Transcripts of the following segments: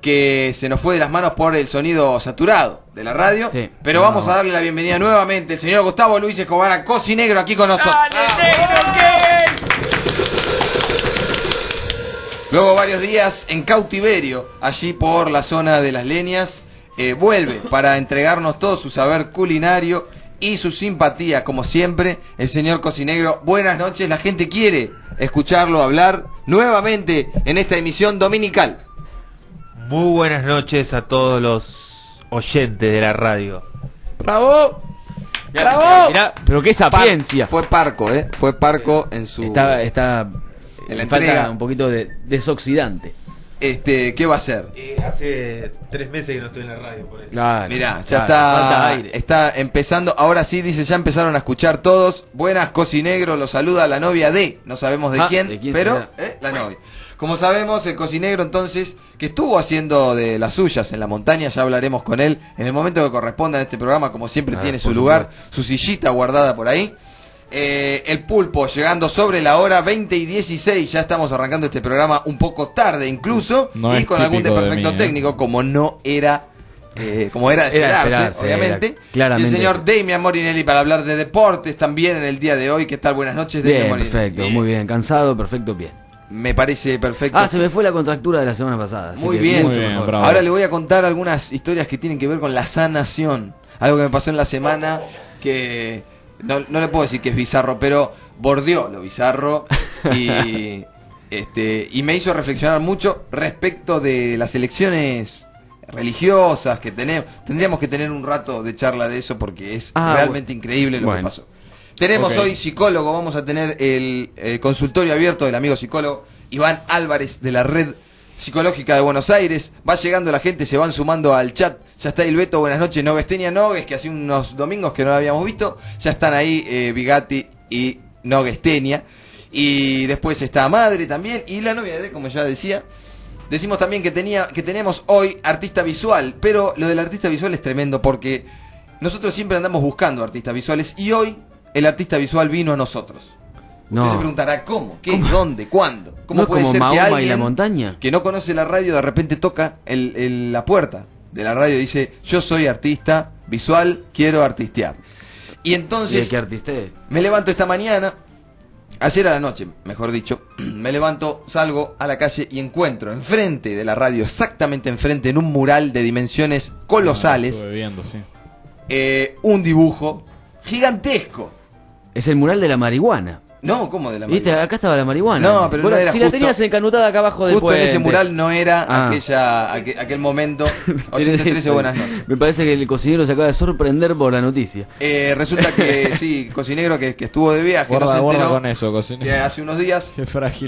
que se nos fue de las manos por el sonido saturado de la radio. Sí, pero vamos a darle la bienvenida nuevamente al señor Gustavo Luis Escobar a Cocinegro aquí con nosotros. Luego varios días en cautiverio, allí por la zona de Las Leñas, vuelve para entregarnos todo su saber culinario y su simpatía, como siempre, el señor Cocinegro. Buenas noches, la gente quiere escucharlo hablar nuevamente en esta emisión dominical. Muy buenas noches a todos los oyentes de la radio. ¡Bravo! ¡Bravo! Mirá, pero qué sapiencia. Fue parco, fue parco en su... Está en la entrega. Un poquito de desoxidante. ¿Qué va a hacer? Hace 3 meses que no estoy en la radio, por eso. Claro, mirá, ya está empezando. Ahora sí, dice, ya empezaron a escuchar todos. Buenas, Cocinegro, lo saluda la novia de, no sabemos de quién, pero la novia. Como sabemos, el Cocinegro entonces, que estuvo haciendo de las suyas en la montaña, ya hablaremos con él en el momento que corresponda en este programa, como siempre tiene su lugar, su sillita guardada por ahí. El Pulpo llegando sobre la hora 20:16, ya estamos arrancando este programa un poco tarde incluso, y con algún desperfecto técnico, como era de esperarse, obviamente. Y el señor Damian Morinelli para hablar de deportes también en el día de hoy. ¿Qué tal? Buenas noches, Damian Morinelli. Perfecto, muy bien, cansado, perfecto, bien. Me parece perfecto. Se me fue la contractura de la semana pasada. Muy bien. Ahora le voy a contar algunas historias que tienen que ver con la sanación. Algo que me pasó en la semana que no le puedo decir que es bizarro, pero bordeó lo bizarro y me hizo reflexionar mucho respecto de las elecciones religiosas que tenemos. Tendríamos que tener un rato de charla de eso porque es realmente increíble lo que pasó. Tenemos hoy psicólogo, vamos a tener el consultorio abierto del amigo psicólogo Iván Álvarez de la Red Psicológica de Buenos Aires. Va llegando la gente, se van sumando al chat. Ya está el Beto, buenas noches, Noguestenia Nogues, que hace unos domingos que no lo habíamos visto. Ya están ahí Bigatti y Noguestenia. Y después está Madre también, y la novia de, como ya decía. Decimos también que tenemos hoy artista visual, pero lo del artista visual es tremendo porque nosotros siempre andamos buscando artistas visuales y hoy el artista visual vino a nosotros. Usted se preguntará ¿cómo? ¿Qué? ¿Cómo? ¿Dónde? ¿Cuándo? ¿Cómo puede ser que alguien y la montaña? Que no conoce la radio de repente toca la puerta de la radio y dice yo soy artista visual, quiero artistear? Y entonces me levanto esta mañana, ayer a la noche, mejor dicho, me levanto, salgo a la calle y encuentro enfrente de la radio, exactamente enfrente, en un mural de dimensiones colosales, estuve viendo, sí. Un dibujo gigantesco. Es el mural de la marihuana. No, ¿cómo de la marihuana? ¿Viste? Acá estaba la marihuana. No, pero no era si justo, la tenías encanutada acá abajo del puente. Justo en ese mural no era aquel momento. Oyente 13, buenas noches. Me parece que el Cocinegro se acaba de sorprender por la noticia. Resulta que sí, Cocinegro que estuvo de viaje, guarda, no se enteró con eso, Cocinegro. Hace unos días. Qué frágil.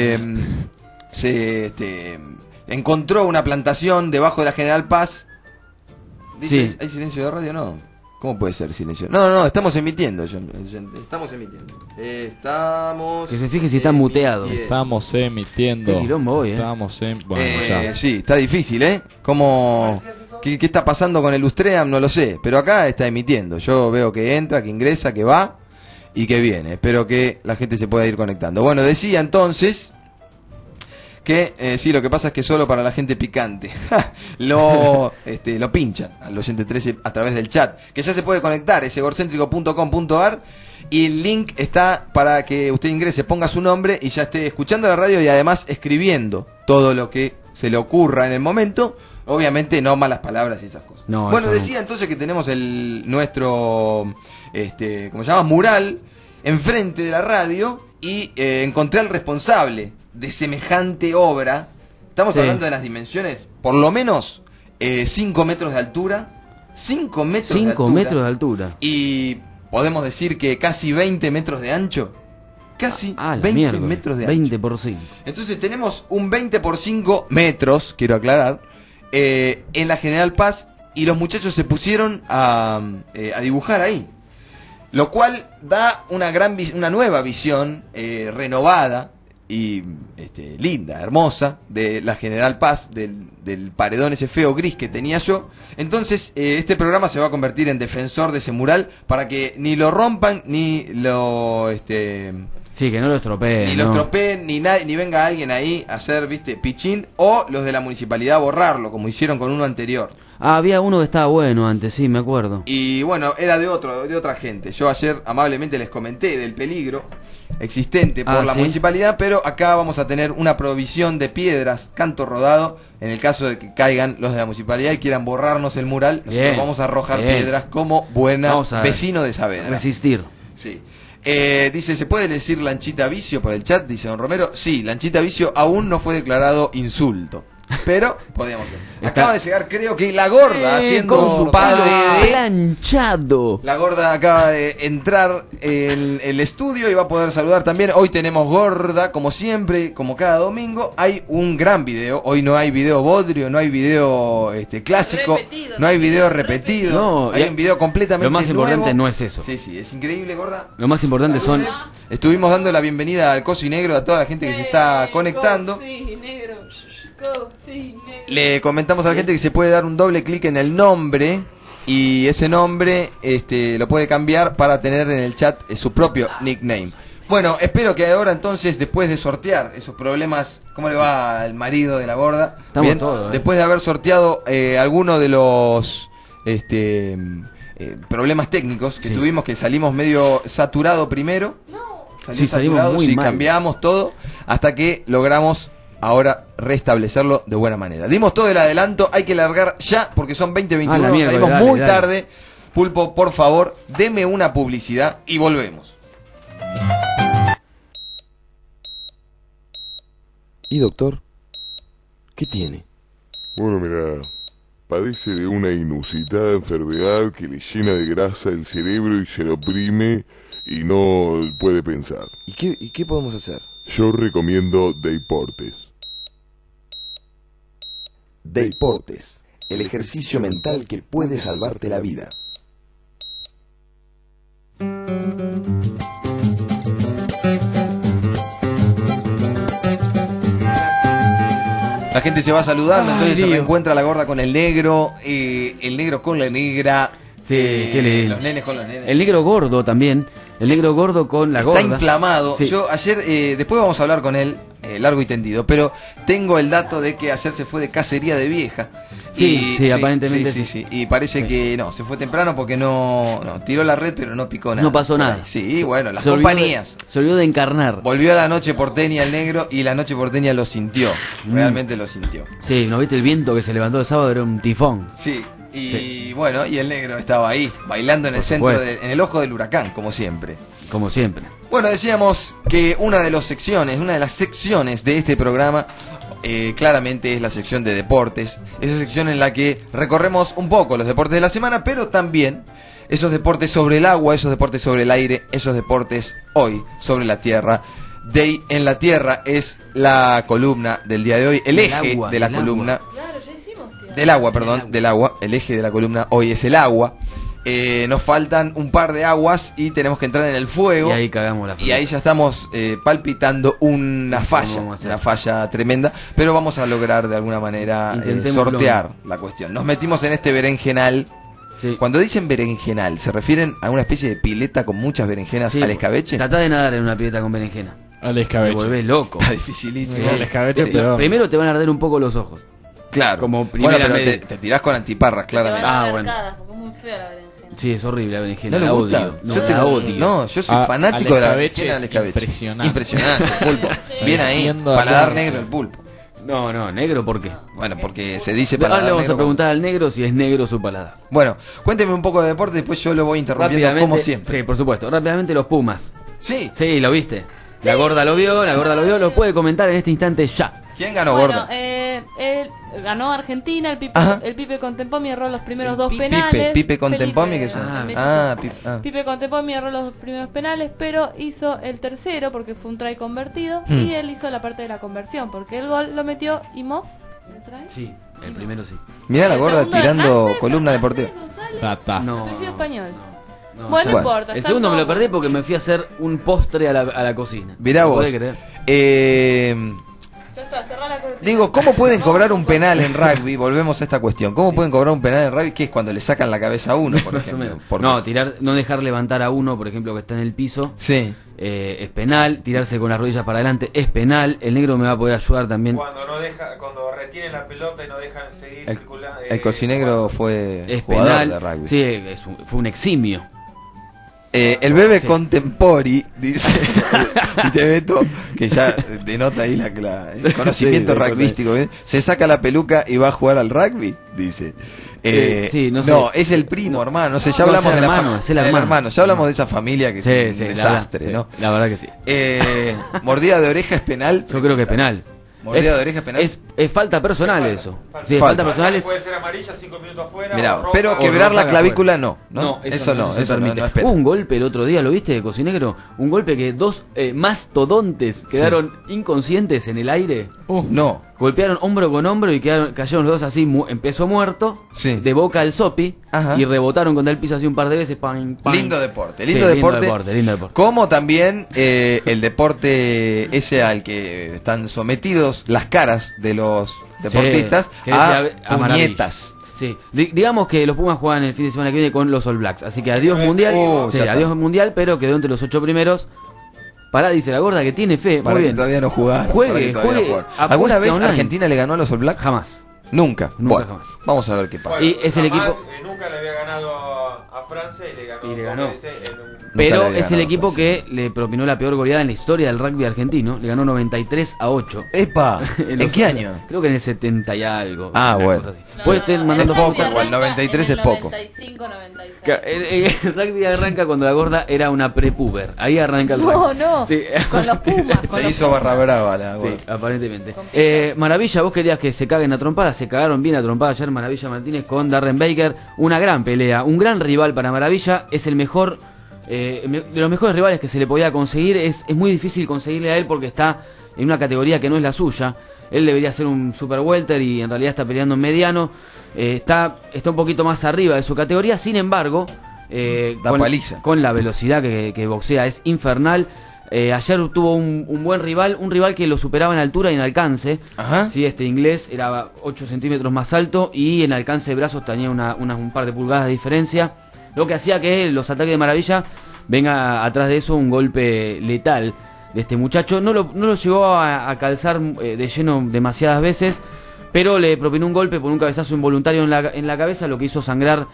Se encontró una plantación debajo de la General Paz. Dice, sí. ¿Hay silencio de radio? No. ¿Cómo puede ser silencio? No, estamos emitiendo. Estamos emitiendo. Que se fije si está muteado. Estamos emitiendo. Qué quilombo hoy, Bueno, ya. Sí, está difícil, ¿Qué está pasando con el Ustream? No lo sé. Pero acá está emitiendo. Yo veo que entra, que ingresa, que va y que viene. Espero que la gente se pueda ir conectando. Bueno, decía entonces que sí, lo que pasa es que solo para la gente picante lo pinchan al oyente 13 a través del chat, que ya se puede conectar, es egorcéntrico.com.ar, y el link está para que usted ingrese, ponga su nombre y ya esté escuchando la radio y además escribiendo todo lo que se le ocurra en el momento, obviamente no malas palabras y esas cosas. Bueno, decía entonces que tenemos nuestro ¿cómo se llama? Mural enfrente de la radio y encontré al responsable de semejante obra. Estamos hablando de las dimensiones, por lo menos 5 metros de altura. 5 metros de altura. Y podemos decir que casi 20 metros de ancho. Casi 20 metros de ancho. 20 por 5. Entonces tenemos un 20 por 5 metros, quiero aclarar, en la General Paz. Y los muchachos se pusieron a dibujar ahí. Lo cual da una nueva visión renovada y linda, hermosa, de la General Paz, del paredón ese feo gris que tenía yo. Entonces este programa se va a convertir en defensor de ese mural para que ni lo rompan ni lo Sí, que no lo estropeen. Ni no. lo estropeen, ni venga alguien ahí a hacer, viste, pichín, o los de la municipalidad borrarlo, como hicieron con uno anterior. Ah, había uno que estaba bueno antes, sí, me acuerdo. Y bueno, era de otra gente. Yo ayer amablemente les comenté del peligro existente por la ¿sí? municipalidad, pero acá vamos a tener una provisión de piedras, canto rodado, en el caso de que caigan los de la municipalidad y quieran borrarnos el mural. Nosotros Bien, vamos a arrojar bien. piedras como buena Vamos a vecino de Saavedra. Resistir. Sí. Dice, ¿se puede decir Lanchita Vicio por el chat? Dice don Romero. Sí, Lanchita Vicio aún no fue declarado insulto, pero podríamos ver. Acaba de llegar, creo que la gorda haciendo con su su padre de... planchado. La gorda acaba de entrar en el estudio y va a poder saludar también. Hoy tenemos gorda, como siempre, como cada domingo. Hay un gran video. Hoy no hay video bodrio, no hay video clásico, Repetido, no hay video repetido. No, hay un video completamente lo más importante nuevo. no es eso. Sí, sí, es increíble, gorda. Lo más importante son... Estuvimos dando la bienvenida al Cosi Negro, a toda la gente que se está conectando. Sí, negro. Sí, negro. Le comentamos a la gente que se puede dar un doble clic en el nombre y ese nombre lo puede cambiar para tener en el chat su propio nickname. Bueno, espero que ahora entonces, después de sortear esos problemas, ¿cómo le va al marido de la gorda? Estamos Bien, todos, después de haber sorteado alguno de los problemas técnicos que Sí. tuvimos, que salimos medio saturado primero. Sí, salimos saturado, muy sí, mal. cambiamos todo hasta que logramos ahora restablecerlo de buena manera. Dimos todo el adelanto, hay que largar ya porque son 20:21, Ah, la mierda, salimos dale, muy dale. tarde. Pulpo, por favor, deme una publicidad y volvemos. ¿Y doctor? ¿Qué tiene? Bueno, mira, padece de una inusitada enfermedad que le llena de grasa el cerebro y se lo oprime y no puede pensar. ¿Y qué podemos hacer? Yo recomiendo Deportes. Deportes, el ejercicio mental que puede salvarte la vida. La gente se va saludando, Ay, entonces se Dios. reencuentra la gorda con el negro con la negra. Sí, qué lindo. Los nenes con los nenes. El negro gordo también. El negro gordo con la Está gorda. inflamado. Sí. Yo ayer, después vamos a hablar con él, largo y tendido, pero tengo el dato de que ayer se fue de cacería de vieja. Sí, sí, aparentemente sí. sí. Y parece Sí. que no, se fue temprano porque no tiró la red, pero no picó nada. No pasó Por nada. ahí. Sí, bueno, las Se olvidó compañías. se olvidó de encarnar. Volvió a la noche porteña el negro y la noche porteña lo sintió. Realmente lo sintió. Sí, ¿no viste el viento que se levantó el sábado? Era un tifón. Sí, y bueno, y el negro estaba ahí, bailando en el Por centro, supuesto. en el ojo del huracán, como siempre. Como siempre. Bueno, decíamos que una de las secciones de este programa, claramente es la sección de deportes. Esa sección en la que recorremos un poco los deportes de la semana, pero también esos deportes sobre el agua, esos deportes sobre el aire, esos deportes hoy sobre la tierra. Day en la Tierra es la columna del día de hoy, el eje agua, de la el columna. Claro, ya hicimos, tío. Del agua, perdón, del agua. El eje de la columna hoy es el agua. Nos faltan un par de aguas y tenemos que entrar en el fuego. Y ahí cagamos la Y ahí ya estamos palpitando una ¿Cómo vamos a hacer? una falla tremenda, pero vamos a lograr de alguna manera Intentémoslo. sortear la cuestión. Nos metimos en este berenjenal. Sí. Cuando dicen berenjenal, ¿se refieren a una especie de pileta con muchas berenjenas Sí, al escabeche? Tratá de nadar en una pileta con berenjena. Al Te escabeche. volvés loco. Está dificilísimo. Sí, el escabeche Sí. peor. Primero te van a arder un poco los ojos. Claro. Como bueno, primera pero medida. te tirás con antiparras, Te van claramente. a Ah, dar bueno. arcadas, porque es muy fea la berenjena. Sí, es horrible la berenjena. ¿No le la gusta? odio. No, yo la odio. No, yo soy A- fanático al de la escabeche berenjena es al escabeche. impresionante. Impresionante, pulpo. Bien ahí, Entiendo paladar hablar. negro el pulpo. No, negro, ¿por qué? Bueno, porque se dice Ahora paladar le vamos negro. a preguntar al negro si es negro su paladar. Bueno, cuénteme un poco de deporte, después yo lo voy interrumpiendo como siempre. Sí, por supuesto. Rápidamente los Pumas. Sí. Sí, ¿lo viste? La gorda lo vio, lo puede comentar en este instante ya. ¿Quién ganó, Bueno, gordo? ganó Argentina, Ajá. el Pipe Contempomi erró los primeros dos penales. Pipe Contempomi, que es Felipe, un... Mellizo. Pipe Contempomi erró los primeros penales, pero hizo el tercero porque fue un try convertido y él hizo la parte de la conversión porque el gol lo metió Imov. ¿El try? Sí, el primero sí. Mirá la El gorda segundo, tirando Hernández, columna Hernández deportiva. González, Tata. No. apellido español. No, Bueno, ya- no importa. El están segundo me lo todos- perdí porque me fui a hacer un postre a la cocina. Mirá ¿Se vos. puede creer? Ya está, cerrá la cortina. Digo, ¿cómo pueden No, cobrar no, un no. penal en rugby? Volvemos a esta cuestión. ¿Cómo pueden cobrar un penal en rugby? ¿Qué es cuando le sacan la cabeza a uno, por Más o ejemplo? menos. Porque- No, no dejar levantar a uno, por ejemplo, que está en el piso. Sí. es penal, tirarse con las rodillas para adelante es penal. El negro me va a poder ayudar también. Cuando retienen la pelota y no dejan seguir circulando. El cocinegro fue Es jugador penal. de rugby. Sí, fue un eximio. El bebé Sí. contempori, dice Beto, que ya denota ahí el conocimiento Sí, rugbyístico. ¿eh? Se saca la peluca y va a jugar al rugby, dice. Sí, no sé. es el primo, hermano. No sé, ya No, hablamos es el de la hermano, es el del hermano. Ya hablamos de esa familia que es un Sí, desastre, sí, ¿no? La verdad que sí. Mordida de oreja es penal. Yo creo que es penal. Mordida de oreja es penal. Es falta personal eso. Sí, Falta. falta personal es... Puede ser amarilla 5 minutos afuera. Mirá, o roja, pero o quebrar roja la clavícula no. eso no se eso permite. no es penal. Hubo un golpe el otro día, ¿lo viste, de Cocinegro? Un golpe que dos mastodontes quedaron inconscientes en el aire. No. Golpearon hombro con hombro y cayeron los dos así, en peso muerto, Sí. de boca al sopi, Ajá. y rebotaron contra el piso así un par de veces. Pam, pam. Lindo deporte, Sí, lindo deporte. lindo deporte. Como también el deporte ese al que están sometidos las caras de los deportistas Sí, que a decía, a maravilla. puñetas. Sí, digamos que los Pumas juegan el fin de semana que viene con los All Blacks, así que adiós mundial, sí, ya está. adiós mundial, pero quedó entre los 8 primeros. Pará, dice la gorda que tiene fe, Para muy que bien. todavía no jugaron. Juegue, para que todavía juegue, no jugaron. apuesta ¿Alguna vez online. Argentina le ganó a los All Blacks? Jamás. Nunca. Nunca, Bueno, jamás. vamos a ver qué pasa. Y es el equipo- Nunca le había ganado a Francia y le ganó. Y le ganó. dos veces en un- Pero le había es el ganado a equipo Francia. que le propinó la peor goleada en la historia del rugby argentino. Le ganó 93-8. ¡Epa! ¿En qué año? Creo que en el 70 y algo. Ah, una bueno. cosa así. Puede estar no, mandando es poco, fotos. igual, 93 es poco. 95, 96. El rugby arranca cuando la gorda era una prepuber. Ahí arranca el rugby. No. Sí. Con los Pumas. con Se los hizo barra brava la Sí, gorda. aparentemente. Complicado. Maravilla, vos querías que se caguen a trompadas. Se cagaron bien a trompadas ayer Maravilla Martínez con Darren Baker. Una gran pelea, un gran rival para Maravilla. Es el mejor, de los mejores rivales que se le podía conseguir. Es muy difícil conseguirle a él porque está en una categoría que no es la suya. Él debería ser un super welter y en realidad está peleando en mediano. Está un poquito más arriba de su categoría. Sin embargo, Da paliza. con la velocidad que boxea es infernal. Ayer tuvo un buen rival, un rival que lo superaba en altura y en alcance. Ajá. Sí, este inglés era 8 centímetros más alto y en alcance de brazos tenía un par de pulgadas de diferencia, lo que hacía que los ataques de Maravilla venga atrás de eso un golpe letal de este muchacho. No lo llegó a calzar de lleno demasiadas veces, pero le propinó un golpe por un cabezazo involuntario en la cabeza, lo que hizo sangrar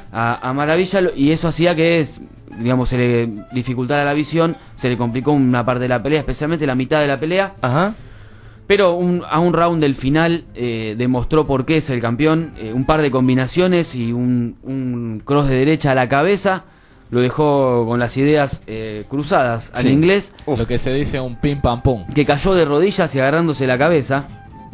a Maravilla, y eso hacía que digamos, se le dificultara la visión, se le complicó una parte de la pelea, especialmente la mitad de la pelea. Ajá. Pero a un round del final demostró por qué es el campeón. Un par de combinaciones y un cross de derecha a la cabeza lo dejó con las ideas cruzadas al Sí. inglés, Lo que se dice un pim pam pum. que cayó de rodillas y agarrándose la cabeza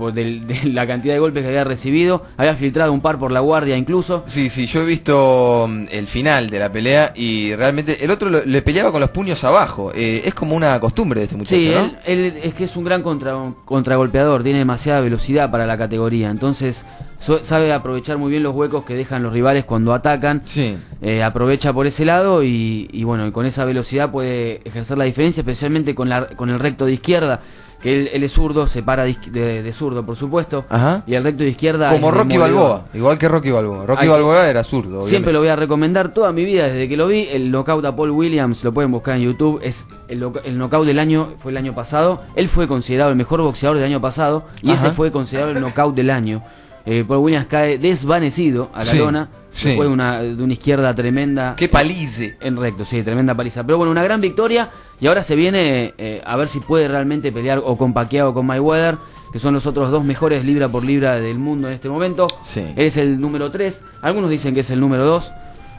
de la cantidad de golpes que había recibido. Había filtrado un par por la guardia incluso. Sí, yo he visto el final de la pelea y realmente el otro le peleaba con los puños abajo. Es como una costumbre de este muchacho, Sí, ¿no? él es que es un gran contragolpeador, tiene demasiada velocidad para la categoría, entonces sabe aprovechar muy bien los huecos que dejan los rivales cuando atacan. Sí. Aprovecha por ese lado y bueno, y con esa velocidad puede ejercer la diferencia, especialmente con el recto de izquierda, que él es zurdo, se para de zurdo, por supuesto. Ajá. Y el recto de izquierda Como es Rocky demoledor. Balboa, igual que Rocky Balboa. Rocky Hay- Balboa era zurdo, Siempre obviamente. lo voy a recomendar toda mi vida desde que lo vi. El knockout a Paul Williams, lo pueden buscar en YouTube. Es el knockout del año, fue el año pasado. Él fue considerado el mejor boxeador del año pasado y Ajá. ese fue considerado el knockout del año. Paul Williams cae desvanecido a la Sí, lona sí. después de una izquierda tremenda. ¡Qué palice! En recto, sí, tremenda paliza. Pero bueno, una gran victoria. Y ahora se viene a ver si puede realmente pelear o con Pacquiao o con Mayweather, que son los otros dos mejores libra por libra del mundo en este momento. Sí. Él es el número 3. Algunos dicen que es el número 2.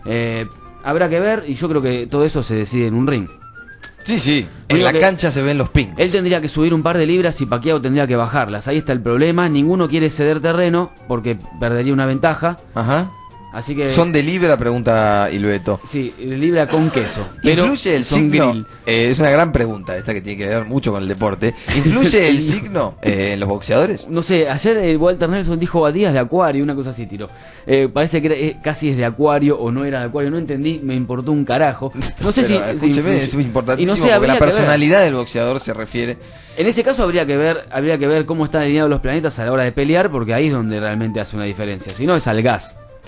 Habrá que ver y yo creo que todo eso se decide en un ring. Sí. En Único la que- cancha se ven los pingos. Él tendría que subir un par de libras y Pacquiao tendría que bajarlas. Ahí está el problema. Ninguno quiere ceder terreno porque perdería una ventaja. Ajá. Así que... ¿Son de libra? Pregunta Ilueto. Sí, libra con queso. Pero ¿Influye el son signo? grill. Es una gran pregunta esta que tiene que ver mucho con el deporte. ¿Influye el signo en los boxeadores? No sé, ayer Walter Nelson dijo a Díaz de Acuario, una cosa así tiró. Parece que casi es de Acuario o no era de Acuario, no entendí, me importó un carajo. No sé Pero, si escúcheme, influye. es muy importantísimo Y no sé, porque la habría que ver. personalidad del boxeador se refiere. En ese caso habría que ver cómo están alineados los planetas a la hora de pelear, porque ahí es donde realmente hace una diferencia. Si no, es al gas.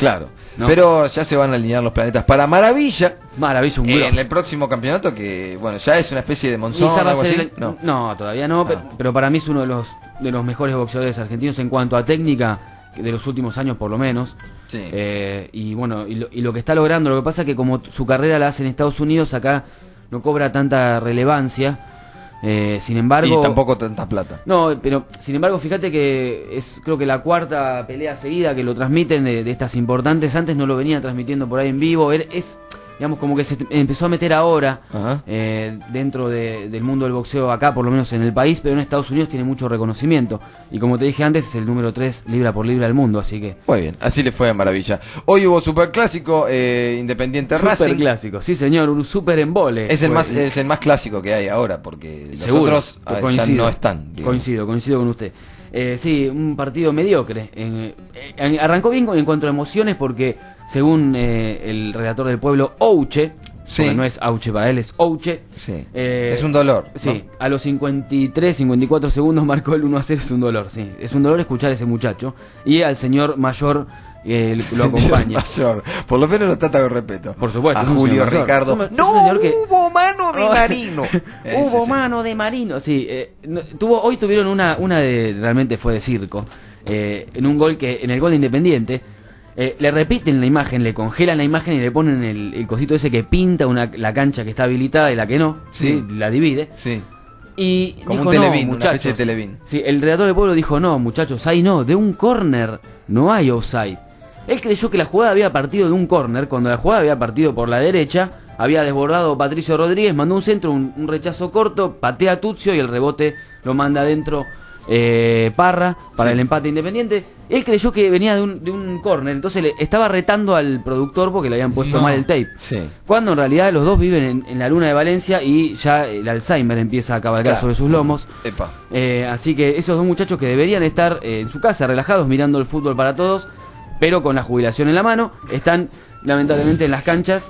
Claro, ¿no? pero ya se van a alinear los planetas para Maravilla Maravilla, un en grosso. el próximo campeonato que, bueno, ya es una especie de Y monzón ya o va a algo ser así. el- no, todavía no, pero para mí es uno de los mejores boxeadores argentinos en cuanto a técnica de los últimos años por lo menos. Sí. Y bueno, y lo que está logrando, lo que pasa es que como su carrera la hace en Estados Unidos, acá no cobra tanta relevancia. Sin embargo, Y tampoco tanta plata. no, pero sin embargo, fíjate que es creo que la cuarta pelea seguida que lo transmiten de estas importantes. Antes no lo venían transmitiendo por ahí en vivo. Es, digamos, como que se empezó a meter ahora Ajá. dentro del mundo del boxeo acá, por lo menos en el país, pero en Estados Unidos tiene mucho reconocimiento. Y como te dije antes, es el número 3 libra por libra del mundo, así que... Muy bien, así le fue a Maravilla. Hoy hubo superclásico, Independiente Racing. Super clásico, sí señor, un super embole. Es el Fue- más clásico que hay ahora, porque los Seguro, otros ya coincido. no están. digamos. Coincido con usted. Sí, un partido mediocre. Arrancó bien en cuanto a emociones porque, según el redactor del pueblo, Ouche, Sí. porque no es Auche para él, es Ouche. Sí. Eh, Es un dolor. Sí, ¿no? a los 53, 54 segundos marcó el 1-0, es un dolor, sí. Es un dolor escuchar a ese muchacho. Y al señor mayor lo acompaña. Mayor. Por lo menos lo trata con respeto. Por supuesto, A es un Julio señor mayor. Ricardo. Es un No señor que- hubo mano de Marino. Hubo Sí. mano de Marino, sí. Hoy tuvieron una de realmente fue de circo. En el gol de Independiente, le repiten la imagen, le congelan la imagen y le ponen el cosito ese que pinta la cancha que está habilitada y la que no, Sí. la divide. Sí. Y Como dijo, un televín, no, una especie muchachos. de televín. Sí, el redactor del pueblo dijo, no, muchachos, ahí no, de un córner no hay offside. Él creyó que la jugada había partido de un córner, cuando la jugada había partido por la derecha, había desbordado Patricio Rodríguez, mandó un centro, un rechazo corto, patea a Tuccio y el rebote lo manda adentro Parra para Sí. el empate Independiente. Él creyó que venía de un córner, entonces le estaba retando al productor porque le habían puesto mal el tape. Sí. Cuando en realidad los dos viven en la luna de Valencia y ya el Alzheimer empieza a cabalgar Claro. sobre sus lomos. Epa. Así que esos dos muchachos que deberían estar en su casa relajados mirando el fútbol para todos, pero con la jubilación en la mano, están lamentablemente en las canchas.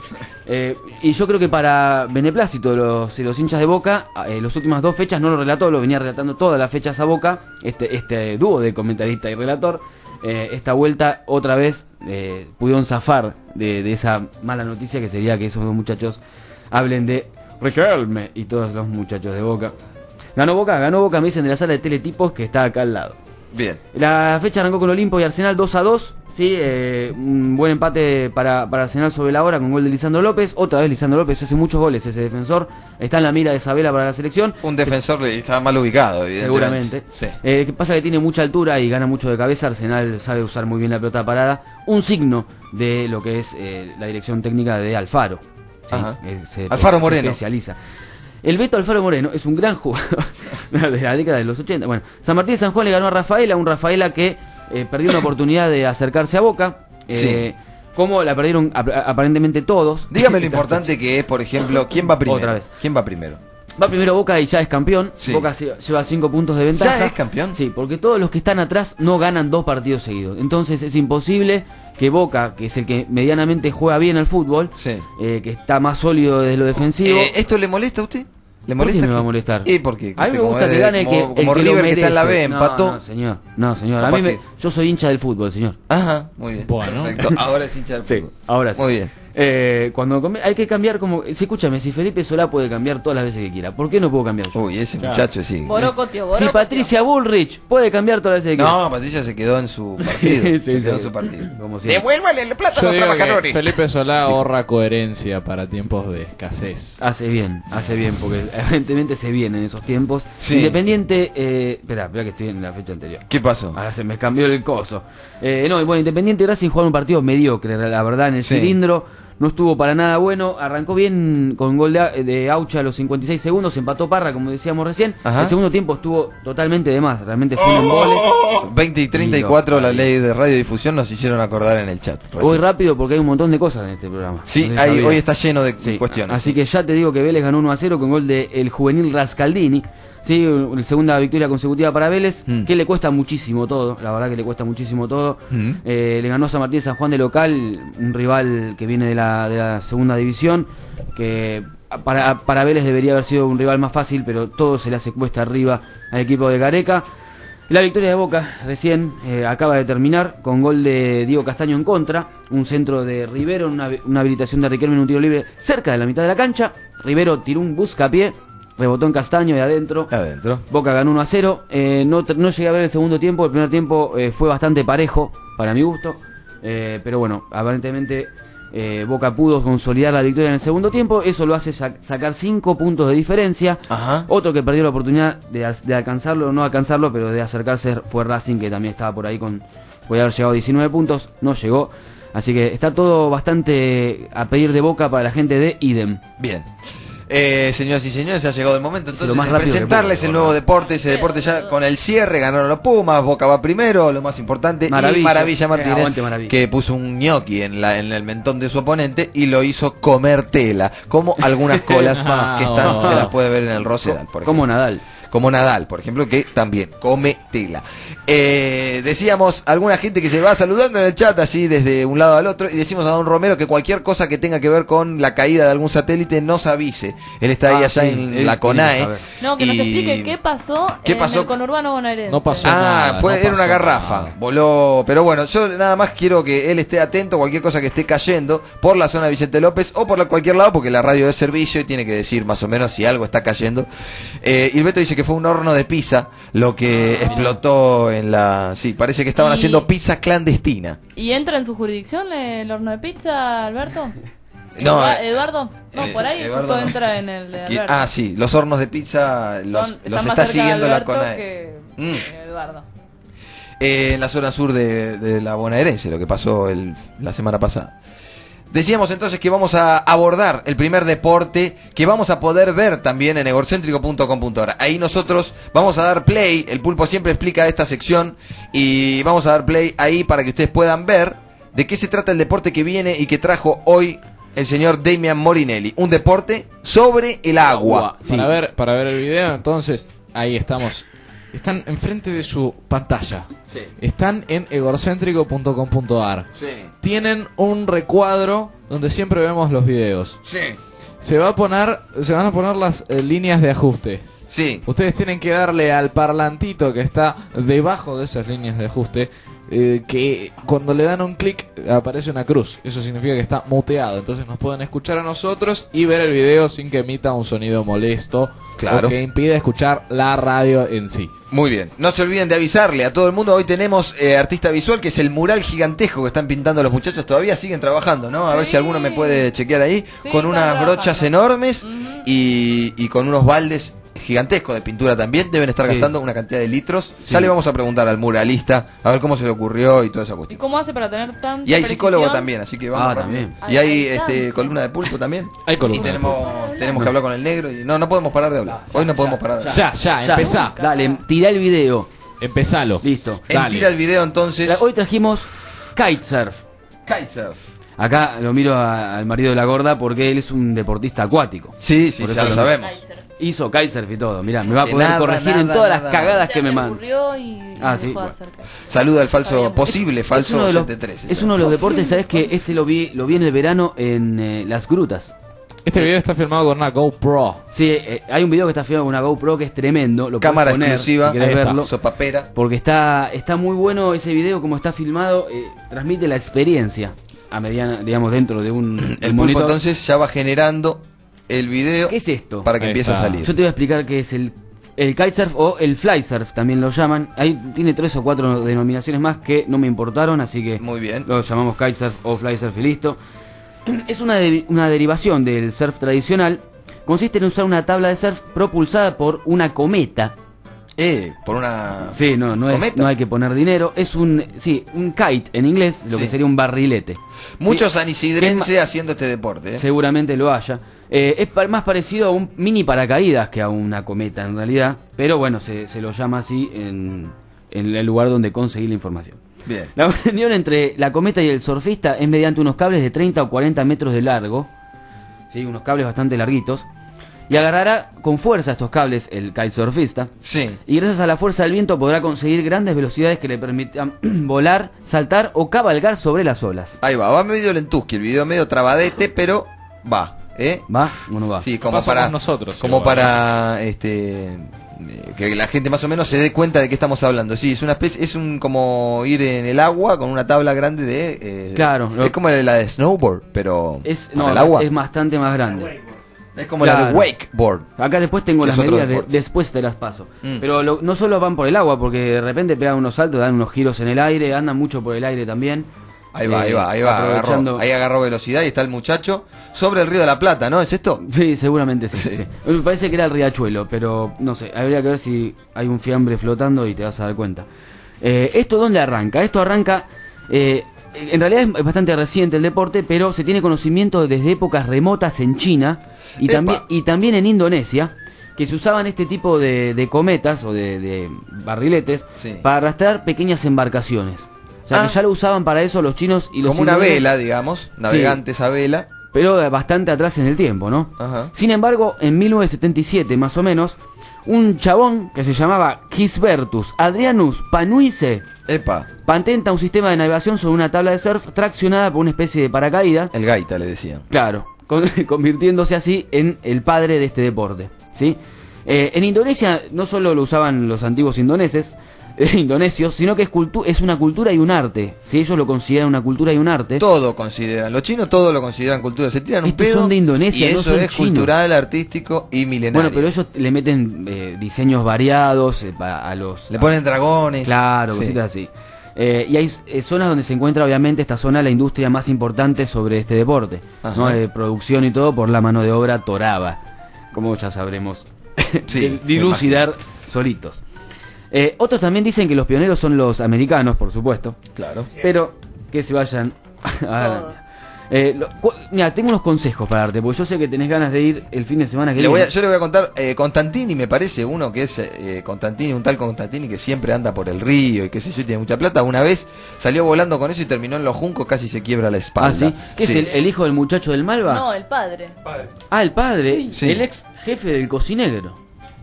Y yo creo que para beneplácito de los hinchas de Boca, las últimas 2 fechas no lo relató, lo venía relatando todas las fechas a Boca, este dúo de comentarista y relator. Esta vuelta otra vez pudieron zafar de esa mala noticia que sería que esos dos muchachos hablen de Riquelme y todos los muchachos de Boca. Ganó Boca, me dicen de la sala de teletipos que está acá al lado. Bien. La fecha arrancó con Olimpo y Arsenal 2-2. Sí, un buen empate para Arsenal sobre la hora con gol de Lisandro López. Otra vez Lisandro López hace muchos goles ese defensor. Está en la mira de Isabela para la selección. Un defensor estaba mal ubicado, evidentemente. Seguramente. Sí. Que pasa que tiene mucha altura y gana mucho de cabeza. Arsenal sabe usar muy bien la pelota parada. Un signo de lo que es la dirección técnica de Alfaro. ¿sí? Ajá. Se Alfaro Moreno. especializa. El Beto Alfaro Moreno es un gran jugador de la década de los 80. Bueno, San Martín de San Juan le ganó a Rafaela, un Rafaela que perdió una oportunidad de acercarse a Boca. Sí. Como la perdieron aparentemente todos. Dígame lo importante que es, por ejemplo, ¿quién va primero? Otra vez. ¿Quién va primero? Va primero Boca y ya es campeón. Sí. Boca lleva 5 puntos de ventaja. ¿Ya es campeón? Sí, porque todos los que están atrás no ganan 2 partidos seguidos. Entonces es imposible que Boca, que es el que medianamente juega bien al fútbol, Sí. que está más sólido desde lo defensivo. ¿Esto le molesta a usted? ¿Le ¿Por qué molesta? me va a molestar? ¿Y por qué? A mí Usted me gusta es que gane el que, como el que River lo que está en la B, merece. empató. No, señor. A Capaz mí que- yo soy hincha del fútbol, señor. Ajá, muy bien. Bueno. Perfecto. Ahora es hincha del Sí, fútbol. ahora sí. Muy bien. Hay que cambiar como... Sí, escúchame, si Felipe Solá puede cambiar todas las veces que quiera, ¿por qué no puedo cambiar yo? Uy, ese Claro. muchacho sí. Boroco, tío, Boroco. Si Patricia Bullrich puede cambiar todas las veces que quiera. No, Patricia se quedó en su partido. Sí, se quedó en sí. su partido. Como siempre. Devuélvale la plata a Yo los digo que trabajadores. Felipe Solá ahorra coherencia para tiempos de escasez. Hace bien, porque evidentemente se viene en esos tiempos. Sí. Independiente, espera que estoy en la fecha anterior. ¿Qué pasó? Ahora se me cambió el coso. Independiente Racing jugó un partido mediocre, la verdad, en el Sí. cilindro. No estuvo para nada bueno. Arrancó bien con gol de Aucha a los 56 segundos. Empató Parra, como decíamos recién. Ajá. El segundo tiempo estuvo totalmente de más. Realmente fue un embole. 20 y 34, la ley de radiodifusión nos hicieron acordar en el chat. Voy recién. rápido porque hay un montón de cosas en este programa. Sí, No sé si sabías. hoy está lleno de Sí, cuestiones. así que ya te digo que Vélez ganó 1-0 con gol de el juvenil Rascaldini. Sí, la segunda victoria consecutiva para Vélez, que le cuesta muchísimo todo, la verdad que le cuesta muchísimo todo. Le ganó San Martín de San Juan de local, un rival que viene de la segunda división, que para Vélez debería haber sido un rival más fácil, pero todo se le hace cuesta arriba al equipo de Gareca. La victoria de Boca recién acaba de terminar con gol de Diego Castaño en contra, un centro de Rivero, una habilitación de Riquelme en un tiro libre cerca de la mitad de la cancha. Rivero tiró un buscapié, rebotó en Castaño de adentro. Boca ganó 1-0. No llegué a ver el segundo tiempo. El primer tiempo fue bastante parejo para mi gusto, pero bueno, aparentemente Boca pudo consolidar la victoria en el segundo tiempo. Eso lo hace sacar 5 puntos de diferencia. Ajá. Otro que perdió la oportunidad de alcanzarlo, no alcanzarlo, pero de acercarse fue Racing, que también estaba por ahí podía haber llegado a 19 puntos, no llegó. Así que está todo bastante a pedir de Boca para la gente de Idem. Bien. Señoras y señores, ha llegado el momento entonces Lo más de rápido que presentarles puedo, el nuevo deporte. Ese deporte ya con el cierre ganaron los Pumas, Boca va primero, lo más importante. Maravilla. Y Maravilla Martínez, Aguante, Maravilla. que puso un gnocchi en el mentón de su oponente y lo hizo comer tela, como algunas colas que están, se las puede ver en el Rosedal, por ejemplo. Como Nadal. Como Nadal, por ejemplo, que también come tela. Decíamos, alguna gente que se va saludando en el chat así desde un lado al otro, y decimos a don Romero que cualquier cosa que tenga que ver con la caída de algún satélite nos avise. Él está ahí allá en la CONAE. No, que nos explique qué pasó en el conurbano bonaerense. No pasó nada. Era una garrafa, voló. Pero bueno, yo nada más quiero que él esté atento a cualquier cosa que esté cayendo por la zona de Vicente López o por cualquier lado, porque la radio es servicio y tiene que decir más o menos si algo está cayendo. Y el Beto dice que fue un horno de pizza lo que explotó en la... Sí, parece que estaban haciendo pizza clandestina. ¿Y entra en su jurisdicción el horno de pizza, Alberto? No, Eduardo. No, por ahí Eduardo justo no. entra en el de Alberto. Sí, los hornos de pizza los Están más está cerca siguiendo de la Alberto CONAE. que Eduardo. En la zona sur de la bonaerense, lo que pasó la semana pasada. Decíamos entonces que vamos a abordar el primer deporte que vamos a poder ver también en egorcéntrico.com.ar. Ahí nosotros vamos a dar play, el Pulpo siempre explica esta sección y vamos a dar play ahí para que ustedes puedan ver de qué se trata el deporte que viene y que trajo hoy el señor Damian Morinelli. Un deporte sobre el agua. Sí. Para ver el video, entonces, ahí estamos. Están enfrente de su pantalla. Sí. Están en egorcéntrico.com.ar. Sí. Tienen un recuadro donde siempre vemos los videos. Sí. Se van a poner las líneas de ajuste. Sí. Ustedes tienen que darle al parlantito que está debajo de esas líneas de ajuste, que cuando le dan un clic aparece una cruz. Eso significa que está muteado. Entonces nos pueden escuchar a nosotros y ver el video sin que emita un sonido molesto. Claro. O que impida escuchar la radio en sí. Muy bien, no se olviden de avisarle a todo el mundo. Hoy tenemos artista visual, que es el mural gigantesco que están pintando los muchachos. Todavía siguen trabajando, ¿no? A ver si alguno me puede chequear ahí. Sí, con unas están brochas trabajando. enormes y con unos baldes gigantescos de pintura también. Deben estar gastando una cantidad de litros. Sí. Ya le vamos a preguntar al muralista a ver cómo se le ocurrió y toda esa ¿Y cuestión. cómo hace para tener tanta Y hay psicólogo precisión? también, así que vamos. También. Y hay Hay distancia. columna de Pulpo también. Hay columna Y de tenemos que hablar con el negro. Y no podemos parar de hablar. Hoy no podemos parar de hablar. Ya, empezá. Dale, tirá el video. Empezalo. Listo. Dale. Tira el video entonces. Hoy trajimos kitesurf. Kitesurf. Acá lo miro al marido de la gorda porque él es un deportista acuático. Sí, Por ya eso lo sabemos. Kaiser. Hizo kitesurf y todo. Mirá, me va a Que poder nada, corregir en nada, todas nada, las cagadas Ya que me se manda. ocurrió y Ah, dejó sí, de bueno. hacer kaiser. Saluda al falso, Sabíamos. posible falso uno de los, 73. es uno de los deportes, ¿sabes qué? Este lo vi en el verano en las grutas. Este video está filmado con una GoPro. Sí, hay un video que está filmado con una GoPro que es tremendo. Lo podés Cámara poner, exclusiva, si querés ahí está. verlo. Sopapera. Porque está muy bueno ese video, como está filmado, transmite la experiencia a mediana, digamos, dentro de un El pulpo monitor. entonces ya va generando el video ¿Qué es esto? para que Ahí empiece a está. salir. Yo te voy a explicar qué es el kitesurf o el flysurf, también lo llaman. Ahí tiene 3 o 4 denominaciones más que no me importaron, así que Muy bien. lo llamamos kitesurf o flysurf y listo. Es una derivación del surf tradicional. Consiste en usar una tabla de surf propulsada por una cometa. Por una... Sí, no ¿Cometa? hay que poner dinero. Es un kite en inglés, lo Sí. que sería un barrilete. Muchos Sí. sanisidrenses haciendo este deporte. Seguramente lo haya. Es más parecido a un mini paracaídas que a una cometa en realidad. Pero bueno, se lo llama así en el lugar donde conseguí la información. Bien. La unión entre la cometa y el surfista es mediante unos cables de 30 o 40 metros de largo. Sí, unos cables bastante larguitos. Y agarrará con fuerza estos cables el kitesurfista. Sí. Y gracias a la fuerza del viento podrá conseguir grandes velocidades que le permitan volar, saltar o cabalgar sobre las olas. Ahí va medio lentusqui, el video medio trabadete, pero va. ¿Va o no va? Sí, como Pasamos para nosotros, como igual. para que la gente más o menos se dé cuenta de qué estamos hablando. Sí, es una especie, como ir en el agua con una tabla grande de... Claro. Es como la de snowboard, pero no, el agua. es bastante más grande. Es como la de wakeboard. Acá después tengo las medidas, después te las paso. Pero no solo van por el agua, porque de repente pegan unos saltos, dan unos giros en el aire, andan mucho por el aire también. Ahí va, ahí agarró velocidad y está el muchacho sobre el Río de la Plata, ¿no? ¿Es esto? Sí, seguramente sí. Me parece que era el riachuelo, pero no sé, habría que ver si hay un fiambre flotando y te vas a dar cuenta. ¿Esto dónde arranca? Esto arranca, en realidad es bastante reciente el deporte, pero se tiene conocimiento desde épocas remotas en China y también en Indonesia, que se usaban este tipo de cometas o de barriletes para arrastrar pequeñas embarcaciones. O sea, que ya lo usaban para eso los chinos y los como una vela, digamos, navegantes a vela. Pero bastante atrás en el tiempo, ¿no? Ajá. Sin embargo, en 1977, más o menos, un chabón que se llamaba Gisbertus Adrianus Panuise patenta un sistema de navegación sobre una tabla de surf traccionada por una especie de paracaídas. El gaita le decían. Claro, convirtiéndose así en el padre de este deporte, ¿sí? En Indonesia no solo lo usaban los antiguos indonesios, sino que es una cultura y un arte. Si ellos lo consideran una cultura y un arte. Todo consideran, los chinos todo lo consideran cultura. Se tiran un pedo. Estos son de Indonesia, y no eso son es chinos. Cultural, artístico y milenario. Bueno, pero ellos le meten diseños variados a los... Le ponen dragones. Claro, cositas así. Y hay zonas donde se encuentra obviamente esta zona la industria más importante sobre este deporte, ¿no? De producción y todo por la mano de obra toraba, como ya sabremos dilucidar solitos. Otros también dicen que los pioneros son los americanos, por supuesto. Claro. Pero que se vayan a mira, tengo unos consejos para darte, porque yo sé que tenés ganas de ir el fin de semana que viene. Yo le voy a contar, Constantini me parece uno que es Constantini, un tal Constantini que siempre anda por el río y qué sé yo, tiene mucha plata. Una vez salió volando con eso y terminó en los juncos, casi se quiebra la espalda. ¿Ah, sí? ¿Qué es el hijo del muchacho del Malva? No, el padre. Ah, el padre, Sí. el ex jefe del cocinegro.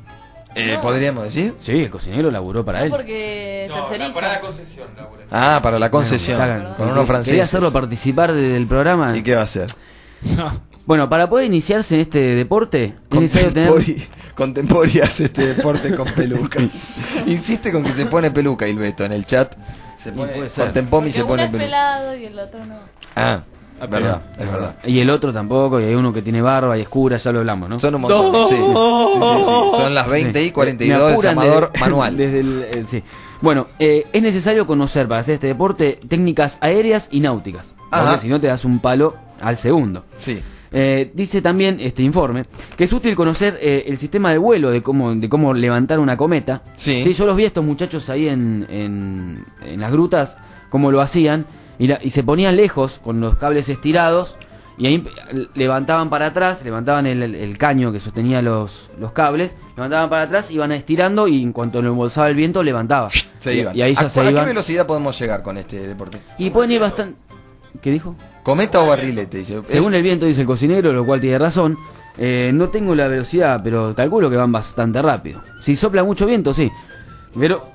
No. ¿Podríamos decir? Sí, el cocinegro laburó para él. Porque terceriza. Para la concesión, laburé. Ah, para la concesión, con unos franceses. Quería hacerlo participar del programa. ¿Y qué va a hacer? Bueno, para poder iniciarse en este deporte es necesario tener... Contempori hace este deporte con peluca. Insiste con que se pone peluca, Ilbeto, en el chat. Se pone, puede ser. Contempomi se Porque uno pone es peluca. pelado y el otro no. Ah, es verdad. Y el otro tampoco, y hay uno que tiene barba y escura, ya lo hablamos, ¿no? Son un montón, sí. Son las 20 y 42 del Amador Manual. Sí. Bueno, es necesario conocer para hacer este deporte técnicas aéreas y náuticas. Porque si no te das un palo al segundo. Sí. Dice también este informe que es útil conocer el sistema de vuelo de cómo levantar una cometa. Sí. Yo los vi a estos muchachos ahí en las grutas, cómo lo hacían, y se ponían lejos con los cables estirados, y ahí levantaban para atrás, levantaban el caño que sostenía los cables, levantaban para atrás, iban estirando, y en cuanto lo embolsaba el viento, levantaba. Se iban. Y ahí ya se ¿A iban. qué velocidad podemos llegar con este deporte? Y pueden ir bastante... ¿Qué dijo? ¿Cometa o barrilete? Dice. Según el viento, dice el cocinero, lo cual tiene razón. No tengo la velocidad, pero calculo que van bastante rápido. Si sopla mucho viento, sí. Pero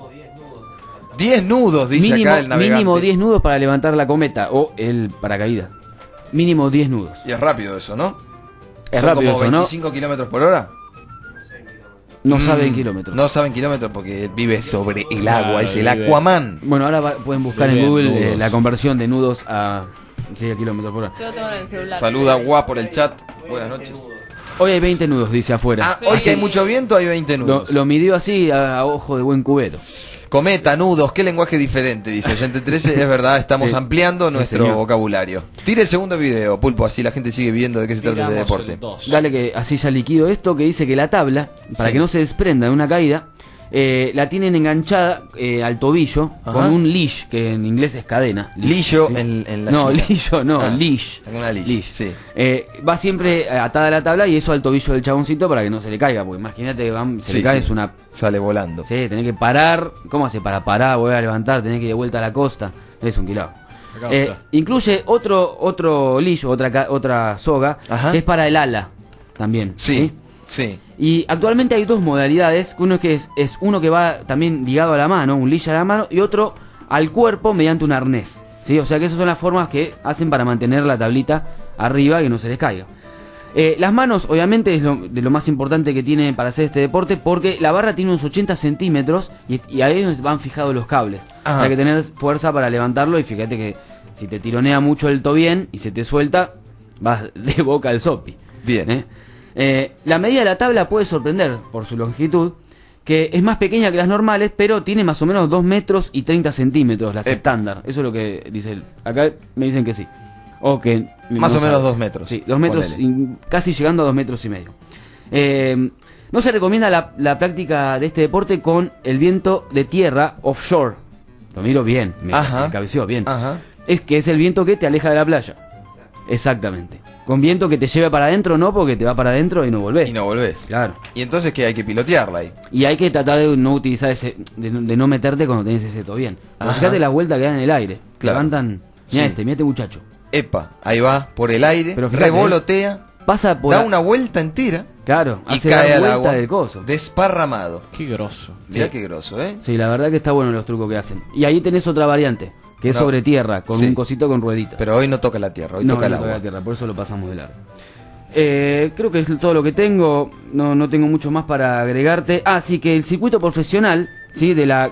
10 nudos, dice acá el navegante. Mínimo 10 nudos para levantar la cometa o el paracaídas. Mínimo 10 nudos. Y es rápido eso, ¿no? Es ¿Son rápido como eso, ¿no? 25 kilómetros por hora? No saben kilómetros. No saben kilómetros porque vive sobre el agua, es el Aquaman. Bueno, ahora pueden buscar en Bien, Google nudos. la conversión de nudos a kilómetros por hora. Yo lo tengo en el celular. Saluda Gua por el chat. Buenas noches. Hoy hay 20 nudos, dice afuera. Ah, hoy que hay mucho viento hay 20 nudos. Lo midió así a ojo de buen cubero. Cometa, nudos, qué lenguaje diferente, dice Oyente 13. Es verdad, estamos Sí. ampliando Sí, nuestro señor. vocabulario. Tire el segundo video, Pulpo, así la gente sigue viendo de qué se trata de deporte. Dale que así ya liquido esto, que dice que la tabla, para Sí. que no se desprenda de una caída, la tienen enganchada al tobillo Ajá. con un leash, que en inglés es cadena. Lillo ¿sí? en la No, esquina. lillo no, Ah, leash. una leash, sí. Va siempre atada a la tabla y eso al tobillo del chaboncito para que no se le caiga, porque imagínate, se Sí, le cae, sí. es una... Sale volando. Sí, tenés que parar, ¿cómo hace para parar, volver a levantar, tenés que ir de vuelta a la costa? Es un quilombo. La costa. Incluye otro lillo, otra soga, Ajá. que es para el ala también. Sí, sí. Y actualmente hay dos modalidades, uno que es uno que va también ligado a la mano, un leash a la mano, y otro al cuerpo mediante un arnés. ¿Sí? O sea que esas son las formas que hacen para mantener la tablita arriba y que no se les caiga. Las manos, obviamente, es de lo más importante que tiene para hacer este deporte, porque la barra tiene unos 80 centímetros y ahí es donde van fijados los cables. Ajá. Hay que tener fuerza para levantarlo y fíjate que si te tironea mucho el tobién y se te suelta, vas de boca al sopi. Bien. La medida de la tabla puede sorprender por su longitud, que es más pequeña que las normales, pero tiene más o menos 2 metros y 30 centímetros las estándar. Eso es lo que dice él. Acá me dicen que sí. O que Más o menos 2 metros. Sí, 2 metros, casi llegando a 2 metros y medio. No se recomienda la práctica de este deporte con el viento de tierra offshore. Lo miro bien, me cabeció bien. Ajá. Es que es el viento que te aleja de la playa. Exactamente. Con viento que te lleve para adentro, no, porque te va para adentro y no volvés. Y no volvés. Claro. Y entonces que hay que pilotearla ahí. Y hay que tratar de no utilizar de no meterte cuando tenés ese tobién. Pero fíjate la vuelta que da en el aire. Claro. Levantan. Mira Sí. mira este muchacho. Epa, ahí va, por el aire, Pero fíjate, revolotea, Pasa por da una vuelta entera Claro, y hace cae dar al vuelta agua. del coso. Desparramado. Qué grosso. Mirá Sí. qué grosso, ¿eh? Sí, la verdad que está bueno los trucos que hacen. Y ahí tenés otra variante, que es No. sobre tierra, con Sí. un cosito con rueditas. Pero hoy no toca la tierra, hoy no, toca el no agua. toca la tierra, por eso lo pasamos de largo. Creo que es todo lo que tengo, no tengo mucho más para agregarte. Sí, que el circuito profesional, ¿sí? De la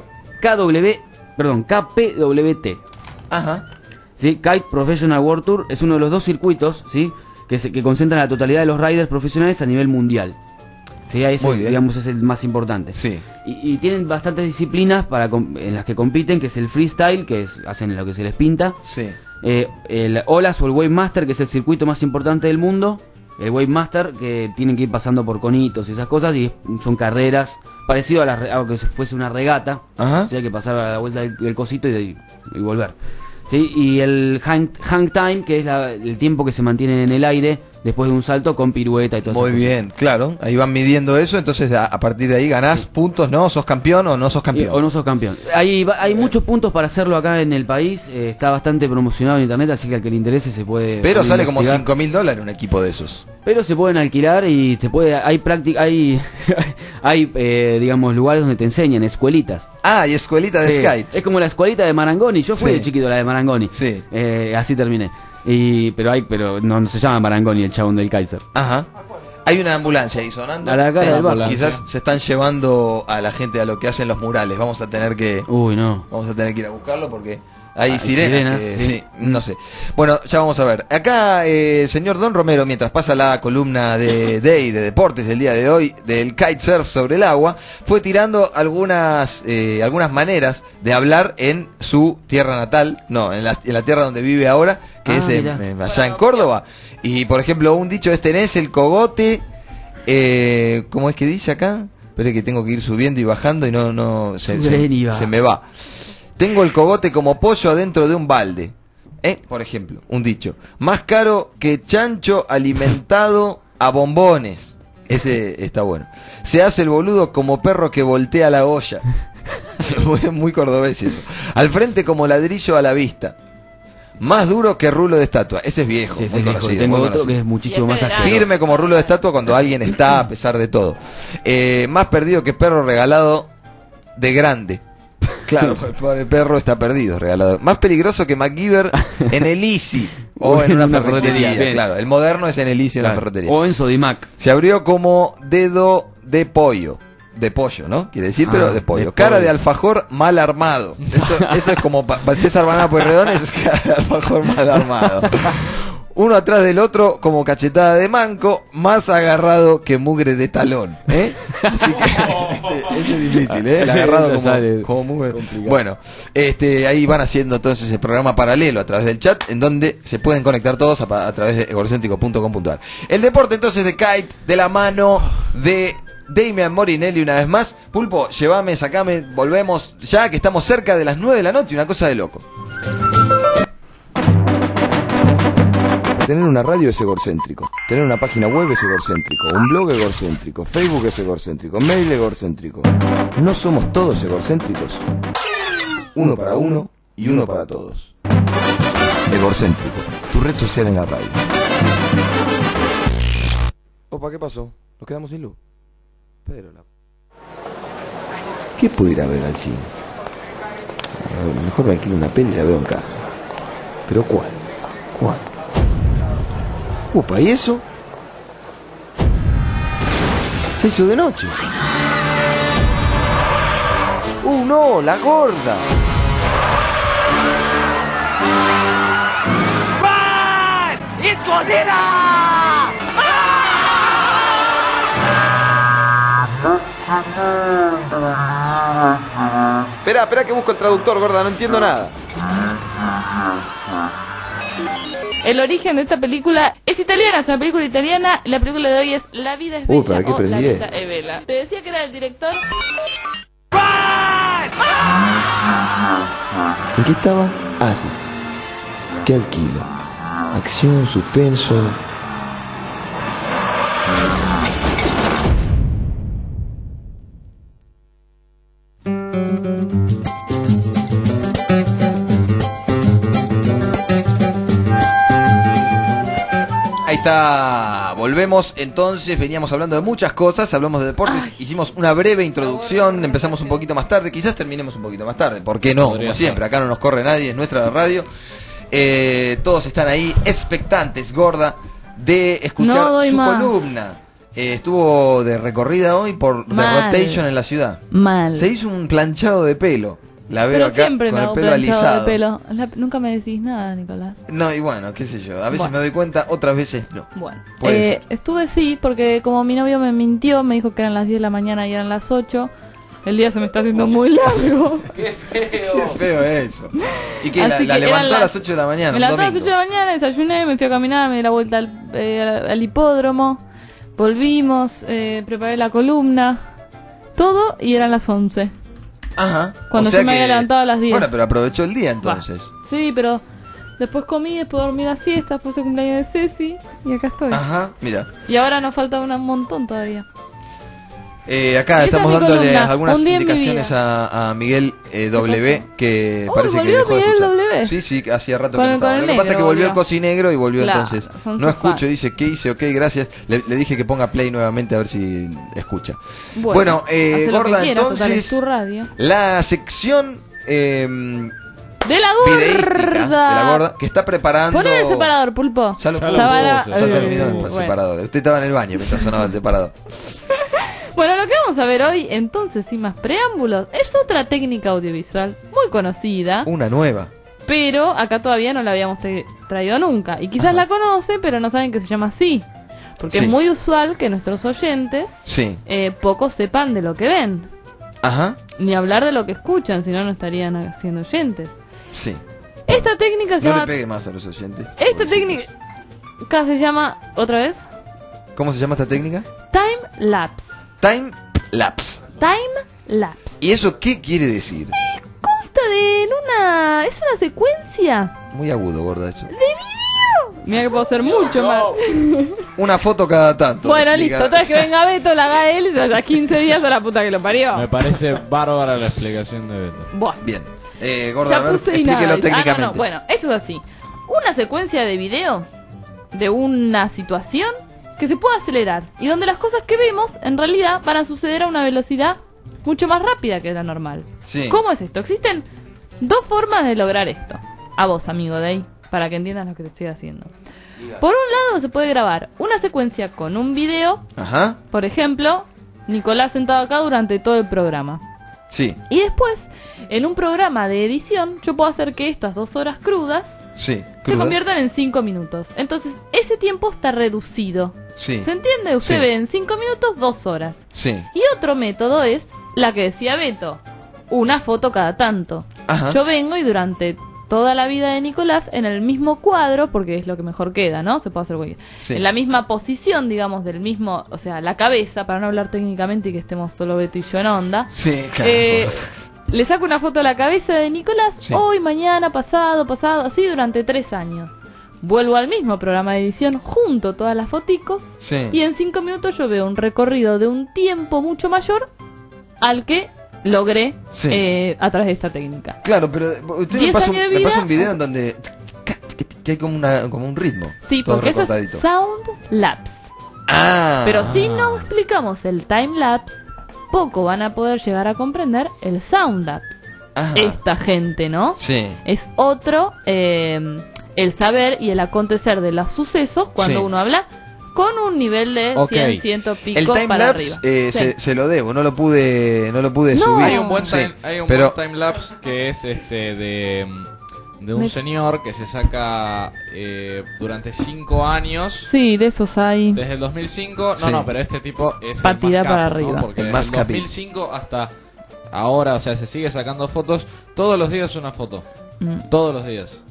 KPWT, Ajá. ¿sí? Kite Professional World Tour, es uno de los 2 circuitos, ¿sí? Que concentran la totalidad de los riders profesionales a nivel mundial. Sí, ese, Muy bien. digamos, es el más importante. Sí. Y tienen bastantes disciplinas en las que compiten, que es el freestyle, que hacen lo que se les pinta. Sí. El Olas o el Wave Master, que es el circuito más importante del mundo. El Wave Master, que tienen que ir pasando por conitos y esas cosas, y son carreras parecido a que fuese una regata. Ajá. O sea, hay que pasar a la vuelta del cosito y volver. ¿Sí? Y el hang time, que es el tiempo que se mantiene en el aire después de un salto con pirueta y todo eso. Muy bien, claro. Ahí van midiendo eso, entonces a partir de ahí ganás puntos, ¿no? ¿Sos campeón o no sos campeón? O no sos campeón. Hay muchos puntos para hacerlo acá en el país. Está bastante promocionado en internet, así que al que le interese se puede. Pero puede sale como investigar. $5.000 un equipo de esos. Pero se pueden alquilar y se puede. Hay práctica, hay digamos lugares donde te enseñan, escuelitas. Y escuelita de Sí, skate. es como la escuelita de Marangoni. Yo fui Sí. de chiquito a la de Marangoni. Sí. Así terminé. Pero no se llama Marangoni el chabón del Kaiser. Ajá. Hay una ambulancia ahí sonando. A la cara del bar. Quizás se están llevando a la gente a lo que hacen los murales. Vamos a tener que Uy, no. ir a buscarlo porque hay Hay sirenas. sirenas, que- sí. sí, no sé. Bueno, ya vamos a ver. Acá, señor Don Romero, mientras pasa la columna de deportes del día de hoy, del kitesurf sobre el agua, fue tirando algunas maneras de hablar en su tierra natal, no, en la tierra donde vive ahora, que es mirá. allá en Córdoba. Y, por ejemplo, un dicho tenés el cogote, ¿cómo es que dice acá? Espera que tengo que ir subiendo y bajando y se me va. Tengo el cogote como pollo adentro de un balde. Por ejemplo, un dicho. Más caro que chancho alimentado a bombones. Ese está bueno. Se hace el boludo como perro que voltea la olla. Muy cordobés eso. Al frente como ladrillo a la vista. Más duro que rulo de estatua. Ese es viejo. Sí, ese muy es viejo. conocido, Tengo muy otro conocido. que es muchísimo Y más es federal. áspero. Firme como rulo de estatua cuando alguien está a pesar de todo. Más perdido que perro regalado de grande. Claro, el pobre perro está perdido, regalado. Más peligroso que MacGyver en el Easy o en una ferretería. bien. Claro, el moderno es en el Easy en la Claro. ferretería. O en Sodimac. Se abrió como dedo de pollo. De pollo, ¿no? Quiere decir, pero de pollo. de Cara pollo. de alfajor mal armado. Eso es como César Banana Pueyrredón, eso es cara de alfajor mal armado. Uno atrás del otro como cachetada de manco, más agarrado que mugre de talón. Así que ese es difícil, el agarrado Esa sale como mugre. complicado. Bueno, ahí van haciendo entonces el programa paralelo a través del chat, en donde se pueden conectar todos a través de egocéntrico.com.ar. El deporte entonces de kite, de la mano de Damian Morinelli una vez más. Pulpo, llévame, sacame, volvemos ya que estamos cerca de las 9 de la noche, una cosa de loco. Tener una radio es egocéntrico. Tener una página web es egocéntrico. Un blog egocéntrico. Facebook es egocéntrico. Mail egocéntrico. ¿No somos todos egocéntricos? Uno para uno y uno para todos. Egocéntrico. Tu red social en la radio. Opa, ¿qué pasó? Nos quedamos sin luz. ¿Qué puedo ir a ver al cine? A lo mejor me alquilo una peli y la veo en casa. ¿Pero cuál? ¿Cuál? Opa, ¿y eso? Se hizo de noche. No, la gorda. Espera que busco el traductor, gorda, no entiendo nada. El origen de esta película es italiana, es una película italiana. La película de hoy es La vida es bella ¿para qué o La prendí vida es bella. Te decía que era el director. ¿En qué estaba? Ah, sí. ¿Qué alquilo? Acción, suspenso. Ahí está, volvemos entonces, veníamos hablando de muchas cosas, hablamos de deportes, hicimos una breve introducción, empezamos un poquito más tarde, quizás terminemos un poquito más tarde, ¿por qué no? Como siempre, acá no nos corre nadie, es nuestra radio, todos están ahí expectantes, gorda, de escuchar su columna. Estuvo de recorrida hoy por The Rotation en la ciudad. Se hizo un planchado de pelo. La veo Pero acá siempre con me el hago pelo planchado alisado. de pelo. Nunca me decís nada, Nicolás. No, y bueno, qué sé yo. A veces Bueno. me doy cuenta, otras veces no. Bueno, Puede ser. estuve sí, porque como mi novio me mintió, me dijo que eran las 10 de la mañana y eran las 8. El día se me está haciendo muy largo. Qué feo eso. ¿Y que Así la que levantó eran a las 8 de la mañana? Me un levanté a las domingo? 8 de la mañana, desayuné, me fui a caminar, me di la vuelta al hipódromo. Volvimos, preparé la columna. Todo y eran las 11. Ajá. Cuando O sea yo me que- había levantado a las 10. Bueno, pero aprovechó el día entonces. Sí, pero después comí, después dormí la siesta, después el cumpleaños de Ceci y acá estoy. Ajá, mira. Y ahora nos falta un montón todavía. Acá Esa estamos es mi dándole columna, algunas un día en mi indicaciones a Miguel W, que Uy, parece que volvió dejó de Miguel escuchar. W. Sí, sí, hacía rato Con que no el- con estaba. el Lo que pasa es que negro volvió el volvió. cocinegro y volvió Claro, entonces. son No sus escucho, fans. dice, ¿qué hice? Ok, gracias. Le dije que ponga play nuevamente a ver si escucha. Bueno, Bueno, hacé lo que gorda, quieras, total, es entonces, tu radio. la sección De la videística de gorda. la gorda, que está preparando... Poner el separador, Pulpo. Ya lo Ya puse, lo Sabana- puse, ya terminó el Bueno. separador. Usted estaba en el baño mientras sonaba el separador. Bueno, lo que vamos a ver hoy, entonces, sin más preámbulos, es otra técnica audiovisual muy conocida, Una nueva. pero acá todavía no la habíamos traído nunca. Y quizás la conocen, pero no saben que se llama así. Porque Sí. es muy usual que nuestros oyentes Sí. pocos sepan de lo que ven. Ajá. Ni hablar de lo que escuchan, si no, no estarían siendo oyentes. Sí. Esta técnica se No le llama... pegue más a los oyentes. Esta pobrecitos. técnica... Acá se llama... ¿Otra vez? ¿Cómo se llama esta técnica? Time Lapse. Time lapse. Time Lapse. ¿Y eso qué quiere decir? Consta de una... Es una secuencia Muy agudo, gorda, eso. de video. Mira que puedo hacer mucho más. Una foto cada tanto. Bueno, explica. listo. Entonces que venga Beto, la haga él y se vaya 15 días a la puta que lo parió. Me parece bárbara la explicación de Beto. Buah. Bien. Gorda, a Ya ver, puse y nada. explíquelo Ah, técnicamente. no, no. Bueno, esto es así. Una secuencia de video de una situación que se puede acelerar y donde las cosas que vemos en realidad van a suceder a una velocidad mucho más rápida que la normal. Sí. ¿Cómo es esto? Existen dos formas de lograr esto. A vos, amigo Day, para que entiendas lo que te estoy haciendo. Por un lado se puede grabar una secuencia con un video, Ajá. por ejemplo, Nicolás sentado acá durante todo el programa. Sí. Y después, en un programa de edición, yo puedo hacer que estas 2 horas crudas Sí. se Cruda. conviertan en 5 minutos. Entonces, ese tiempo está reducido. Sí. ¿Se entiende? Usted Sí. ve en 5 minutos 2 horas. Sí. Y otro método es la que decía Beto. Una foto cada tanto. Ajá. Yo vengo y durante toda la vida de Nicolás, en el mismo cuadro, porque es lo que mejor queda, ¿no? Se puede hacer cualquier... Sí. En la misma posición, digamos, del mismo... O sea, la cabeza, para no hablar técnicamente y que estemos solo Beto y yo en onda. Sí, claro. Le saco una foto a la cabeza de Nicolás, Sí. hoy, mañana, pasado, así durante 3 años. Vuelvo al mismo programa de edición, junto todas las foticos, Sí. y en 5 minutos yo veo un recorrido de un tiempo mucho mayor al que logré Sí. a través de esta técnica. Claro, pero usted 10 años de me vida. pasa un video en donde que hay como un ritmo. Sí, todo porque eso es recortadito. sound lapse. Ah. Pero si no explicamos el time lapse, poco van a poder llegar a comprender el sound lapse. Ajá. Esta gente, ¿no? Sí. Es otro el saber y el acontecer de los sucesos cuando Sí. uno habla con un nivel de Ok. 100, 100 El pico time para lapse arriba. Sí. se lo debo, no lo pude subir. Hay un buen Sí, time, pero buen lapse que es de un Me- señor que se saca durante 5 años. Sí, de esos hay. Desde el 2005, Sí. pero este tipo es Partida el más capo, para ¿no? arriba. Porque El desde más el capi. 2005 hasta ahora, o sea, se sigue sacando fotos. Todos los días una foto. Mm. Todos los días.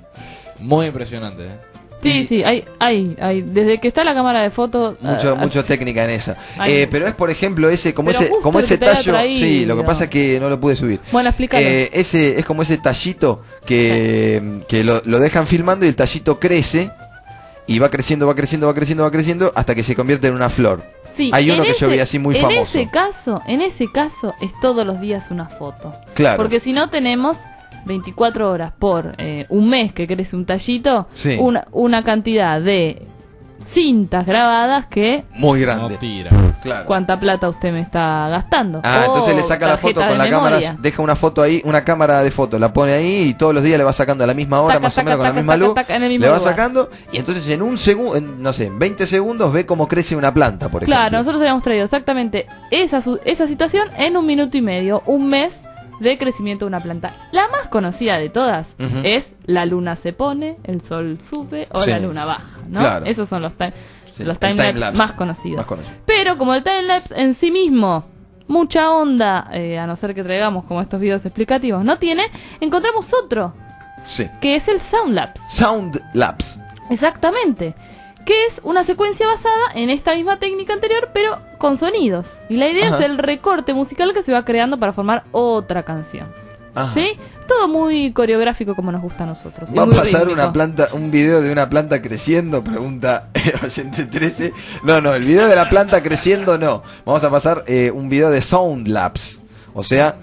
Muy impresionante, Sí, sí, hay. Desde que está la cámara de fotos. mucho técnica en esa. Hay Pero es por ejemplo ese como Pero ese justo como el ese que te haya tallo, traído. sí, lo que pasa es que no lo pude subir. Bueno, explícalo. Ese es como ese tallito que lo dejan filmando y el tallito crece y va creciendo hasta que se convierte en una flor. Sí, hay uno en que yo vi así muy famoso. En ese caso es todos los días una foto. Claro. Porque si no tenemos 24 horas por un mes que crece un tallito, Sí. una cantidad de cintas grabadas que Muy ¿eh? grande. No tira. Claro. cuánta plata usted me está gastando. Entonces O le saca la foto tarjeta con de la cámara, memoria. deja una foto ahí, una cámara de fotos, la pone ahí y todos los días le va sacando a la misma hora, Taca, más o taca, menos con la taca, misma taca, luz, taca, en el mismo le va lugar. sacando y entonces en un segundo, no sé, en 20 segundos ve cómo crece una planta, por ejemplo. Claro, nosotros habíamos traído exactamente esa situación en 1 minuto y medio, un mes de crecimiento de una planta. La más conocida de todas Ujú. es la luna se pone, el sol sube o Sí. la luna baja, ¿no? Claro. Esos son los Sí, los el timelapse timelapse más conocidos. más conocido. Pero como el timelapse en sí mismo, mucha onda, a no ser que traigamos como estos videos explicativos, no tiene, encontramos otro, Sí. que es el soundlapse. Sound Lapse. Exactamente. Que es una secuencia basada en esta misma técnica anterior, pero con sonidos. Y la idea Ajá. es el recorte musical que se va creando para formar otra canción. Ajá. ¿Sí? Todo muy coreográfico como nos gusta a nosotros. y ¿Va a muy pasar rítmico. un video de una planta creciendo? Pregunta oyente 13. No, el video de la planta creciendo no. Vamos a pasar un video de Sound Lapse. O sea,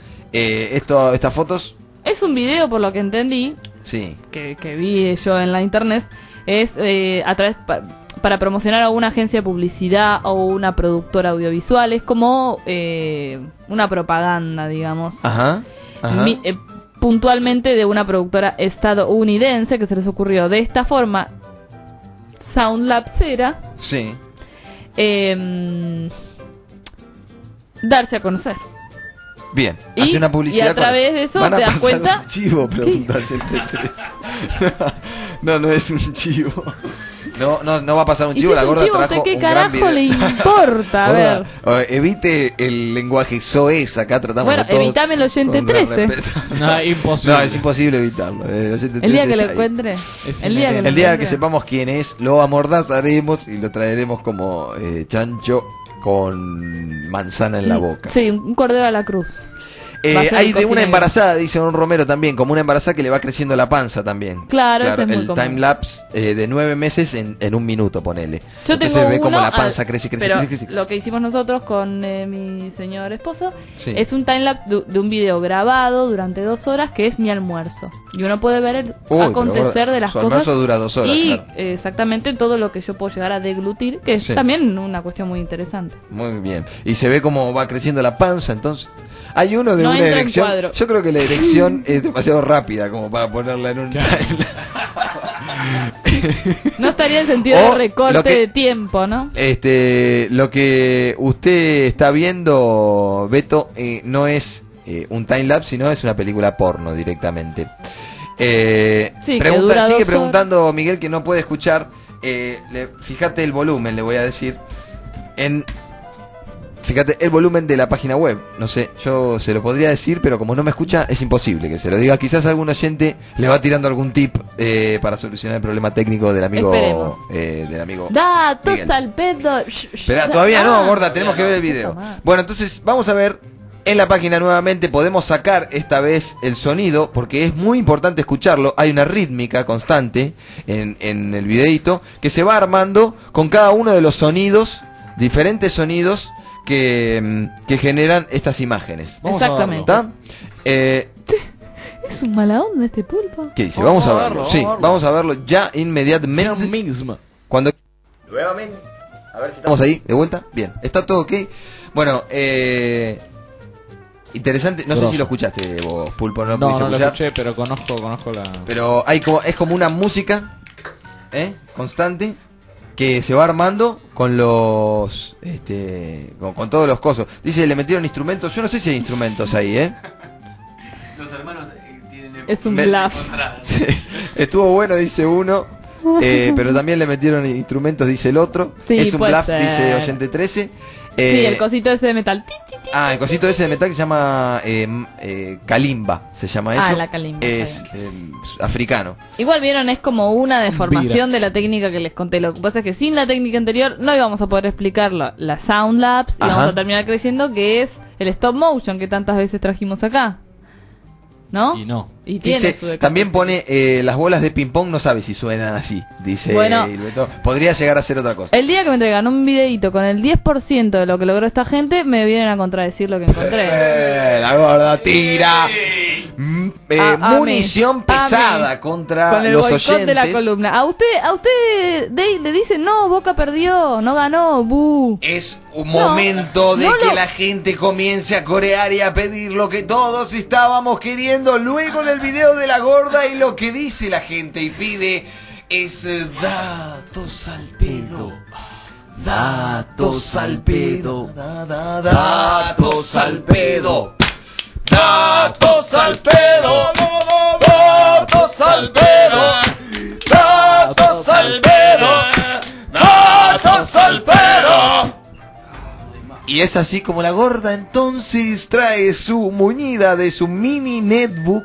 estas fotos, Es un video, por lo que entendí, sí. que vi yo en la internet, es a través para promocionar a una agencia de publicidad o una productora audiovisual. Es como una propaganda, digamos. Ajá. Ajá. Puntualmente de una productora estadounidense que se les ocurrió de esta forma soundlapsera Sí. darse a conocer. Bien. Y- Hace una publicidad. y a través de eso ¿Van a te das pasar cuenta? un chivo? Pregunta oyente 13. No es un chivo. No va a pasar un Y si chivo. es La un gorda chivo, trajo ¿usted qué un gran carajo video. le importa? A ver. Gorda, evite el lenguaje soez. Acá tratamos Bueno, de todo evitame el oyente con gran 13. respeto. No, imposible. No, es imposible evitarlo. El oyente El día 13 que lo está ahí. encuentre. Es El día que lo El día que encuentre. sepamos quién es, lo amordazaremos y lo traeremos como chancho con manzana en la boca. Sí, un cordero a la cruz. Va a ser Hay el de una cocinero. embarazada, dice un Romero también, como una embarazada que le va creciendo la panza también. Claro, ese es muy el común. timelapse de 9 meses en 1 minuto, ponele. Yo Entonces tengo ve como uno, la panza crece. pero lo que hicimos nosotros con mi señor esposo Sí. es un timelapse de un video grabado durante 2 horas que es mi almuerzo. Y uno puede ver el Uy, acontecer pero de las su cosas. almuerzo dura 2 horas, y claro. exactamente todo lo que yo puedo llegar a deglutir, que es Sí. también una cuestión muy interesante. Muy bien. Y se ve cómo va creciendo la panza, entonces. Hay uno de No una entra en erección. cuadro. Yo creo que la erección es demasiado rápida como para ponerla en un timelapse. No estaría en sentido O de recorte lo que- de tiempo, ¿no? Lo que usted está viendo, Beto, no es un timelapse, sino es una película porno directamente. Sí, que dura 2 sigue horas. preguntando Miguel que no puede escuchar. Fíjate el volumen, le voy a decir. Fíjate el volumen de la página web. No sé, yo se lo podría decir, pero como no me escucha, es imposible que se lo diga. Quizás algún oyente le va tirando algún tip para solucionar el problema técnico del amigo. Esperemos. Del amigo. Datos Miguel. al pedo. Espera, todavía no, gorda, tenemos que ver el video. puta madre. Bueno, entonces vamos a ver en la página nuevamente. Podemos sacar esta vez el sonido porque es muy importante escucharlo. Hay una rítmica constante en el videito que se va armando con cada uno de los sonidos, diferentes sonidos que generan estas imágenes. Vamos a Exactamente. ¿Está? Es un mala onda este pulpo. ¿Qué dice? Vamos a verlo. vamos a Sí, verlo. vamos a verlo ya Ya inmediatamente. mismo. Cuando nuevamente, a ver si estamos ahí de vuelta. Bien, está todo ok. Bueno, interesante. No sé Grosso. si lo escuchaste vos, Pulpo, no lo No, pudiste no lo escuchar. escuché, pero conozco la... Pero es como una música, constante, que se va armando con los con todos los cosos. Dice, le metieron instrumentos. Yo no sé si hay instrumentos ahí, Los hermanos tienen... Es un Me- bluff. Sí, estuvo bueno, dice uno. Pero también le metieron instrumentos, dice el otro. Sí, es un puede bluff, ser. dice Oyente 13. Sí, el cosito ese de metal. El cosito ese de metal que se llama kalimba, se llama eso. La kalimba, Es africano. Igual vieron, es como una deformación de la técnica que les conté. Lo que pasa es que sin la técnica anterior no íbamos a poder explicar la Sound Labs y Ajá. vamos a terminar creyendo que es el stop motion que tantas veces trajimos acá. ¿No? Y no. Y tiene Dice, su también pone las bolas de ping pong, no sabe si suenan así. Dice, Bueno. Beto, podría llegar a ser otra cosa. El día que me entregan un videito con el 10% de lo que logró esta gente, me vienen a contradecir lo que encontré. La gorda tira munición pesada contra Con el los boicot oyentes. de la columna. A usted Dave, le dicen, no, Boca perdió, no ganó, bu. Es un momento de no que lo- la gente comience a corear y a pedir lo que todos estábamos queriendo luego del video de la gorda, y lo que dice la gente y pide es datos al pedo. Datos al pedo. Datos al pedo. Datos al pedo. Datos al pedo. Datos al pedo. Datos al pedo. Y es así como la gorda entonces trae su muñida de su mini netbook.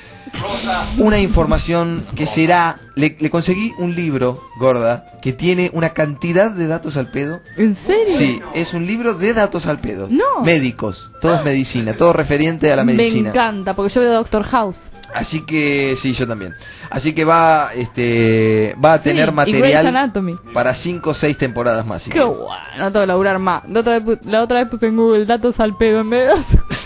Una información que será... Le conseguí un libro, gorda, que tiene una cantidad de datos al pedo. ¿En serio? Sí, es un libro de datos al pedo. No. Médicos, todo es medicina, todo referente a la Me medicina. encanta, porque yo veo Doctor House. Así que, sí, yo también. Así que va a tener Sí, y Grey's material Anatomy. para 5 o 6 temporadas más. si Qué querés. bueno, no tengo que laburar más. La otra vez puse en Google datos al pedo en vez de datos.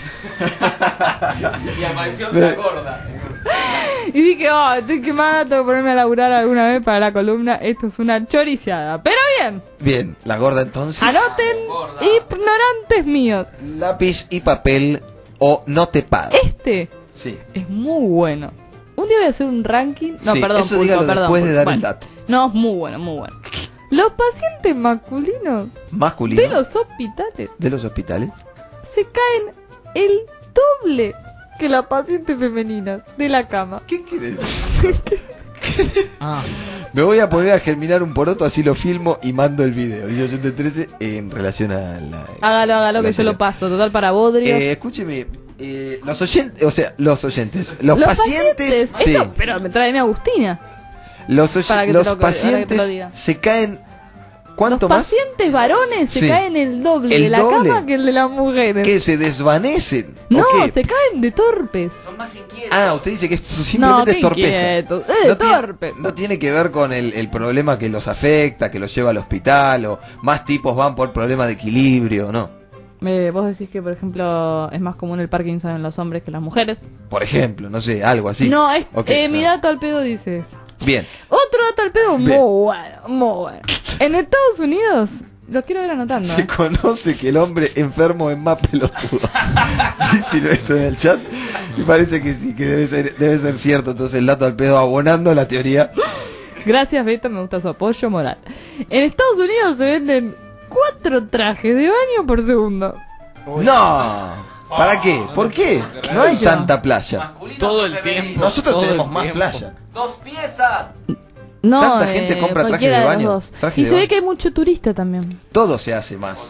Y apareció la gorda. Y dije, ¿qué más tengo que ponerme a laburar alguna vez para la columna? Esto es una choriciada. Pero bien, Bien, la gorda entonces. anoten, ignorantes míos. Lápiz y papel o notepad. Este Sí. es muy bueno. Un día voy a hacer un ranking. No, Sí, perdón, eso Pulpo, dígalo perdón, después de Pulpo. dar Bueno, el dato. No, es muy bueno, muy bueno. Los pacientes masculinos Masculino de los hospitales de los hospitales. se caen el doble que las pacientes femeninas de la cama. ¿Qué quieres decir? Ah, Me voy a poner a germinar un poroto, así lo filmo y mando el video. Dice Oyente 13 en relación a la... Hágalo, la que yo lo anterior. paso. Total para bodrios. Escúcheme, los oyentes, los pacientes, sí, Esto, pero me trae mi Agustina. los para que te los lo- para que te lo pacientes diga. se caen, ¿cuánto Los más? pacientes varones Sí. se caen el doble ¿El de la doble? cama que el de las mujeres. Que se desvanecen. No, ¿o qué? se caen de torpes. Son más inquietos. Ah, usted dice que esto simplemente qué es torpeza. inquietos. No tiene, Torpe. no tiene que ver con el problema que los afecta, que los lleva al hospital, o más tipos van por problemas de equilibrio, no. Vos decís que, por ejemplo, es más común el Parkinson en los hombres que en las mujeres. Por ejemplo, no sé, algo así. No, es, Ok, mi no. dato al pedo dice eso. Bien. Otro dato al pedo Bien. muy bueno, muy bueno. En Estados Unidos, lo quiero ir anotando. Se conoce que el hombre enfermo es más pelotudo. Dice esto en el chat. Y parece que sí, que debe ser cierto. Entonces el dato al pedo abonando la teoría. Gracias, Beto, me gusta su apoyo moral. En Estados Unidos se venden 4 trajes de baño por segundo. ¡No! ¿Para qué? ¿Por qué? No hay tanta playa. Masculino todo o el femenino. tiempo. Nosotros Todo tenemos el más tiempo. playa. 2 piezas. No, Tanta gente compra traje cualquiera de los baño, dos. traje Y de se ve baño. que hay mucho turista también. Todo se hace más.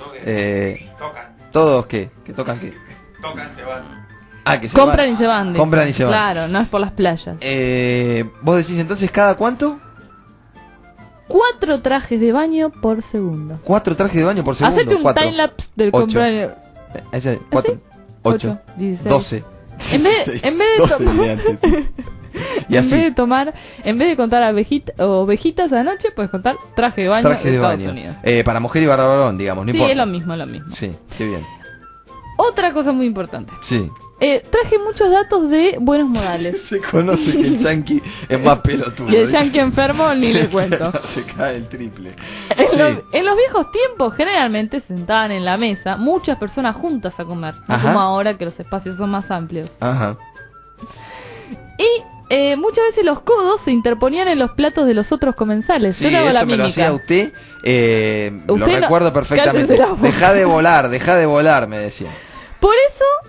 ¿Todos qué? ¿Que tocan qué? Tocan, se van. Ah, que se Compran van. y se van. dice. Compran y se van. Claro, no es por las playas. Vos decís entonces cada cuánto? 4 trajes de baño por segundo. 4 trajes de baño por segundo. Hacete un 4. timelapse del 8. cumpleaños. 4, 8, 16. 12. En vez- 16, en vez de 12 tomar- de antes, sí. Y En vez de así, tomar, en vez de contar ovejitas a la noche, puedes contar traje de baño traje de de Estados baño. Unidos. Para mujer y para varón, digamos, no Sí, importa. es lo mismo, es lo mismo. Sí, qué bien. Otra cosa muy importante. Sí. Traje muchos datos de buenos modales. Se conoce que el yankee es más pelotudo. Y el ¿viste? yankee enfermo ni le cuento. Se cae el triple. En, Sí. en los viejos tiempos, generalmente se sentaban en la mesa muchas personas juntas a comer. No Ajá. como ahora que los espacios son más amplios. Ajá. Y muchas veces los codos se interponían en los platos de los otros comensales. Sí, Yo le hago la eso me lo mímica. hacía usted. Lo Usted no, recuerdo perfectamente. cállese la boca. Deja de volar, me decía. Por eso,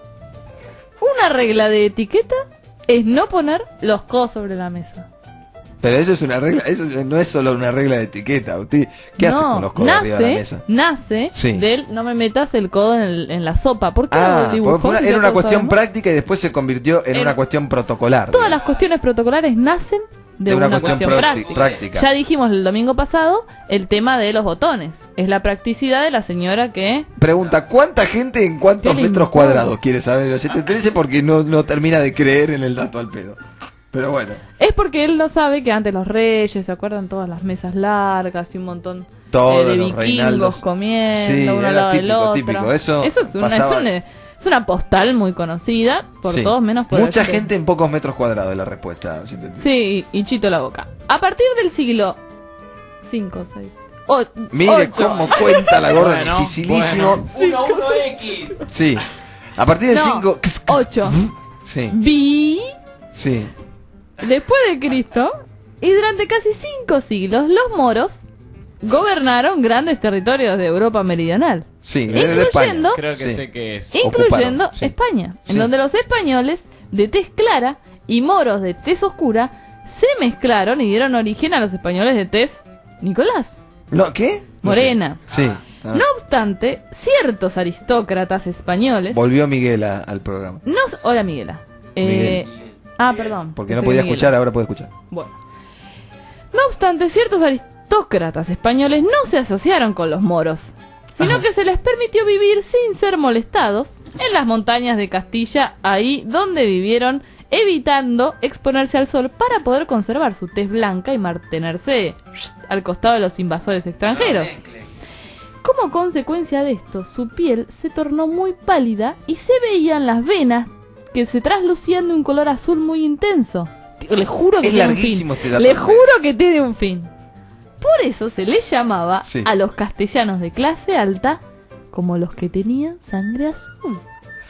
una regla de etiqueta es no poner los codos sobre la mesa. Pero eso es una regla, eso no es solo una regla de etiqueta. ¿Usted qué hace con los codos arriba de la mesa? Nace Sí. del no me metas el codo en la sopa. ¿Por qué Ah, lo dibujó? porque Si era ya una todos cuestión sabemos. práctica y después se convirtió en Era- una cuestión protocolar. Todas digamos. las cuestiones protocolares nacen de una cuestión práctica. Ya dijimos el domingo pasado el tema de los botones. Es la practicidad de la señora que... Pregunta, ¿cuánta gente en cuántos ¿Qué le metros importa? cuadrados quiere saber el 713? Porque no termina de creer en el dato al pedo. Pero bueno, Es porque él no sabe que antes los reyes, ¿se acuerdan? Todas las mesas largas y un montón Todos de los vikingos reinaldos. comiendo Sí, uno era al lado del típico, otro. típico. Eso es pasaba- es una postal muy conocida por sí. todos menos por Mucha el- gente en pocos metros cuadrados, la respuesta. 713. Sí, y chito la boca. A partir del siglo 5, 6, Mire cómo cuenta la gorda, Bueno, dificilísimo. 1-1X. Sí. A partir del No, 5... 8. Sí, Vi sí. después de Cristo y durante casi 5 siglos los moros gobernaron grandes territorios de Europa meridional, Sí, desde España. incluyendo Creo que Sí. sé que es. incluyendo Ocuparon, sí. España, Sí. en donde los españoles de tez clara y moros de tez oscura se mezclaron y dieron origen a los españoles de tez Nicolás. ¿No? ¿Qué? No Morena. sé. Sí. Ah. No obstante, ciertos aristócratas españoles... Volvió Miguel al programa. Hola, Miguela. Miguel. Perdón. Porque no Soy podía Miguela. escuchar, ahora puede escuchar. Bueno. No obstante, ciertos aristócratas españoles no se asociaron con los moros, sino que se les permitió vivir sin ser molestados en las montañas de Castilla, ahí donde vivieron, evitando exponerse al sol para poder conservar su tez blanca y mantenerse al costado de los invasores extranjeros. Como consecuencia de esto, su piel se tornó muy pálida y se veían las venas que se traslucían de un color azul muy intenso. Le juro que Es tiene un larguísimo fin. este dato. Le juro que tiene un fin. Por eso se les llamaba Sí. a los castellanos de clase alta como los que tenían sangre azul.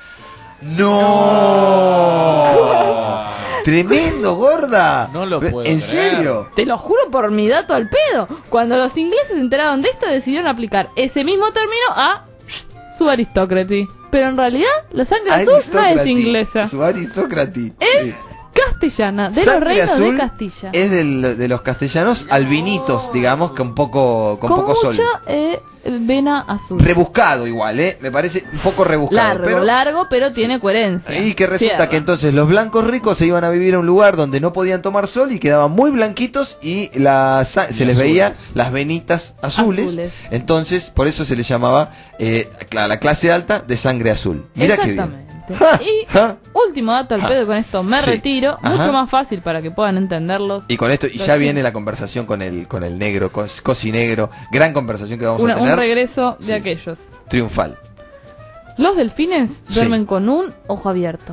¡No! ¡Tremendo, gorda! No lo puedo ¿En creer. serio? Te lo juro por mi dato al pedo. Cuando los ingleses se enteraron de esto, decidieron aplicar ese mismo término a su aristocracy. Pero en realidad, la sangre azul no es Aristocrati. inglesa. Su aristocrati. Es Sí. castellana, de los Sangre reinos azul de Castilla. Es de los castellanos albinitos, digamos, con poco sol. mucha vena azul. Rebuscado igual, me parece un poco rebuscado. Largo, pero tiene coherencia. Y que resulta Cierra. que entonces los blancos ricos se iban a vivir a un lugar donde no podían tomar sol y quedaban muy blanquitos y se les veía azules. las venitas azules. Entonces, por eso se les llamaba la clase alta de sangre azul. Mira qué bien. Exactamente. Ja, Y ja. último dato al pedo, con esto me Sí. retiro. Ajá. Mucho más fácil para que puedan entenderlos. Y con esto, y Lo ya que- viene la conversación con el negro, Cosi Negro, gran conversación que vamos a un tener, regreso de Sí. aquellos. triunfal. Los delfines Sí. duermen con un ojo abierto.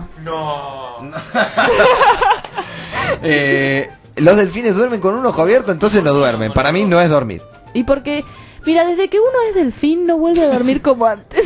Los delfines duermen con un ojo abierto, entonces no duermen. Para mí no es dormir. Y porque, mira, desde que uno es delfín no vuelve a dormir como antes.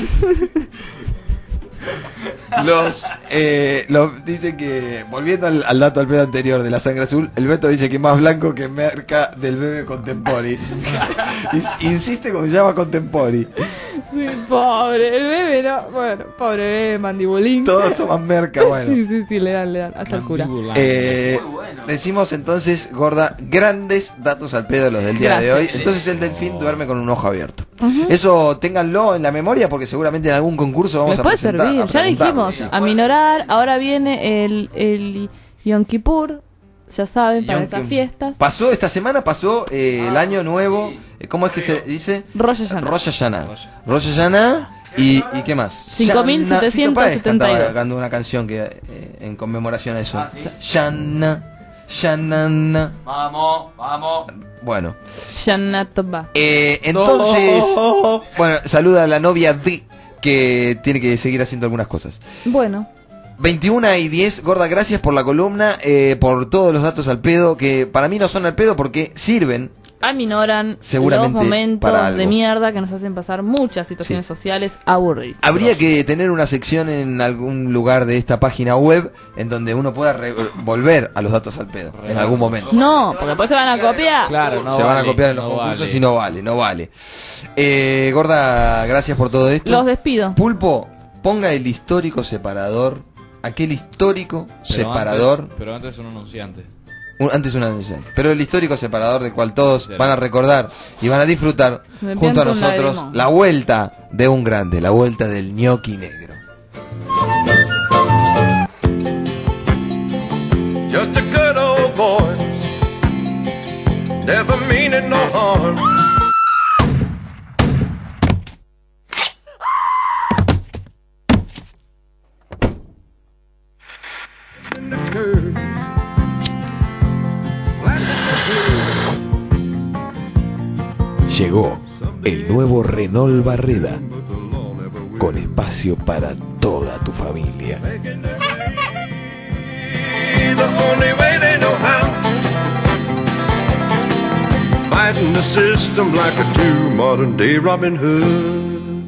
Dice que, volviendo al dato al pedo anterior de la sangre azul, el Beto dice que es más blanco que merca del bebé Contempori. Insiste como se llama Contempori. Sí, pobre, el bebé no. Bueno, pobre bebé, mandibulín. Todos toman merca, bueno. Sí, le dan, hasta el cura. Decimos entonces, gorda, grandes datos al pedo de los del día de hoy. Entonces el delfín duerme con un ojo abierto. Eso ténganlo en la memoria porque seguramente en algún concurso vamos Les a puede presentar. servir, a ya preguntarlo, dijimos, sí. aminorar, ahora viene el Yom Kippur, ya saben, para Yom esas Kippur. fiestas. Esta semana pasó el año nuevo. ¿Cómo es que se dice? Rosh Hashanah. Rosh Hashanah. Rosh Hashanah y ¿qué más? 5.772. Fito Páez cantando una canción que en conmemoración a eso. Shana, Shanana. Vamos. Bueno, Shana Tova. entonces, bueno, saluda a la novia de que tiene que seguir haciendo algunas cosas. Bueno, 21:10, gorda, gracias por la columna, por todos los datos al pedo, que para mí no son al pedo porque sirven aminoran Seguramente los momentos para algo. de mierda que nos hacen pasar muchas situaciones sociales aburridas. Habría que tener una sección en algún lugar de esta página web en donde uno pueda volver a los datos al pedo en algún momento. No, porque después se van a copiar. Claro, no Se van a vale, copiar en los no concursos vale. y no vale. Gorda, gracias por todo esto. Los despido. Pulpo, ponga el histórico separador, aquel histórico separador. Pero antes un anunciante. Antes una anunciante. Pero el histórico separador del cual todos Será. van a recordar y van a disfrutar Me junto a pianto un nosotros lagrimón. la vuelta de un grande, la vuelta del ñoqui negro. Just a good old boy, never meaning no harm. Llegó el nuevo Renault Barreda, con espacio para toda tu familia. The only way they know how. Fighting the system like a true modern day Robin Hood.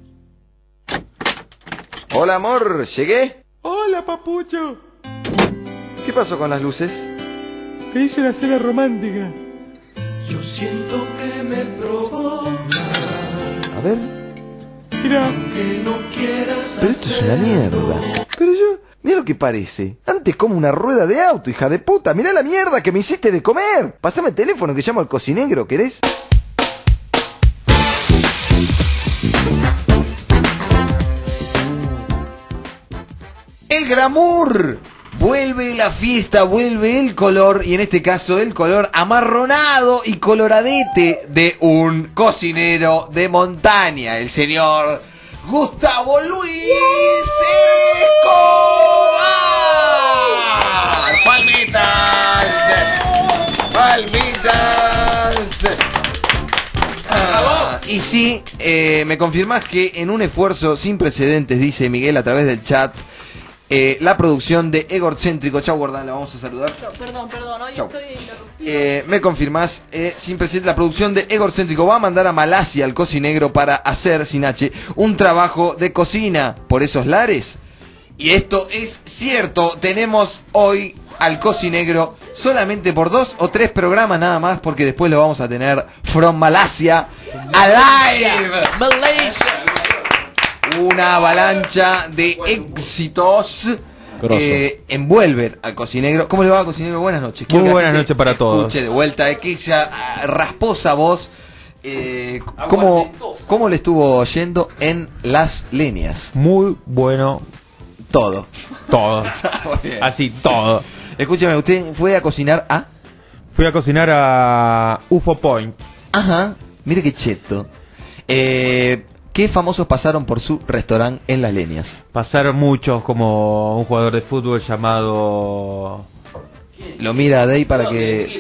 Hola amor, ¿llegué? Hola, papucho. ¿Qué pasó con las luces? Te hice una cena romántica. A ver. Mira. Pero esto es una mierda. Pero yo, mira lo que parece. Antes como una rueda de auto, hija de puta. Mirá la mierda que me hiciste de comer. Pasame el teléfono que llamo al cocinegro, ¿querés? El glamour. Vuelve la fiesta, vuelve el color, y en este caso el color amarronado y coloradete de un cocinero de montaña, el señor Gustavo Luis Escobar. ¡Palmitas! ¡Palmitas! Y sí, me confirmás que en un esfuerzo sin precedentes, dice Miguel a través del chat, la producción de Egorcéntrico, chau Gordán, la vamos a saludar. Perdón, hoy Chau. estoy interrumpido. Me confirmás, sin precedentes, la producción de Egorcéntrico va a mandar a Malasia al cocinegro para hacer, sin H, un trabajo de cocina por esos lares. Y esto es cierto, tenemos hoy al cocinegro solamente por 2 o 3 programas nada más, porque después lo vamos a tener from Malasia alive. Malaysia. Una avalancha de éxitos Grosso. envuelve al cocinegro. ¿Cómo le va, cocinegro? Buenas noches. Muy Quiero que la buenas gente noches para todos. Escuche de vuelta, que esa rasposa voz. ¿Cómo le estuvo yendo en las leñas? Muy bueno Todo. todo. Muy bien. Así, todo. Escúchame, usted fue a cocinar a... Fui a cocinar a UFO Point. Ajá, mire qué cheto. ¿Qué famosos pasaron por su restaurante en las leñas? Pasaron muchos, como un jugador de fútbol llamado... Lo mira a Dey para que...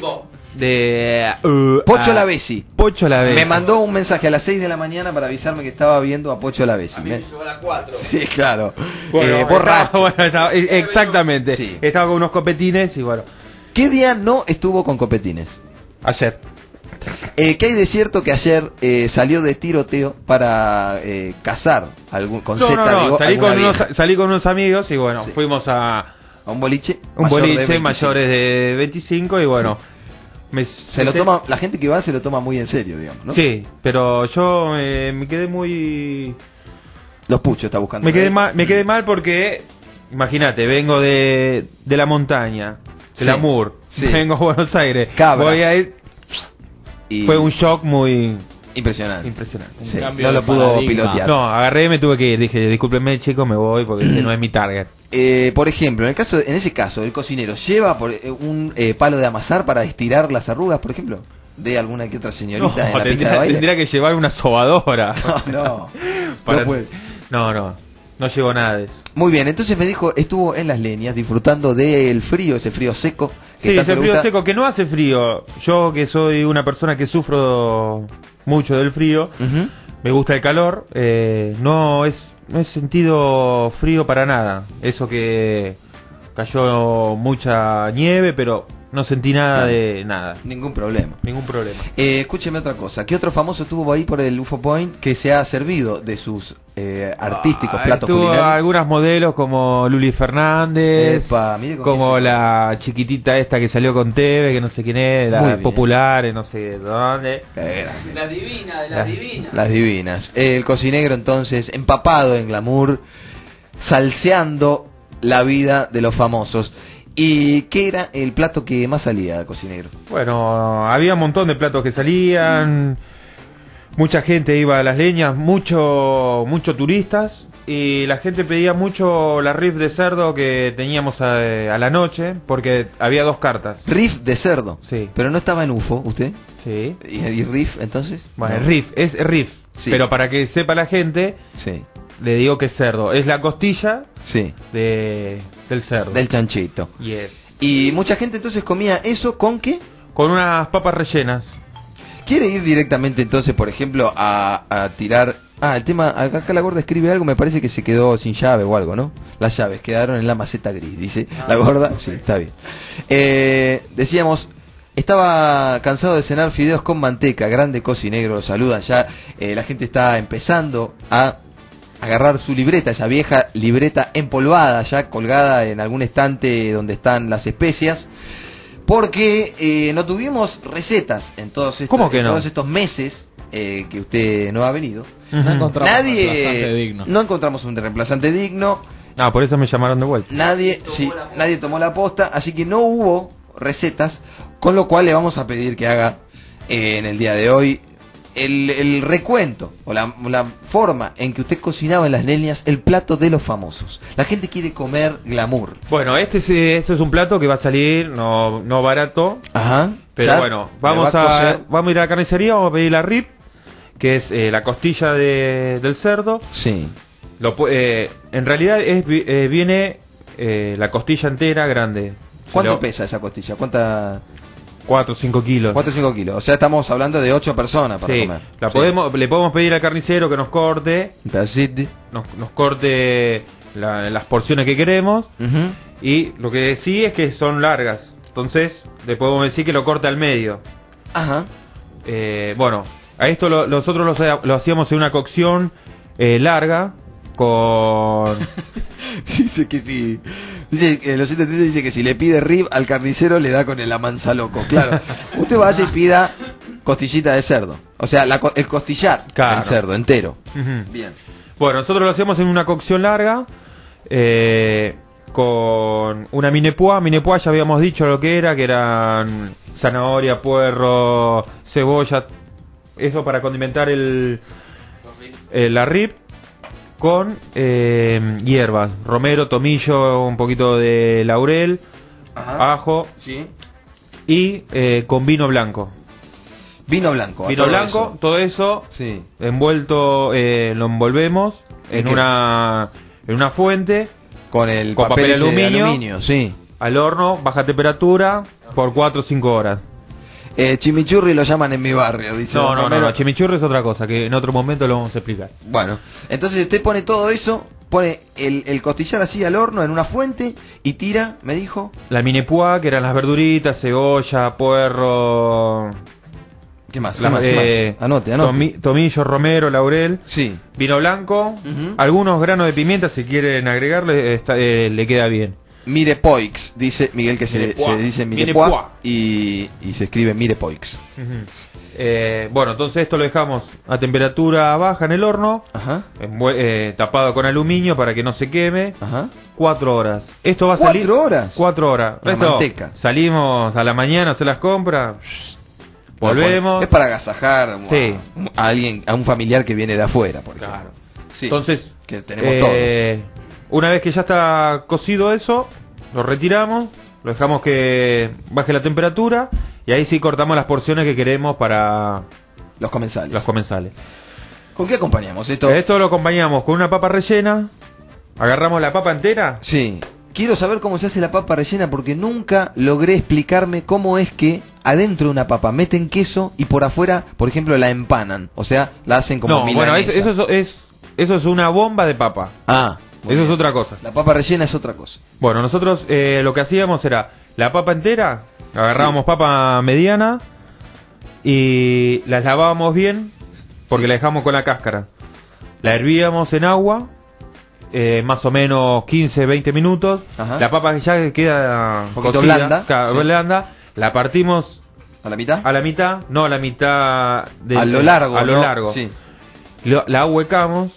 Pocho Lavesi. Pocho Lavesi. Me mandó un mensaje a las 6 de la mañana para avisarme que estaba viendo a Pocho Lavesi. Llegó a las 4. Sí, claro. Bueno, Borracho. exactamente. Sí. Estaba con unos copetines y bueno, ¿Qué día no estuvo con copetines? ayer. ¿Qué hay de cierto que ayer salió de tiroteo para cazar con Z? Digo, alguna vieja? Salí con unos amigos y bueno, Sí. fuimos a ¿A un boliche? un mayor de boliche 25. mayores de 25 y bueno, Se lo toma, la gente que va se lo toma muy en serio, digamos, ¿no? Sí, pero yo me quedé muy... Los puchos está buscando. Me quedé mal porque, imagínate, vengo de la montaña, Sí, del Amur, sí. vengo a Buenos Aires, Cabras. voy a ir... Y- Fue un shock muy Impresionante. impresionante. Sí, cambio no lo de pudo paradigma. pilotear. No, agarré, me tuve que ir, dije, discúlpenme chicos, me voy porque este no es mi target. Por ejemplo, en ese caso, el cocinero lleva un palo de amasar para estirar las arrugas, por ejemplo, de alguna que otra señorita en la pista de baile. tendría que llevar una sobadora. No, Para- no puede. No llevo nada de eso. Muy bien, entonces me dijo, estuvo en las leñas disfrutando del frío, ese frío seco. Que Sí, tanto ese le frío gusta. seco, que no hace frío. Yo que soy una persona que sufro mucho del frío, Ujú. me gusta el calor, no he sentido frío para nada. Eso que cayó mucha nieve, pero no sentí nada de nada. Ningún problema. Ningún problema. Escúcheme otra cosa. ¿Qué otro famoso tuvo ahí por el UFO Point que se ha servido de sus artísticos platos Tuvo culinarios? algunas modelos como Luli Fernández, Epa, mire con como quién se- la chiquitita esta que salió con Teve, que no sé quién es, Muy la bien. popular, no sé dónde. La divina, de la divina. Las divinas. El cocinegro entonces, empapado en glamour, salseando la vida de los famosos. ¿Y qué era el plato que más salía, cocinegro? Bueno, había un montón de platos que salían, mucha gente iba a las leñas, mucho turistas, y la gente pedía mucho la riff de cerdo que teníamos a la noche, porque había 2 cartas. Riff de cerdo. Sí. Pero no estaba en UFO, ¿usted? Sí. ¿Y riff entonces? Bueno, No. el riff, es riff, Sí. pero para que sepa la gente, Sí, le digo que es cerdo, es la costilla sí. del cerdo. Del chanchito. Yes. Y mucha gente entonces comía eso con qué? Con unas papas rellenas. ¿Quiere ir directamente entonces, por ejemplo, a tirar... el tema, acá la gorda escribe algo, me parece que se quedó sin llave o algo, ¿no? Las llaves quedaron en la maceta gris, dice la gorda. Sí, está bien. Decíamos, estaba cansado de cenar fideos con manteca, grande cocinegro, lo saludan ya. La gente está empezando a agarrar su libreta, esa vieja libreta empolvada, ya colgada en algún estante donde están las especias. Porque no tuvimos recetas en todos estos, ¿Cómo que no? todos estos meses que usted no ha venido. No encontramos un reemplazante Nadie, digno. no encontramos un reemplazante digno. Ah, por eso me llamaron de vuelta. Nadie tomó la posta, así que no hubo recetas, con lo cual le vamos a pedir que haga en el día de hoy el recuento o la forma en que usted cocinaba en las leñas el plato de los famosos. La gente quiere comer glamour. Bueno, este es un plato que va a salir no barato, Ajá. pero Ya bueno, me vamos va cocer. vamos a ir a la carnicería, vamos a pedir la rib, que es la costilla del cerdo. Sí. En realidad viene la costilla entera grande. ¿Cuánto pesa esa costilla? ¿Cuánta? 4 o 5 kilos. 4 o 5 kilos. O sea, estamos hablando de 8 personas para Sí, comer. la Sí. le podemos pedir al carnicero que nos corte, Un pedacito. nos corte las porciones que queremos. Ujú. Y lo que sí es que son largas. Entonces, le podemos decir que lo corta al medio. Ajá. Bueno, a esto nosotros lo hacíamos en una cocción larga con... Dice que si... Dice, el oyente dice que si le pide rib al carnicero le da con el amansa loco. Claro. Usted vaya y pida costillita de cerdo. O sea, el costillar Claro. del cerdo entero. Ujú. Bien. Bueno, nosotros lo hacíamos en una cocción larga con una minepoix. Minepoix ya habíamos dicho lo que eran zanahoria, puerro, cebolla, eso para condimentar la rib, con hierbas, romero, tomillo, un poquito de laurel, Ajá. ajo Sí. y con vino blanco. Vino blanco. a Vino todo blanco, eso. todo eso Sí. envuelto, lo envolvemos ¿En en qué? una fuente, Con el Con papel, papel ese de aluminio. sí. al horno, baja temperatura, por 4 o 5 horas. Chimichurri lo llaman en mi barrio, dice. No, don no, Romero. no, chimichurri es otra cosa, que en otro momento lo vamos a explicar. Bueno, entonces usted pone todo eso, pone el costillar así al horno en una fuente y tira, me dijo. La minepoix, que eran las verduritas, cebolla, puerro, ¿Qué más? ¿Qué más? ¿Qué más? Anote. tomillo, romero, laurel, Sí. vino blanco, Ujú. algunos granos de pimienta, si quieren agregarle, le queda bien. Mirepoix, dice Miguel, que se Mirepoix. dice Mirepoix. Mirepoix y se escribe Mirepoix. Bueno, entonces esto lo dejamos a temperatura baja en el horno, Ajá, tapado con aluminio para que no se queme. ajá. 4 horas. Esto va a 4 salir. horas. 4 horas. La Esto, manteca. salimos a la mañana a hacer las compras. Volvemos. Es para agasajar Sí. a alguien, a un familiar que viene de afuera, por ejemplo. Claro. Sí. Entonces, que tenemos todos. una vez que ya está cocido eso, lo retiramos, lo dejamos que baje la temperatura y ahí sí cortamos las porciones que queremos para Los comensales. los comensales. ¿Con qué acompañamos esto? Esto lo acompañamos con una papa rellena, agarramos la papa entera. Sí. Quiero saber cómo se hace la papa rellena porque nunca logré explicarme cómo es que adentro de una papa meten queso y por afuera, por ejemplo, la empanan. O sea, la hacen como No, bueno, milanesa. eso es una bomba de papa. Ah, muy Eso es bien. otra cosa. La papa rellena es otra cosa. Bueno, nosotros lo que hacíamos era la papa entera, Agarrábamos papa mediana y las lavábamos bien porque la dejamos con la cáscara. La hervíamos en agua, más o menos 15-20 minutos. Ajá. La papa ya queda Un poquito cocida, blanda. claro, blanda. La partimos ¿A la mitad? a la mitad, no a la mitad A lo largo. a lo ¿no? largo. Sí. La ahuecamos,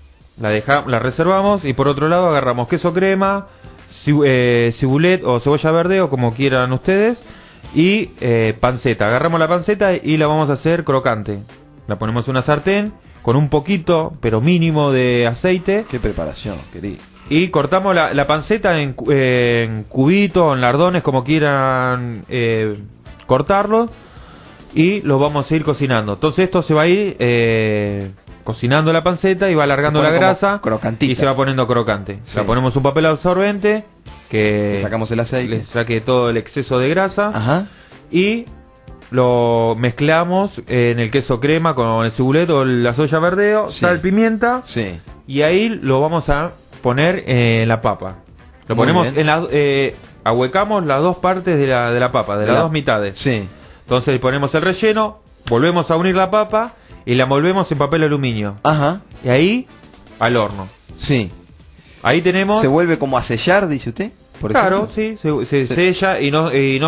la reservamos y por otro lado agarramos queso crema, cibulet o cebolla verde o como quieran ustedes y panceta. Agarramos la panceta y la vamos a hacer crocante. La ponemos en una sartén con un poquito, pero mínimo de aceite Qué preparación, querido. y cortamos la panceta en cubitos, en lardones, como quieran cortarlo y lo vamos a ir cocinando. Entonces esto se va a ir cocinando la panceta y va alargando Se la pone como grasa crocantita. y se va poniendo crocante. Sí. La ponemos un papel absorbente que Le sacamos el aceite. le saque todo el exceso de grasa Ajá. y lo mezclamos en el queso crema con el cibulet o la soya verdeo, Sí. sal, pimienta Sí. y ahí lo vamos a poner en la papa. Lo Muy ponemos bien. en ahuecamos las dos partes de la papa, de las dos mitades. Sí. Entonces ponemos el relleno, volvemos a unir la papa y la envolvemos en papel aluminio. Ajá. Y ahí al horno. Sí. Ahí tenemos... ¿Se vuelve como a sellar, dice usted? Por Claro, ejemplo? sí, se Se- sella y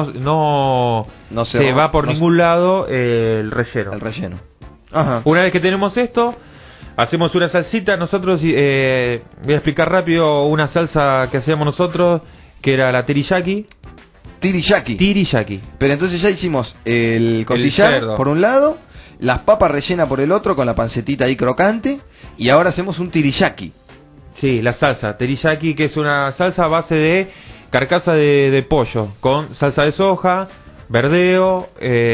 no No se se va- va por no se- ningún lado el relleno. El relleno. Ajá. Una vez que tenemos esto, hacemos una salsita. Nosotros, voy a explicar rápido una salsa que hacíamos nosotros, que era la teriyaki. Teriyaki. Teriyaki. Pero entonces ya hicimos el costillar cerdo. por un lado, las papas rellenas por el otro con la pancetita ahí crocante y ahora hacemos un teriyaki. Sí, la salsa teriyaki, que es una salsa a base de carcasa de pollo, con salsa de soja, verdeo,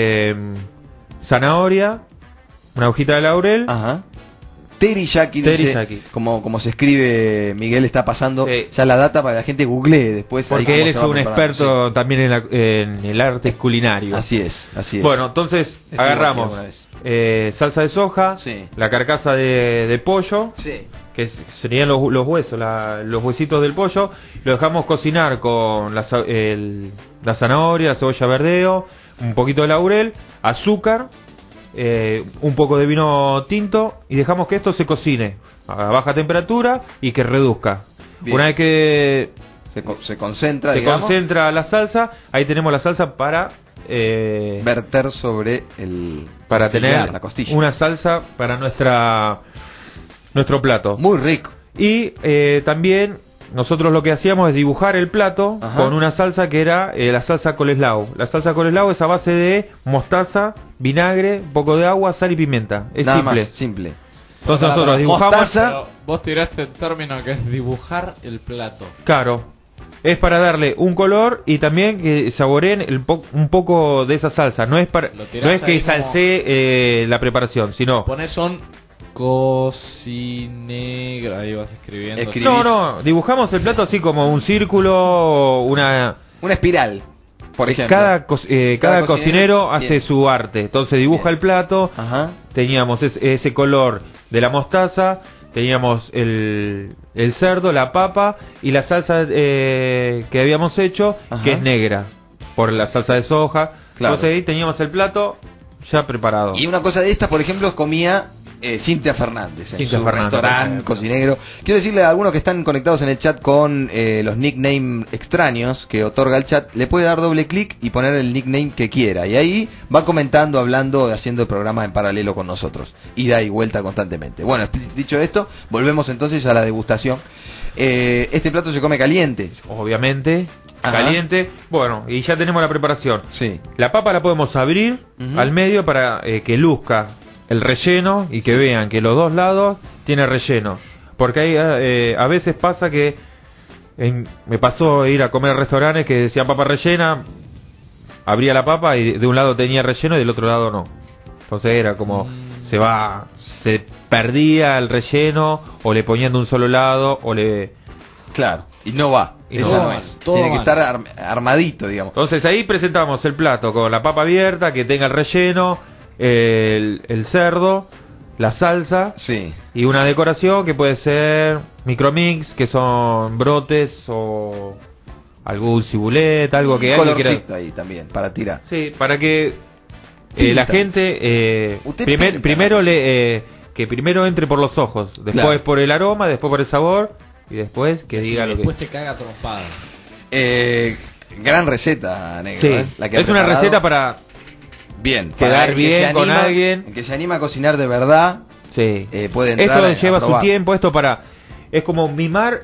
zanahoria, una hojita de laurel. Ajá. Teriyaki, dice, Teriyaki. como se escribe, Miguel está pasando Sí. ya la data para que la gente googlee después. ahí Porque cómo él es se va un preparando. experto también en el arte culinario. Sí. Así es. Bueno, entonces Estuvo agarramos aquí alguna vez. salsa de soja, Sí. la carcasa de pollo, Sí. serían los huesos, los huesitos del pollo, lo dejamos cocinar con la zanahoria, la cebolla verdeo, un poquito de laurel, azúcar, un poco de vino tinto y dejamos que esto se cocine a baja temperatura y que reduzca. Bien. Una vez que Se concentra, se digamos, concentra la salsa, ahí tenemos la salsa para verter sobre el para costillar, tener la costilla. una salsa para nuestro plato. Muy rico. Y también nosotros lo que hacíamos es dibujar el plato Ajá. con una salsa que era la salsa coleslaw. La salsa coleslaw es a base de mostaza, vinagre, un poco de agua, sal y pimienta. Es Nada simple. más, simple. Entonces nosotros dibujamos... Mostaza. Pero vos tiraste el término que es dibujar el plato. Claro. Es para darle un color y también que saboreen un poco de esa salsa. No es para, Lo tirás no es que ahí como- salsee la preparación, sino... Pones un cocinegro. Ahí vas escribiendo. Escribís. No, dibujamos el plato así como un círculo, una... Una espiral, por ejemplo. Cada Cada cocinero cocinero hace bien. su arte. Entonces dibuja Bien. el plato. Ajá. Teníamos ese color de la mostaza. Teníamos el cerdo, la papa y la salsa que habíamos hecho, Ajá. que es negra, por la salsa de soja. Claro. Entonces ahí teníamos el plato ya preparado. Y una cosa de estas, por ejemplo, comía Cintia Fernández en Cintia su Fernández, por restaurante ejemplo. cocinegro. Quiero decirle a algunos que están conectados en el chat con los nicknames extraños que otorga el chat, le puede dar doble clic y poner el nickname que quiera. Y ahí va comentando, hablando, haciendo el programa en paralelo con nosotros. Ida y vuelta constantemente. Bueno, dicho esto, volvemos entonces a la degustación. Este plato se come caliente. Obviamente, Ajá. caliente. Bueno, y ya tenemos la preparación. Sí. La papa la podemos abrir Ujú. al medio para que luzca el relleno y que vean que los dos lados tiene relleno. Porque hay, a veces pasa que me pasó ir a comer a restaurantes que decían papa rellena, abría la papa y de un lado tenía relleno y del otro lado no. Entonces era como se perdía el relleno o le ponían de un solo lado o le... Claro. Y no va. Y no Esa va. no es. Todo Tiene que mal. estar armadito, digamos. Entonces ahí presentamos el plato con la papa abierta, que tenga el relleno, el cerdo, la salsa Sí. y una decoración que puede ser micromix, que son brotes o algún cibulet, algo que alguien quiera. Colorcito ahí también, para tirar. Sí, para que Pinta. la gente Usted pinta primero la que primero entre por los ojos, después Claro. por el aroma, después por el sabor y después que Sí, diga lo que. después te caga trompadas. Gran receta, negro. Sí, La que ha es una preparado. receta para Bien, quedar para el que bien se con anima- alguien. El que se anima a cocinar de verdad, sí. puede entrar Esto lleva su probar. tiempo, esto para es como mimar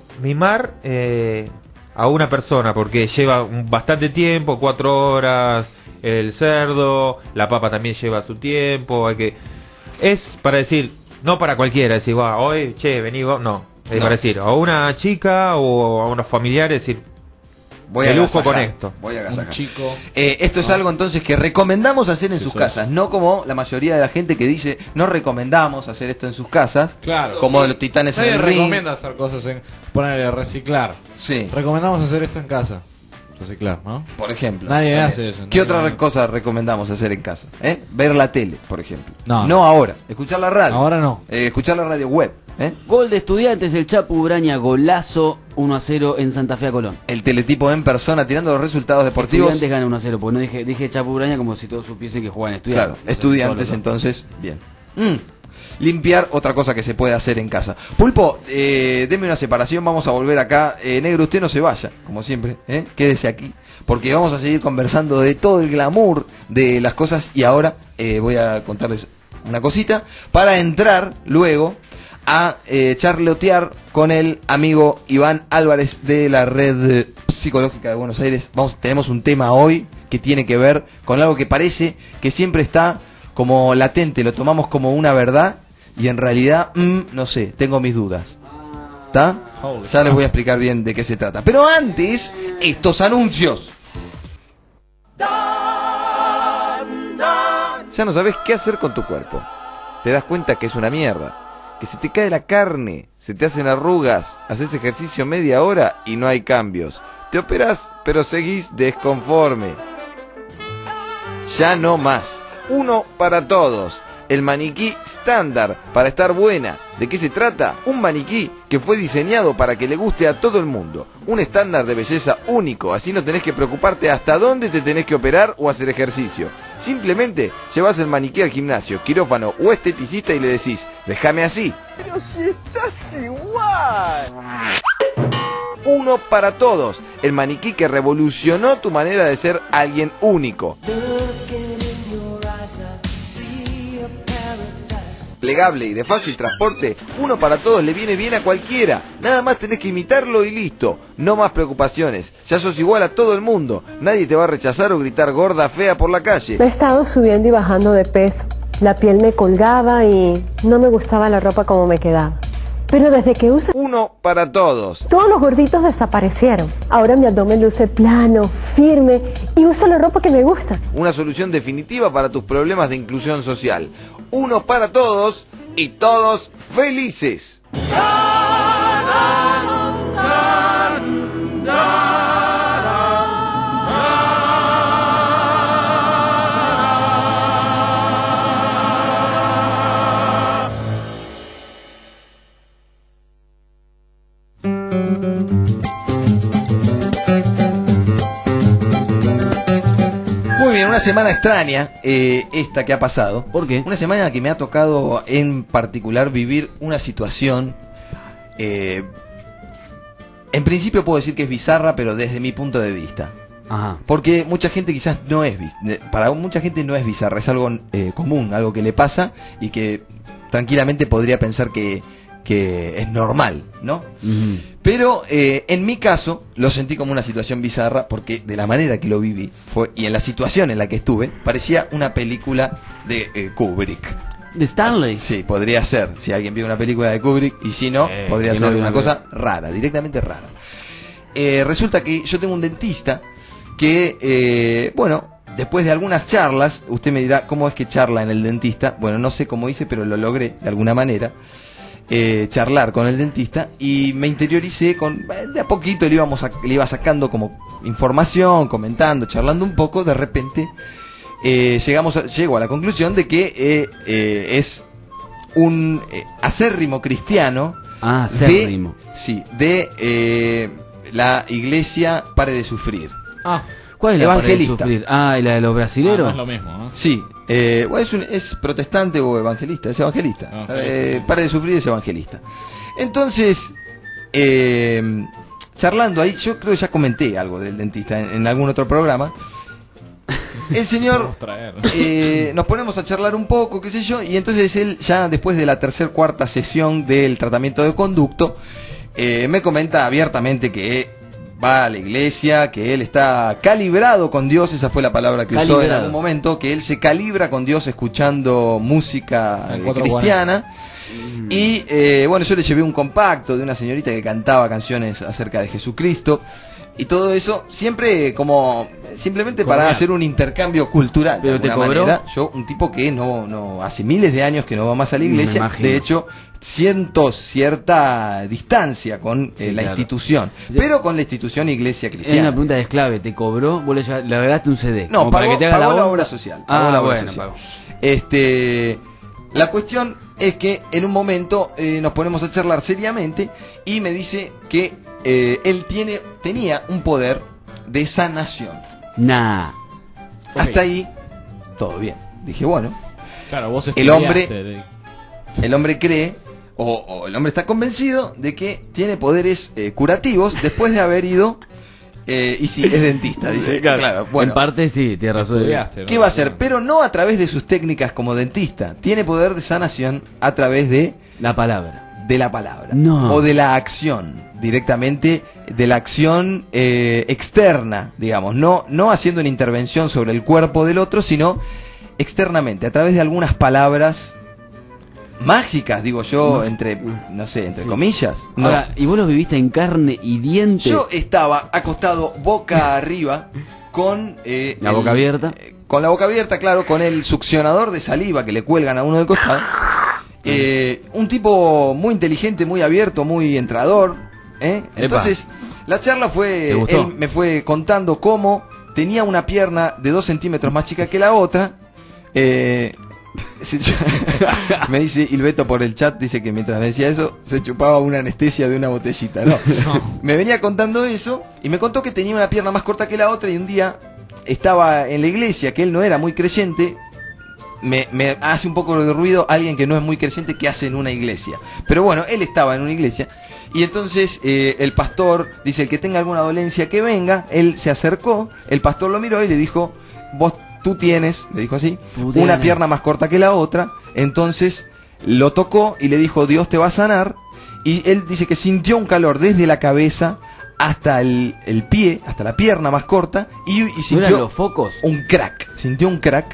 a una persona porque lleva bastante tiempo, 4 horas el cerdo, la papa también lleva su tiempo, es para decir, no para cualquiera, decir, "Guau, hoy, che, vení vos", no, es No. para decir, a una chica o a unos familiares, decir, Voy de a lujo agasajar, con esto. Voy a Un agasajar. chico. Esto es algo entonces que recomendamos hacer en sus Jesús. casas, no como la mayoría de la gente que dice no recomendamos hacer esto en sus casas, Claro. como los titanes en Nadie el ring. recomienda hacer cosas en. Ponerle reciclar. Sí, Recomendamos hacer esto en casa. Reciclar, ¿no? por ejemplo. Nadie También. hace eso, ¿Qué nadie- otra cosa recomendamos hacer en casa? Ver la tele, por ejemplo. No. ahora, escuchar la radio. Ahora no. Escuchar la radio web. Gol de Estudiantes, el Chapu Braña, golazo 1-0 en Santa Fe a Colón. El teletipo en persona tirando los resultados deportivos. Estudiantes gana 1-0, porque no dije Chapu Braña como si todos supiesen que juegan Claro, Estudiantes. estudiantes Solo, entonces, bien. Limpiar, otra cosa que se puede hacer en casa. Pulpo, deme una separación, vamos a volver acá. Negro, usted no se vaya, como siempre, quédese aquí, porque vamos a seguir conversando de todo el glamour de las cosas y ahora voy a contarles una cosita para entrar luego a charlotear con el amigo Iván Álvarez de la Red Psicológica de Buenos Aires. Tenemos un tema hoy que tiene que ver con algo que parece que siempre está como latente, lo tomamos como una verdad y en realidad, no sé, tengo mis dudas. ¿Está? Ya les voy a explicar bien de qué se trata. Pero antes, estos anuncios. Ya no sabes qué hacer con tu cuerpo. Te das cuenta que es una mierda, que se te cae la carne, se te hacen arrugas, haces ejercicio media hora y no hay cambios. Te operas, pero seguís desconforme. Ya no más. Uno para todos. El maniquí estándar para estar buena. ¿De qué se trata? Un maniquí que fue diseñado para que le guste a todo el mundo. Un estándar de belleza único, así no tenés que preocuparte hasta dónde te tenés que operar o hacer ejercicio. Simplemente llevas el maniquí al gimnasio, quirófano o esteticista y le decís, déjame así. Pero si estás igual. Uno para todos. El maniquí que revolucionó tu manera de ser alguien único. Plegable y de fácil transporte, uno para todos le viene bien a cualquiera. Nada más tenés que imitarlo y listo. No más preocupaciones. Ya sos igual a todo el mundo. Nadie te va a rechazar o gritar gorda fea por la calle. Me he estado subiendo y bajando de peso. La piel me colgaba y no me gustaba la ropa como me quedaba. Pero desde que uso... Uno para todos. Todos los gorditos desaparecieron. Ahora mi abdomen luce plano, firme y uso la ropa que me gusta. Una solución definitiva para tus problemas de inclusión social. Uno para todos y todos felices. Muy bien, una semana extraña esta que ha pasado. ¿Por qué? Una semana que me ha tocado en particular vivir una situación, en principio puedo decir que es bizarra, pero desde mi punto de vista. Ajá. Porque mucha gente quizás no es, para mucha gente no es bizarra, es algo común, algo que le pasa y que tranquilamente podría pensar que es normal, ¿no? Ujú. Pero en mi caso lo sentí como una situación bizarra porque de la manera que lo viví y en la situación en la que estuve parecía una película de Kubrick. De Stanley. Sí, podría ser, si alguien vio una película de Kubrick y si no, podría que ser no, una no, cosa rara, directamente rara. Resulta que yo tengo un dentista que, bueno, después de algunas charlas, usted me dirá, ¿cómo es que charla en el dentista? Bueno, no sé cómo hice, pero lo logré de alguna manera. Charlar con el dentista y me interioricé con de a poquito le iba sacando como información, comentando, charlando un poco. De repente llego a la conclusión de que es un acérrimo cristiano. Ah, acérrimo. Sí, de la iglesia pare de sufrir. ¿Cuál es la Evangelista. pared de sufrir? ¿Y la de los brasileros? No es lo mismo, ¿no? Sí, bueno, es protestante o evangelista, es evangelista. Pare de sufrir es evangelista. Entonces, charlando ahí, yo creo que ya comenté algo del dentista en algún otro programa. El señor, nos ponemos a charlar un poco, qué sé yo, y entonces él ya después de la cuarta sesión del tratamiento de conducto, me comenta abiertamente que va a la iglesia, que él está calibrado con Dios, esa fue la palabra que usó en algún momento, que él se calibra con Dios escuchando música cristiana. Y bueno, yo le llevé un compacto de una señorita que cantaba canciones acerca de Jesucristo y todo eso, siempre como simplemente para hacer un intercambio cultural. ¿Pero de alguna manera. Yo, un tipo que no hace miles de años que no va más a la iglesia, de hecho siento cierta distancia con la institución, pero con la institución Iglesia Cristiana. Es una pregunta de esclave, ¿te cobró? ¿Vos le regalaste un CD? No, para que te haga pagó la obra obra social. Pagó la obra social. La cuestión es que en un momento nos ponemos a charlar seriamente y me dice que él tenía un poder de sanación. Hasta ahí, todo bien. Dije, bueno, claro, vos el hombre cree, o el hombre está convencido de que tiene poderes curativos después de haber ido, y sí, es dentista, dice. Claro, bueno, en parte sí, tiene razón. ¿Qué va a hacer? Pero no a través de sus técnicas como dentista. Tiene poder de sanación a través de la palabra. De la palabra. No. O de la acción. Directamente de la acción externa, digamos. No haciendo una intervención sobre el cuerpo del otro, sino externamente, a través de algunas palabras mágicas, digo yo, entre comillas. Ahora, ¿y vos lo viviste en carne y diente? Yo estaba acostado boca arriba con la boca abierta. Con la boca abierta, claro, con el succionador de saliva que le cuelgan a uno del costado. Un tipo muy inteligente, muy abierto, muy entrador. Entonces, la charla fue, él me fue contando cómo tenía una pierna de 2 centímetros más chica que la otra. Me dice Ilbeto por el chat, dice que mientras me decía eso se chupaba una anestesia de una botellita. No. Me venía contando eso y me contó que tenía una pierna más corta que la otra, y un día estaba en la iglesia, que él no era muy creyente. Me hace un poco de ruido alguien que no es muy creyente que hace en una iglesia, pero bueno, él estaba en una iglesia y entonces el pastor dice: el que tenga alguna dolencia que venga. Él se acercó, el pastor lo miró y le dijo: tú tienes, le dijo así, una pierna más corta que la otra. Entonces lo tocó y le dijo: Dios te va a sanar. Y él dice que sintió un calor desde la cabeza hasta el pie, hasta la pierna más corta, y sintió los focos. Sintió un crack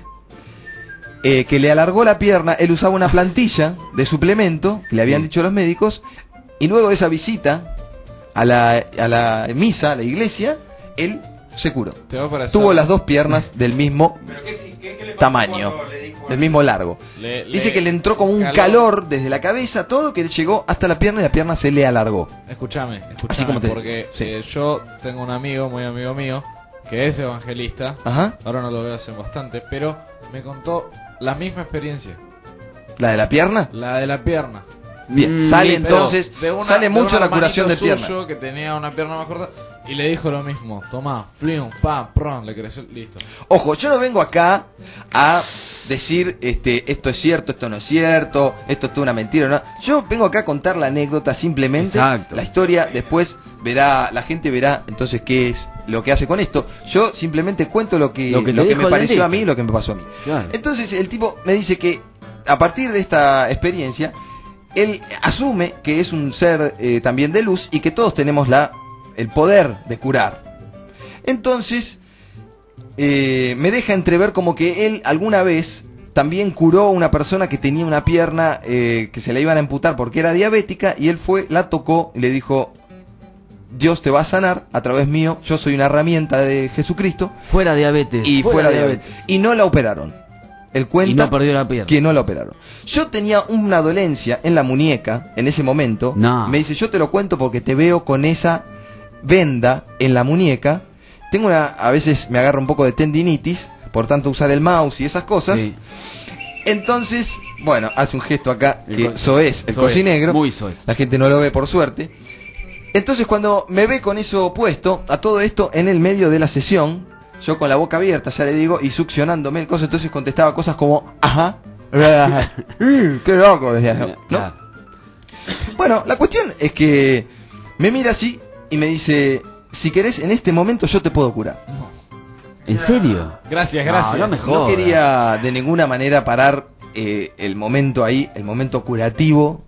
que le alargó la pierna. Él usaba una plantilla de suplemento que le habían dicho los médicos, y luego de esa visita a la misa, a la iglesia, él se curó. Tuvo las 2 piernas del mismo tamaño, del mismo largo. Dice que le entró como un calor desde la cabeza, todo, que llegó hasta la pierna y la pierna se le alargó. Escúchame, así como porque yo tengo un amigo, muy amigo mío, que es evangelista. Ajá. Ahora no lo veo hace bastante, pero me contó la misma experiencia. ¿La de la pierna? La de la pierna. Bien, sale entonces, sale mucho la curación de pierna. Que tenía una pierna más corta y le dijo lo mismo: tomá, flium, pam, pron, le creció, listo. Ojo, yo no vengo acá a decir esto es cierto, esto no es cierto, esto es toda una mentira, ¿no? Yo vengo acá a contar la anécdota simplemente. Exacto. La historia después la gente verá entonces qué es lo que hace con esto. Yo simplemente cuento lo que me pareció a mí, lo que me pasó a mí. Claro. Entonces el tipo me dice que a partir de esta experiencia él asume que es un ser también de luz y que todos tenemos el poder de curar. Entonces me deja entrever como que él alguna vez también curó a una persona que tenía una pierna que se la iban a amputar porque era diabética, y él la tocó y le dijo: Dios te va a sanar a través mío, yo soy una herramienta de Jesucristo. Fuera diabetes. Y fuera diabetes. Y no la operaron. Él cuenta y no perdió la pierna. Que no la operaron. Yo tenía una dolencia en la muñeca en ese momento. No. Me dice: yo te lo cuento porque te veo con esa venda en la muñeca. Tengo a veces me agarra un poco de tendinitis, por tanto usar el mouse y esas cosas. Sí. Entonces, bueno, hace un gesto acá que soez, el cocinegro. Muy soez. La gente no lo ve por suerte. Entonces cuando me ve con eso puesto, a todo esto en el medio de la sesión, yo con la boca abierta, ya le digo, y succionándome el coso, entonces contestaba cosas como, ajá, qué loco, decía, ¿no? Claro. Bueno, la cuestión es que me mira así y me dice, si querés, en este momento yo te puedo curar. ¿En serio? Gracias, No, gracias. no me No jodas. quería de ninguna manera parar el momento ahí, el momento curativo,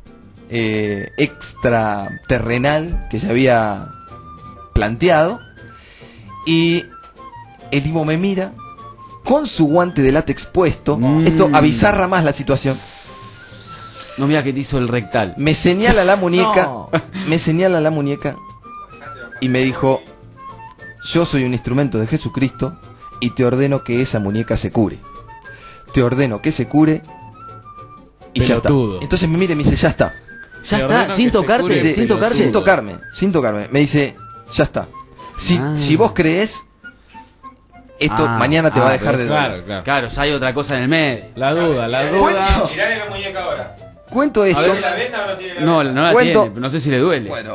extraterrenal que se había planteado. Y el tipo me mira con su guante de látex puesto. Esto abizarra más la situación. No, mira que te hizo el rectal. Me señala la muñeca, No. me señala la muñeca y me dijo, yo soy un instrumento de Jesucristo y te ordeno que esa muñeca se cure. Te ordeno que se cure y ya está. Pelotudo. Entonces me mira y me dice, ya está. Ya Te está, ordeno sin que se tocarte, cure, Dice, sin tocarte. sin tocarme. Me dice, ya está. Si vos crees, esto mañana te va a dejar de doler. Claro, claro. Claro, ya hay otra cosa en el medio. La duda. Cuento, Mirale la muñeca ahora. cuento esto. ¿Tiene la venda o no tiene la No, venda? no la Cuento- tiene, pero no sé si le duele. Bueno,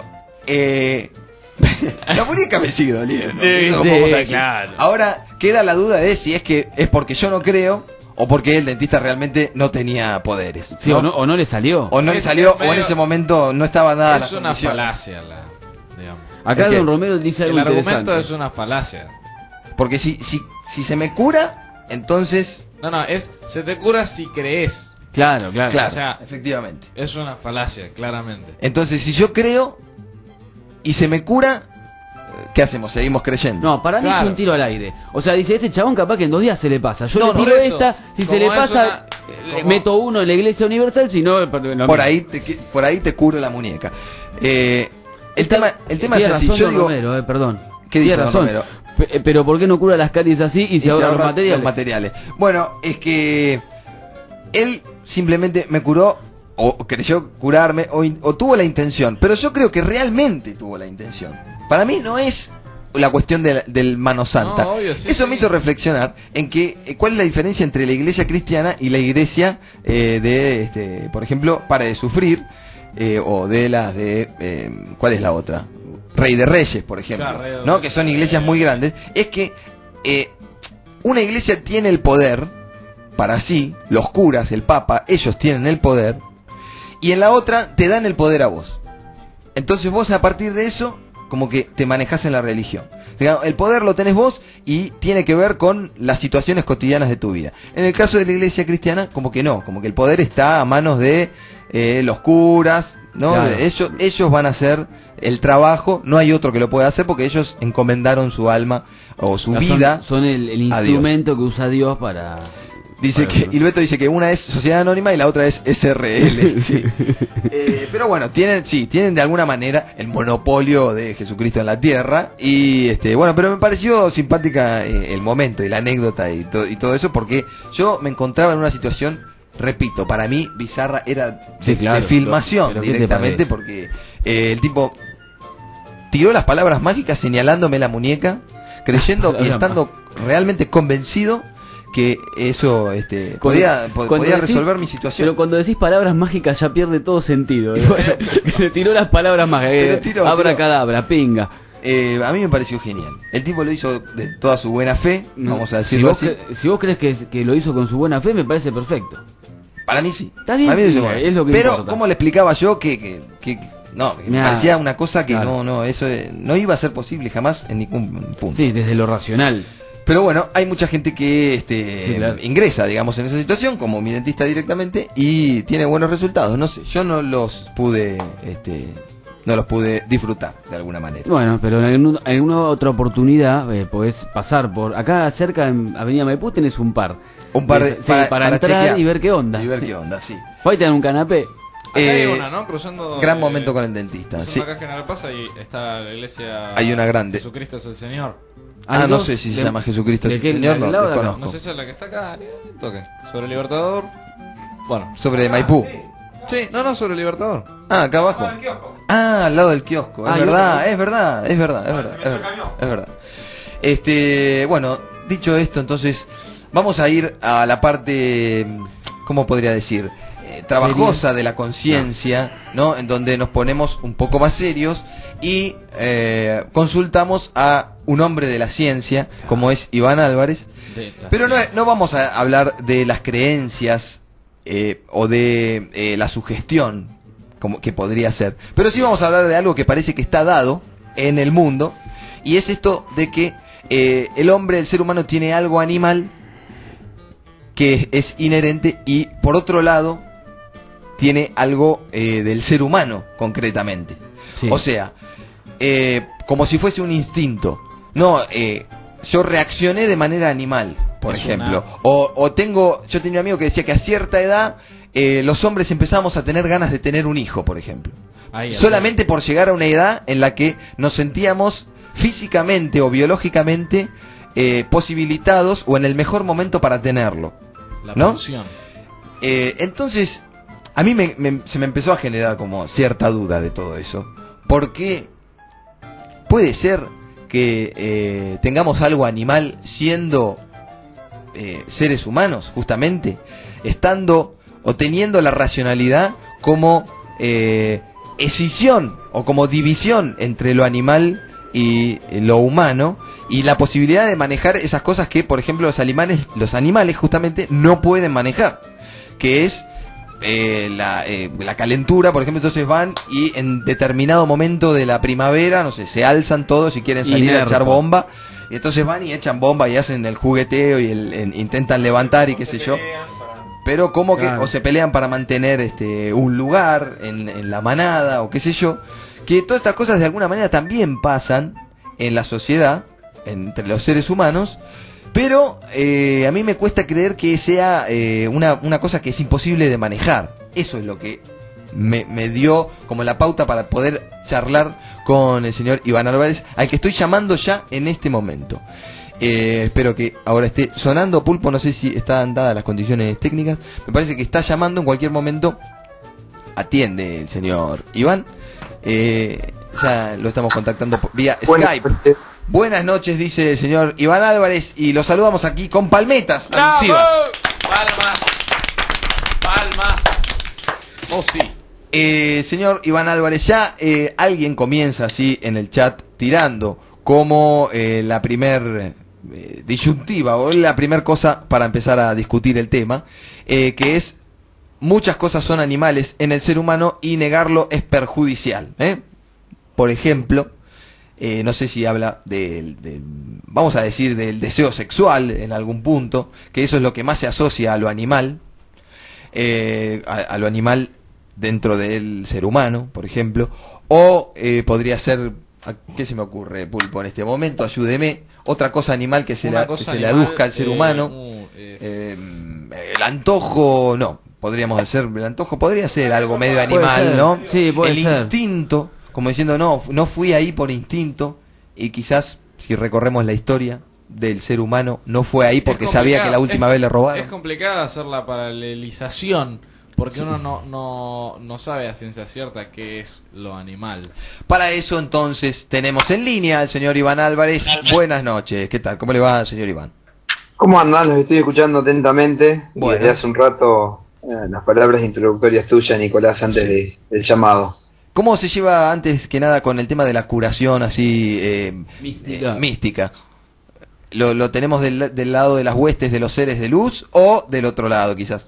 la muñeca me sigue doliendo. Sí, eso lo sí, vamos a decir. claro. Ahora queda la duda de si es que es porque yo no creo o porque el dentista realmente no tenía poderes. Sí, ¿no? o no le salió. O no le Es salió, medio- o en ese momento no estaba nada. Es una falacia, digamos. Acá ¿El qué? Don Romero dice algo El argumento interesante. es una falacia. Porque si se me cura, entonces. No, se te cura si crees. Claro, claro. Claro, o sea- efectivamente. Es una falacia, claramente. Entonces, si yo creo y se me cura, ¿qué hacemos? Seguimos creyendo. No, para mí Claro. es un tiro al aire. O sea, dice, este chabón capaz que en 2 días se le pasa. Yo No, le no, tiro por eso, esta, si se como le es pasa, una- como- meto uno en la iglesia universal, si no... Por ahí te curo la muñeca. El tema es Tiene así. razón Yo Don digo, Romero, perdón. ¿qué dice Tiene Don razón. Romero? Pero ¿por qué no cura las caries así y se ahorra los materiales? los materiales. Bueno, es que él simplemente me curó o creyó curarme o tuvo la intención, pero yo creo que realmente tuvo la intención. Para mí no es la cuestión del mano santa. No, obvio, sí, Eso sí. me hizo reflexionar en que cuál es la diferencia entre la iglesia cristiana y la iglesia por ejemplo, Pare de Sufrir, o de las de ¿cuál es la otra? Rey de Reyes, por ejemplo, Claro, Rey de ¿no? Reyes. Que son iglesias muy grandes. Es que una iglesia tiene el poder para sí, los curas, el papa, ellos tienen el poder, y en la otra te dan el poder a vos. Entonces vos a partir de eso como que te manejás en la religión. O sea, el poder lo tenés vos y tiene que ver con las situaciones cotidianas de tu vida. En el caso de la iglesia cristiana, como que no, como que el poder está a manos de los curas, ¿no? Claro. Ellos van a hacer el trabajo, no hay otro que lo pueda hacer porque ellos encomendaron su alma o su vida. Son el a Dios. instrumento que usa Dios para... Dice Bueno, que, y Beto dice que una es Sociedad Anónima y la otra es SRL. Sí. Pero bueno, tienen de alguna manera el monopolio de Jesucristo en la tierra. Y bueno, pero me pareció simpática el momento y la anécdota y todo eso, porque yo me encontraba en una situación, repito, para mí bizarra, era Sí, claro, de filmación pero ¿qué te directamente, parece? porque el tipo tiró las palabras mágicas señalándome la muñeca, creyendo y estando realmente convencido que eso podía Cuando decís- resolver mi situación. Pero cuando decís palabras mágicas ya pierde todo sentido. Le tiró las palabras Pero mágicas. tiró. Abracadabra, pinga. A mí me pareció genial. El tipo lo hizo de toda su buena fe, vamos a decirlo así. Si vos crees que lo hizo con su buena fe, me parece perfecto. Para mí sí. Está bien, Para mí sí, buena fe. es lo que Pero, importa. ¿cómo le explicaba yo que no, que me Mirá, parecía una cosa que claro. eso no iba a ser posible jamás en ningún punto? Sí, desde lo racional. Pero bueno, hay mucha gente que Sí, claro. ingresa, digamos, en esa situación, como mi dentista directamente, y tiene buenos resultados. No sé, yo no los pude disfrutar de alguna manera. Bueno, pero en alguna otra oportunidad podés pasar por... Acá cerca, en Avenida Maipú, tenés un par. Un par de Sí, para entrar chequear y ver qué onda. Y ver Sí. qué onda, sí. Hoy te dan un canapé. Acá hay Eh, una, ¿no? Cruzando... Gran momento con el dentista. Cruzando Sí. acá General Paz y está la iglesia... Hay una grande. Jesucristo es el Señor. Ah, Hay no dos sé si se de- llama Jesucristo ¿de es qué? el Señor, ¿Del no lado de acá? desconozco. No sé si es la que está acá. Toque. Sobre Libertador. Bueno. Sobre Maipú. Sí, no, sobre Libertador. Ah, acá abajo. Ah, al lado del kiosco. Ah, Es verdad, es verdad, es verdad, es verdad, es verdad. Bueno, dicho esto, entonces vamos a ir a la parte, ¿cómo podría decir? trabajosa de la conciencia, ¿no? En donde nos ponemos un poco más serios y consultamos a un hombre de la ciencia, como es Iván Álvarez. Pero no vamos a hablar de las creencias o de la sugestión, como que podría ser. Pero sí vamos a hablar de algo que parece que está dado en el mundo, y es esto de que el hombre, el ser humano, tiene algo animal que es inherente, y por otro lado tiene algo del ser humano concretamente. Sí. O sea, como si fuese un instinto. No, yo reaccioné de manera animal, por ejemplo. Yo tenía un amigo que decía que a cierta edad los hombres empezamos a tener ganas de tener un hijo, por ejemplo. Solamente por llegar a una edad en la que nos sentíamos físicamente o biológicamente posibilitados o en el mejor momento para tenerlo, ¿no? Entonces, a mí se me empezó a generar como cierta duda de todo eso. Porque puede ser que tengamos algo animal siendo seres humanos, justamente, estando o teniendo la racionalidad como escisión o como división entre lo animal y lo humano, y la posibilidad de manejar esas cosas que, por ejemplo, los animales justamente no pueden manejar, que es la calentura, por ejemplo. Entonces van y en determinado momento de la primavera, no sé, se alzan todos y quieren salir a echar bomba, y entonces van y echan bomba y hacen el jugueteo y intentan levantar y qué sé yo. Pero como que o se pelean para mantener un lugar en la manada o qué sé yo, que todas estas cosas de alguna manera también pasan en la sociedad, entre los seres humanos, pero a mí me cuesta creer que sea una cosa que es imposible de manejar. Eso es lo que me dio como la pauta para poder charlar con el señor Iván Álvarez, al que estoy llamando ya en este momento. Espero que ahora esté sonando. Pulpo, no sé si están dadas las condiciones técnicas. Me parece que está llamando en cualquier momento. Atiende el señor Iván. Ya lo estamos contactando vía Skype. Buenas noches, dice el señor Iván Álvarez, y lo saludamos aquí con palmetas alusivas. Palmas. Oh, sí. Señor Iván Álvarez, ya alguien comienza así en el chat tirando como la primer disyuntiva o la primer cosa para empezar a discutir el tema, que es: muchas cosas son animales en el ser humano y negarlo es perjudicial. Por ejemplo, no sé si habla vamos a decir, del deseo sexual en algún punto, que eso es lo que más se asocia a lo animal, a lo animal dentro del ser humano, por ejemplo. O podría ser, ¿qué se me ocurre, Pulpo, en este momento? Ayúdeme. Otra cosa animal que se le aduzca al ser humano. El antojo, no. Podríamos decir, el antojo podría ser algo medio animal, ¿no? Sí, puede ser. Instinto, como diciendo, no fui ahí por instinto, y quizás, si recorremos la historia del ser humano, no fue ahí porque sabía que la última vez le robaron. Es complicado hacer la paralelización, porque uno no sabe a ciencia cierta qué es lo animal. Para eso, entonces, tenemos en línea al señor Iván Álvarez. Buenas noches, ¿qué tal? ¿Cómo le va, señor Iván? ¿Cómo andan? Los estoy escuchando atentamente. Bueno. Desde hace un rato las palabras introductorias tuyas, Nicolás, antes del llamado. ¿Cómo se lleva, antes que nada, con el tema de la curación así mística? ¿Lo tenemos del lado de las huestes de los seres de luz o del otro lado, quizás?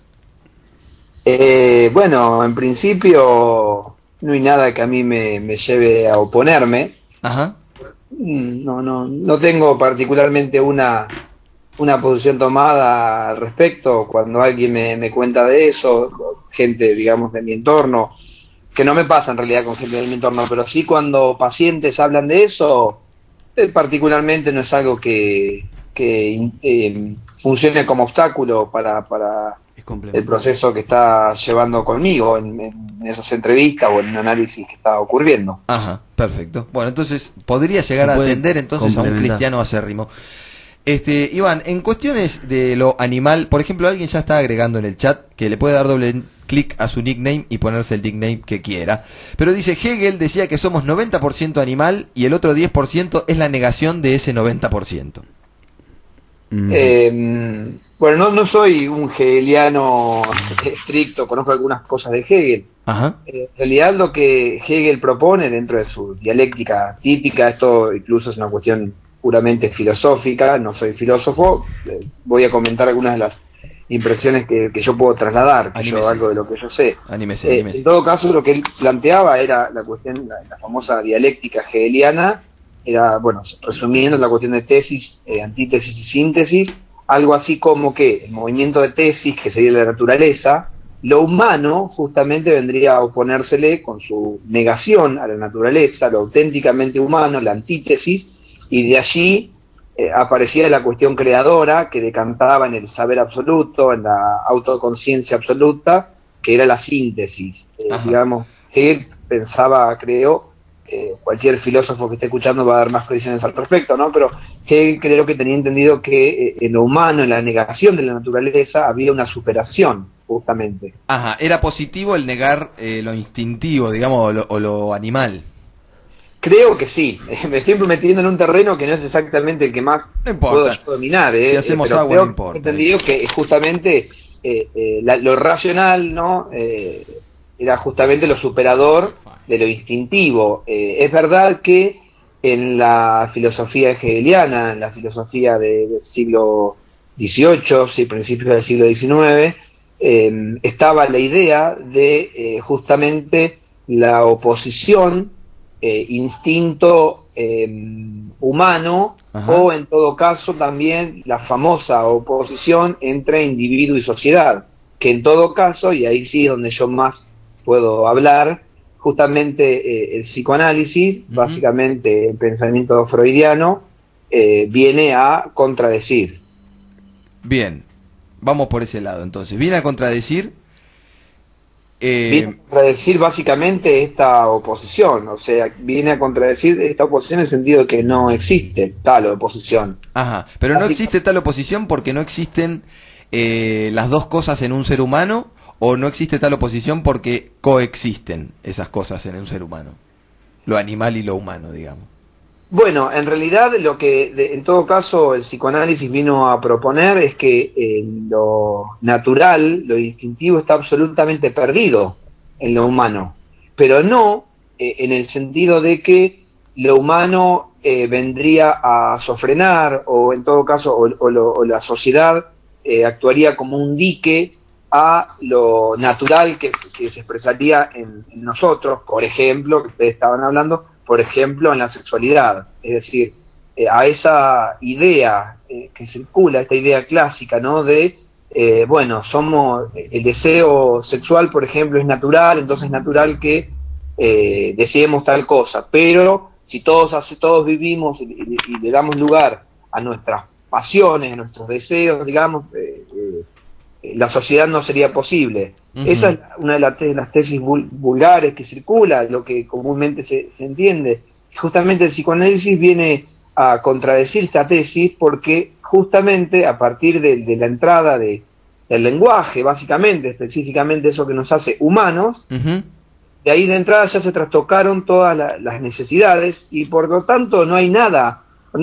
Bueno, en principio no hay nada que a mí me lleve a oponerme. Ajá. No tengo particularmente una posición tomada al respecto. Cuando alguien me cuenta de eso, gente, digamos, de mi entorno, que no me pasa en realidad con gente de mi entorno, pero sí cuando pacientes hablan de eso, particularmente no es algo que funcione como obstáculo para el proceso que está llevando conmigo en esas entrevistas o en un análisis que está ocurriendo. Ajá, perfecto. Bueno, entonces podría llegar a atender entonces a un cristiano acérrimo. Iván, en cuestiones de lo animal, por ejemplo, alguien ya está agregando en el chat que le puede dar doble clic a su nickname y ponerse el nickname que quiera. Pero dice, Hegel decía que somos 90% animal y el otro 10% es la negación de ese 90%. Bueno, no soy un hegeliano estricto, conozco algunas cosas de Hegel. Ajá. En realidad lo que Hegel propone dentro de su dialéctica típica, esto incluso es una cuestión puramente filosófica, no soy filósofo, voy a comentar algunas de las impresiones que yo puedo trasladar, que yo, algo de lo que yo sé. Anímese. En todo caso, lo que él planteaba era la cuestión, la famosa dialéctica hegeliana, era, bueno, resumiendo, la cuestión de tesis, antítesis y síntesis, algo así como que el movimiento de tesis, que sería la naturaleza, lo humano justamente vendría a oponérsele con su negación a la naturaleza, lo auténticamente humano, la antítesis, y de allí aparecía la cuestión creadora que decantaba en el saber absoluto, en la autoconciencia absoluta, que era la síntesis. Digamos, Hegel pensaba, creo, cualquier filósofo que esté escuchando va a dar más precisiones al respecto, ¿no? Pero Hegel creo que tenía entendido que en lo humano, en la negación de la naturaleza, había una superación, justamente. Ajá, era positivo el negar lo instintivo, digamos, o lo animal. Creo que sí, me estoy metiendo en un terreno que no es exactamente el que más puedo dominar. Si hacemos pero agua no importa. He entendido que justamente lo racional, ¿no? Era justamente lo superador de lo instintivo. Es verdad que en la filosofía hegeliana, en la filosofía del siglo XVIII, sí, principios del siglo XIX, estaba la idea de justamente la oposición instinto humano, o en todo caso también la famosa oposición entre individuo y sociedad, que en todo caso, y ahí sí es donde yo más puedo hablar, justamente el psicoanálisis, básicamente el pensamiento freudiano, viene a contradecir. Bien, vamos por ese lado entonces. Viene a contradecir... viene a contradecir básicamente esta oposición, o sea, viene a contradecir esta oposición en el sentido de que no existe tal oposición. Ajá, pero no existe tal oposición porque no existen las dos cosas en un ser humano, o no existe tal oposición porque coexisten esas cosas en un ser humano, lo animal y lo humano, digamos. Bueno, en realidad lo que en todo caso el psicoanálisis vino a proponer es que lo natural, lo instintivo está absolutamente perdido en lo humano, pero no en el sentido de que lo humano vendría a sofrenar, o en todo caso o la sociedad actuaría como un dique a lo natural que se expresaría en nosotros, por ejemplo, que ustedes estaban hablando, por ejemplo, en la sexualidad, es decir, a esa idea que circula, esta idea clásica, ¿no? De, bueno, el deseo sexual, por ejemplo, es natural, entonces es natural que deseemos tal cosa, pero si todos vivimos y le damos lugar a nuestras pasiones, a nuestros deseos, digamos, la sociedad no sería posible. Esa es una de las tesis vulgares que circula, lo que comúnmente se entiende. Justamente el psicoanálisis viene a contradecir esta tesis porque justamente a partir de la entrada del lenguaje, básicamente, específicamente eso que nos hace humanos, de ahí de entrada ya se trastocaron todas las necesidades y por lo tanto no hay nada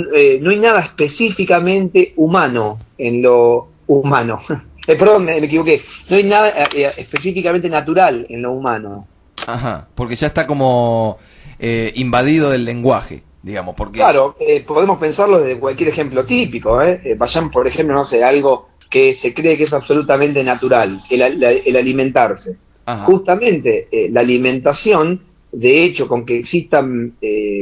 específicamente humano en lo humano. Perdón, me equivoqué. No hay nada específicamente natural en lo humano. Ajá, porque ya está como invadido del lenguaje, digamos. Porque... Claro, podemos pensarlo desde cualquier ejemplo típico. Vayan, por ejemplo, no sé, algo que se cree que es absolutamente natural, el alimentarse. Ajá. Justamente la alimentación, de hecho, con que existan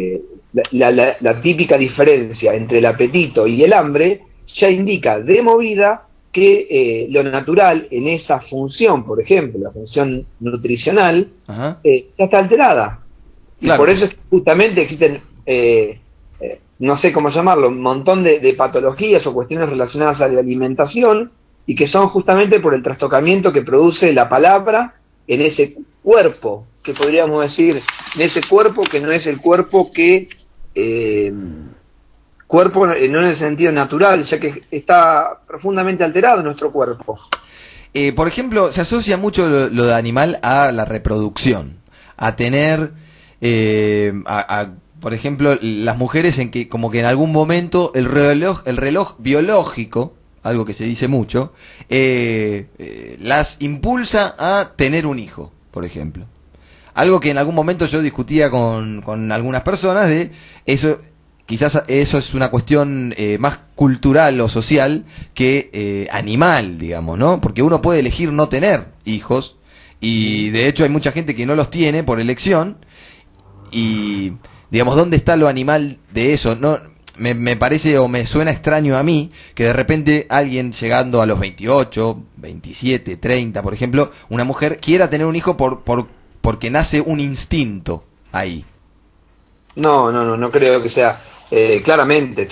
la típica diferencia entre el apetito y el hambre, ya indica de movida que lo natural en esa función, por ejemplo, la función nutricional, ya está alterada. Claro. Y por eso es que justamente existen, no sé cómo llamarlo, un montón de patologías o cuestiones relacionadas a la alimentación, y que son justamente por el trastocamiento que produce la palabra en ese cuerpo, que podríamos decir, en ese cuerpo que no es el cuerpo que... cuerpo no en el sentido natural, ya que está profundamente alterado nuestro cuerpo. Por ejemplo, se asocia mucho lo de animal a la reproducción, a tener, a por ejemplo, las mujeres en que como que en algún momento el reloj biológico, algo que se dice mucho, las impulsa a tener un hijo, por ejemplo. Algo que en algún momento yo discutía con algunas personas de eso. Quizás eso es una cuestión más cultural o social que animal, digamos, ¿no? Porque uno puede elegir no tener hijos y de hecho hay mucha gente que no los tiene por elección y, digamos, ¿dónde está lo animal de eso? No, me parece o me suena extraño a mí que de repente alguien llegando a los 28, 27, 30, por ejemplo, una mujer quiera tener un hijo porque nace un instinto ahí. No creo que sea... claramente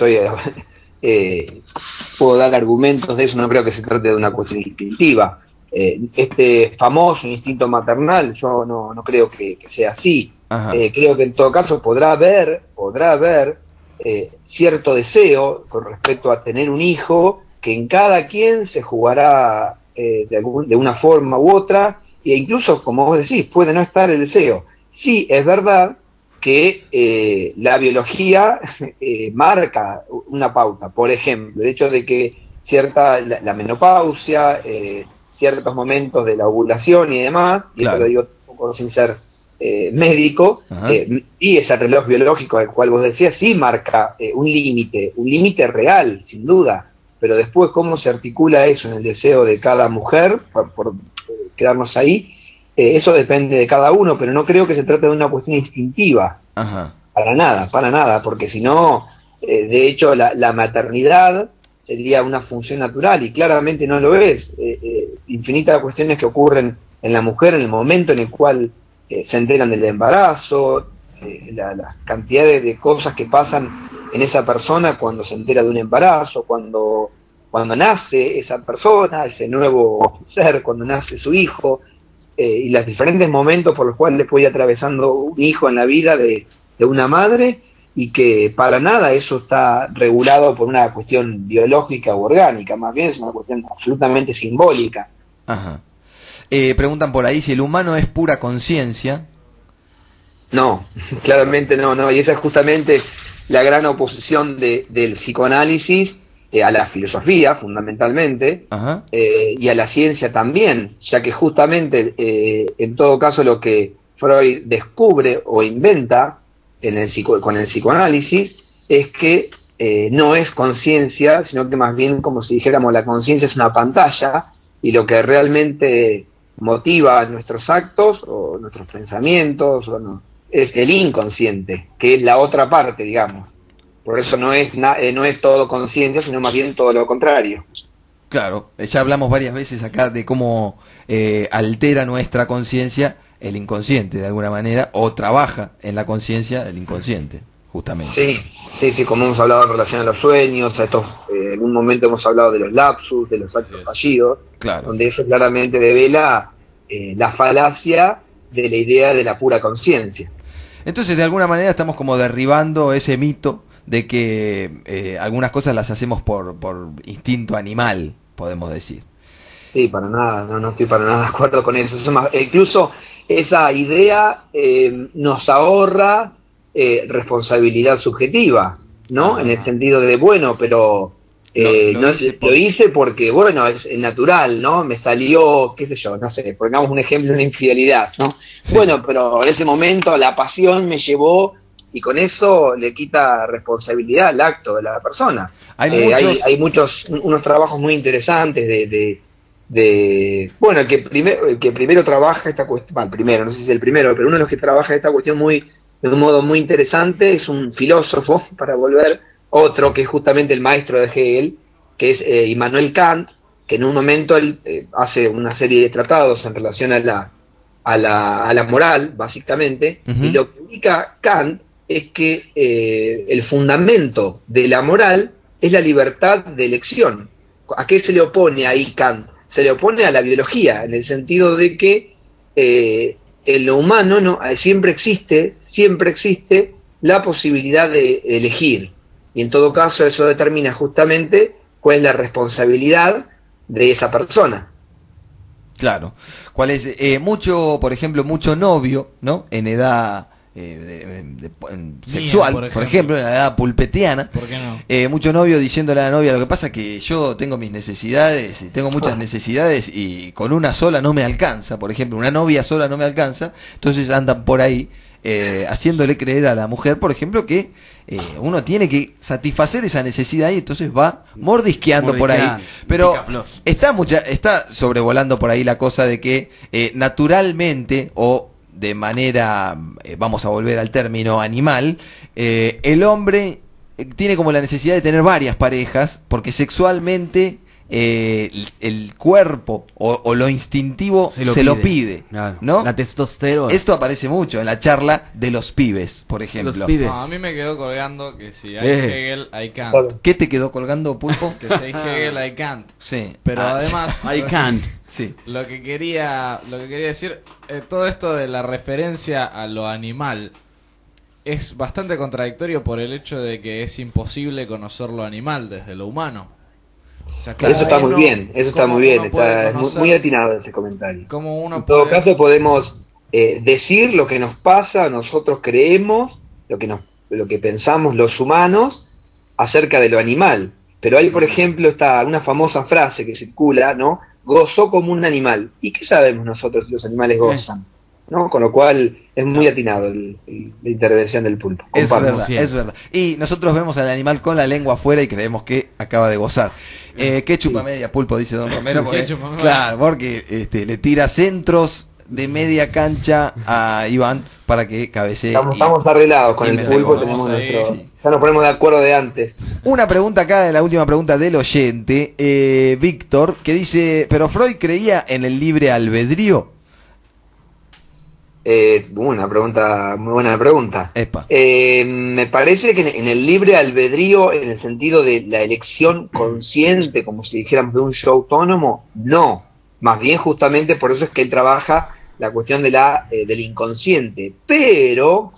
puedo dar argumentos de eso, no creo que se trate de una cuestión instintiva. Este famoso instinto maternal, yo no creo que sea así. Creo que en todo caso podrá haber cierto deseo con respecto a tener un hijo, que en cada quien se jugará de una forma u otra, e incluso, como vos decís, puede no estar el deseo. Sí, es verdad que la biología marca una pauta. Por ejemplo, el hecho de que la menopausia, ciertos momentos de la ovulación y demás, y claro. esto lo digo un poco sin ser médico, y ese reloj biológico al cual vos decías, sí marca un límite real, sin duda, pero después cómo se articula eso en el deseo de cada mujer, por quedarnos ahí, eso depende de cada uno, pero no creo que se trate de una cuestión instintiva. Para nada, porque si no, de hecho la maternidad sería una función natural y claramente no lo es. Infinitas cuestiones que ocurren en la mujer en el momento en el cual se enteran del embarazo, la cantidad de cosas que pasan en esa persona cuando se entera de un embarazo, cuando nace esa persona, ese nuevo ser, cuando nace su hijo, y los diferentes momentos por los cuales puede ir atravesando un hijo en la vida de una madre, y que para nada eso está regulado por una cuestión biológica o orgánica, más bien es una cuestión absolutamente simbólica. Preguntan por ahí si el humano es pura conciencia. No, claramente no, y esa es justamente la gran oposición del psicoanálisis a la filosofía, fundamentalmente, y a la ciencia también, ya que justamente, en todo caso, lo que Freud descubre o inventa con el psicoanálisis es que no es conciencia, sino que más bien, como si dijéramos, la conciencia es una pantalla, y lo que realmente motiva nuestros actos o nuestros pensamientos es el inconsciente, que es la otra parte, digamos. Por eso no es todo conciencia, sino más bien todo lo contrario. Claro, ya hablamos varias veces acá de cómo altera nuestra conciencia el inconsciente de alguna manera, o trabaja en la conciencia el inconsciente, justamente. Sí, como hemos hablado en relación a los sueños, en algún momento hemos hablado de los lapsus, de los actos fallidos, claro. Donde eso claramente devela la falacia de la idea de la pura conciencia. Entonces, de alguna manera estamos como derribando ese mito de que algunas cosas las hacemos por instinto animal, podemos decir. Sí, para nada, no estoy para nada de acuerdo con eso. Incluso esa idea nos ahorra responsabilidad subjetiva, ¿no? En el sentido de, bueno, pero lo hice porque, bueno, es natural, ¿no? Me salió, qué sé yo, no sé, pongamos un ejemplo, una infidelidad, ¿no? Sí. Bueno, pero en ese momento la pasión me llevó, y con eso le quita responsabilidad al acto de la persona. Hay unos trabajos muy interesantes bueno, el que primero trabaja esta cuestión, primero, no sé si es el primero, pero uno de los que trabaja esta cuestión de un modo muy interesante es un filósofo, para volver, otro que es justamente el maestro de Hegel, que es Immanuel Kant, que en un momento él hace una serie de tratados en relación a la moral, básicamente, y lo que indica Kant es que el fundamento de la moral es la libertad de elección. ¿A qué se le opone ahí Kant? Se le opone a la biología, en el sentido de que en lo humano siempre existe la posibilidad de elegir, y en todo caso eso determina justamente cuál es la responsabilidad de esa persona. Claro, cuál es mucho, por ejemplo, mucho novio, ¿no? En edad sexual, por ejemplo, en la edad pulpetiana. ¿Por qué no? Mucho novio diciéndole a la novia, lo que pasa es que yo tengo mis necesidades, tengo muchas necesidades y con una sola no me alcanza, por ejemplo, una novia sola no me alcanza, entonces andan por ahí haciéndole creer a la mujer, por ejemplo, que uno tiene que satisfacer esa necesidad y entonces va mordisqueando por ahí. Pero está sobrevolando por ahí la cosa de que naturalmente o de manera, vamos a volver al término animal, el hombre tiene como la necesidad de tener varias parejas porque sexualmente el cuerpo o lo instintivo se lo pide, claro. ¿no? La testosterona. Esto aparece mucho en la charla de los pibes, por ejemplo. Los pibes. No, a mí me quedó colgando que si hay Hegel, hay Kant. ¿Qué te quedó colgando, Pulpo? Que si hay Hegel, hay Kant. Sí. Pero además, I can't. Sí. Lo que quería decir, todo esto de la referencia a lo animal es bastante contradictorio por el hecho de que es imposible conocer lo animal desde lo humano. O sea, Pero eso está muy bien, está muy atinado ese comentario. En todo caso podemos decir lo que nos pasa, nosotros creemos, lo que pensamos los humanos acerca de lo animal. Pero hay, por ejemplo, una famosa frase que circula, ¿no? Gozó como un animal. ¿Y qué sabemos nosotros si los animales gozan? ¿No? Con lo cual es muy atinado la intervención del Pulpo. Es verdad. Y nosotros vemos al animal con la lengua afuera y creemos que acaba de gozar. ¿Qué chupa media, Pulpo? Dice Don Romero. Porque, claro, porque le tira centros de media cancha a Iván para que cabecee. Estamos arreglados con el Pulpo, tenemos ya nos ponemos de acuerdo de antes. Una pregunta acá, la última pregunta del oyente, Víctor, que dice, ¿pero Freud creía en el libre albedrío? Una pregunta, muy buena pregunta. Epa. Me parece que en el libre albedrío, en el sentido de la elección consciente, como si dijéramos de un yo autónomo, no. Más bien justamente por eso es que él trabaja la cuestión de del inconsciente. Pero,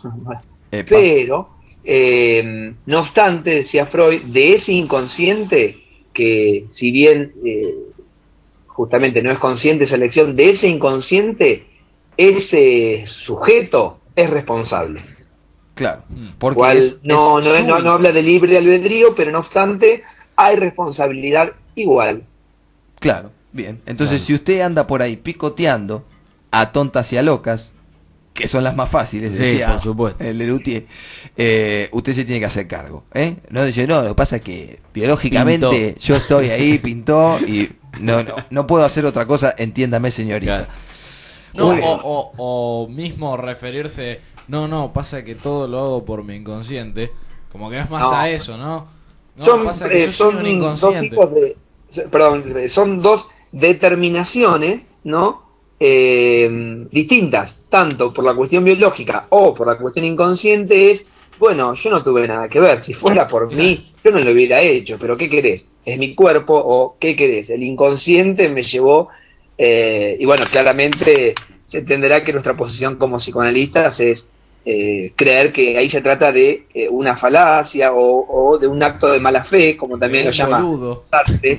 no obstante, decía Freud, de ese inconsciente, que si bien justamente no es consciente esa elección, de ese inconsciente, ese sujeto es responsable. Claro, porque no habla de libre albedrío, pero no obstante hay responsabilidad igual. Claro, bien. Entonces, si usted anda por ahí picoteando a tontas y a locas, que son las más fáciles, decía por supuesto. el Lelutier, usted se tiene que hacer cargo. No dice, no, lo que pasa es que biológicamente yo estoy ahí, pintó, y no puedo hacer otra cosa, entiéndame, señorita. Claro. No, o mismo referirse, pasa que todo lo hago por mi inconsciente, como que es más a eso, ¿no? Pasa que yo soy un inconsciente. Son dos determinaciones, ¿no? Distintas, tanto por la cuestión biológica o por la cuestión inconsciente. Bueno, yo no tuve nada que ver, si fuera por mí, yo no lo hubiera hecho, pero ¿qué querés? ¿Es mi cuerpo o qué querés? El inconsciente me llevó. Y bueno, claramente se entenderá que nuestra posición como psicoanalistas es creer que ahí se trata de una falacia o de un acto de mala fe, como también lo llama Sartre,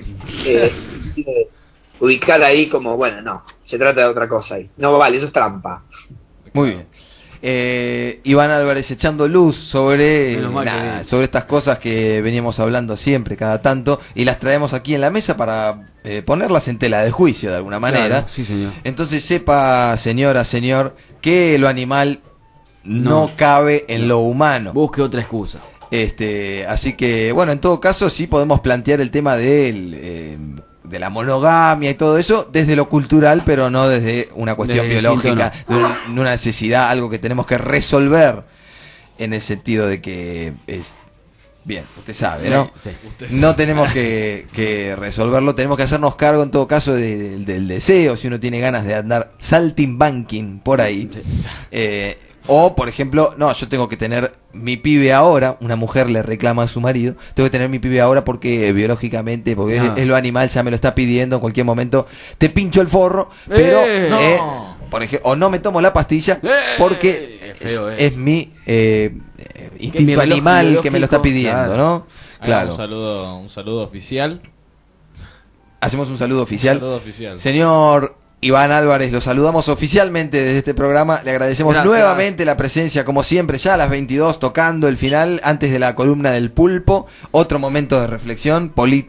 ubicar ahí como, bueno, no, se trata de otra cosa ahí. No vale, eso es trampa. Muy bien. Iván Álvarez echando luz sobre estas cosas que veníamos hablando siempre, cada tanto, y las traemos aquí en la mesa para ponerlas en tela de juicio de alguna manera. Claro, sí, señor. Entonces sepa, señora, señor, que lo animal no cabe en lo humano. Busque otra excusa. Así que, bueno, en todo caso sí podemos plantear el tema de la monogamia y todo eso desde lo cultural, pero no desde una cuestión biológica, de una necesidad, algo que tenemos que resolver, en el sentido de que es bien, usted sabe, ¿no? Sí. No tenemos que resolverlo, tenemos que hacernos cargo en todo caso del deseo, si uno tiene ganas de andar saltimbanking por ahí. O, por ejemplo, yo tengo que tener mi pibe ahora, una mujer le reclama a su marido, tengo que tener mi pibe ahora porque biológicamente, porque es lo animal, ya me lo está pidiendo en cualquier momento, te pincho el forro, pero, por ejemplo, o no me tomo la pastilla porque es mi instinto animal que me lo está pidiendo, ¿no? Claro. Un saludo oficial. Hacemos un saludo oficial. Un saludo oficial. Señor Iván Álvarez, lo saludamos oficialmente desde este programa. Le agradecemos nuevamente la presencia, como siempre, ya a las 22, tocando el final, antes de la columna del Pulpo. Otro momento de reflexión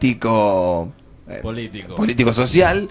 político-social.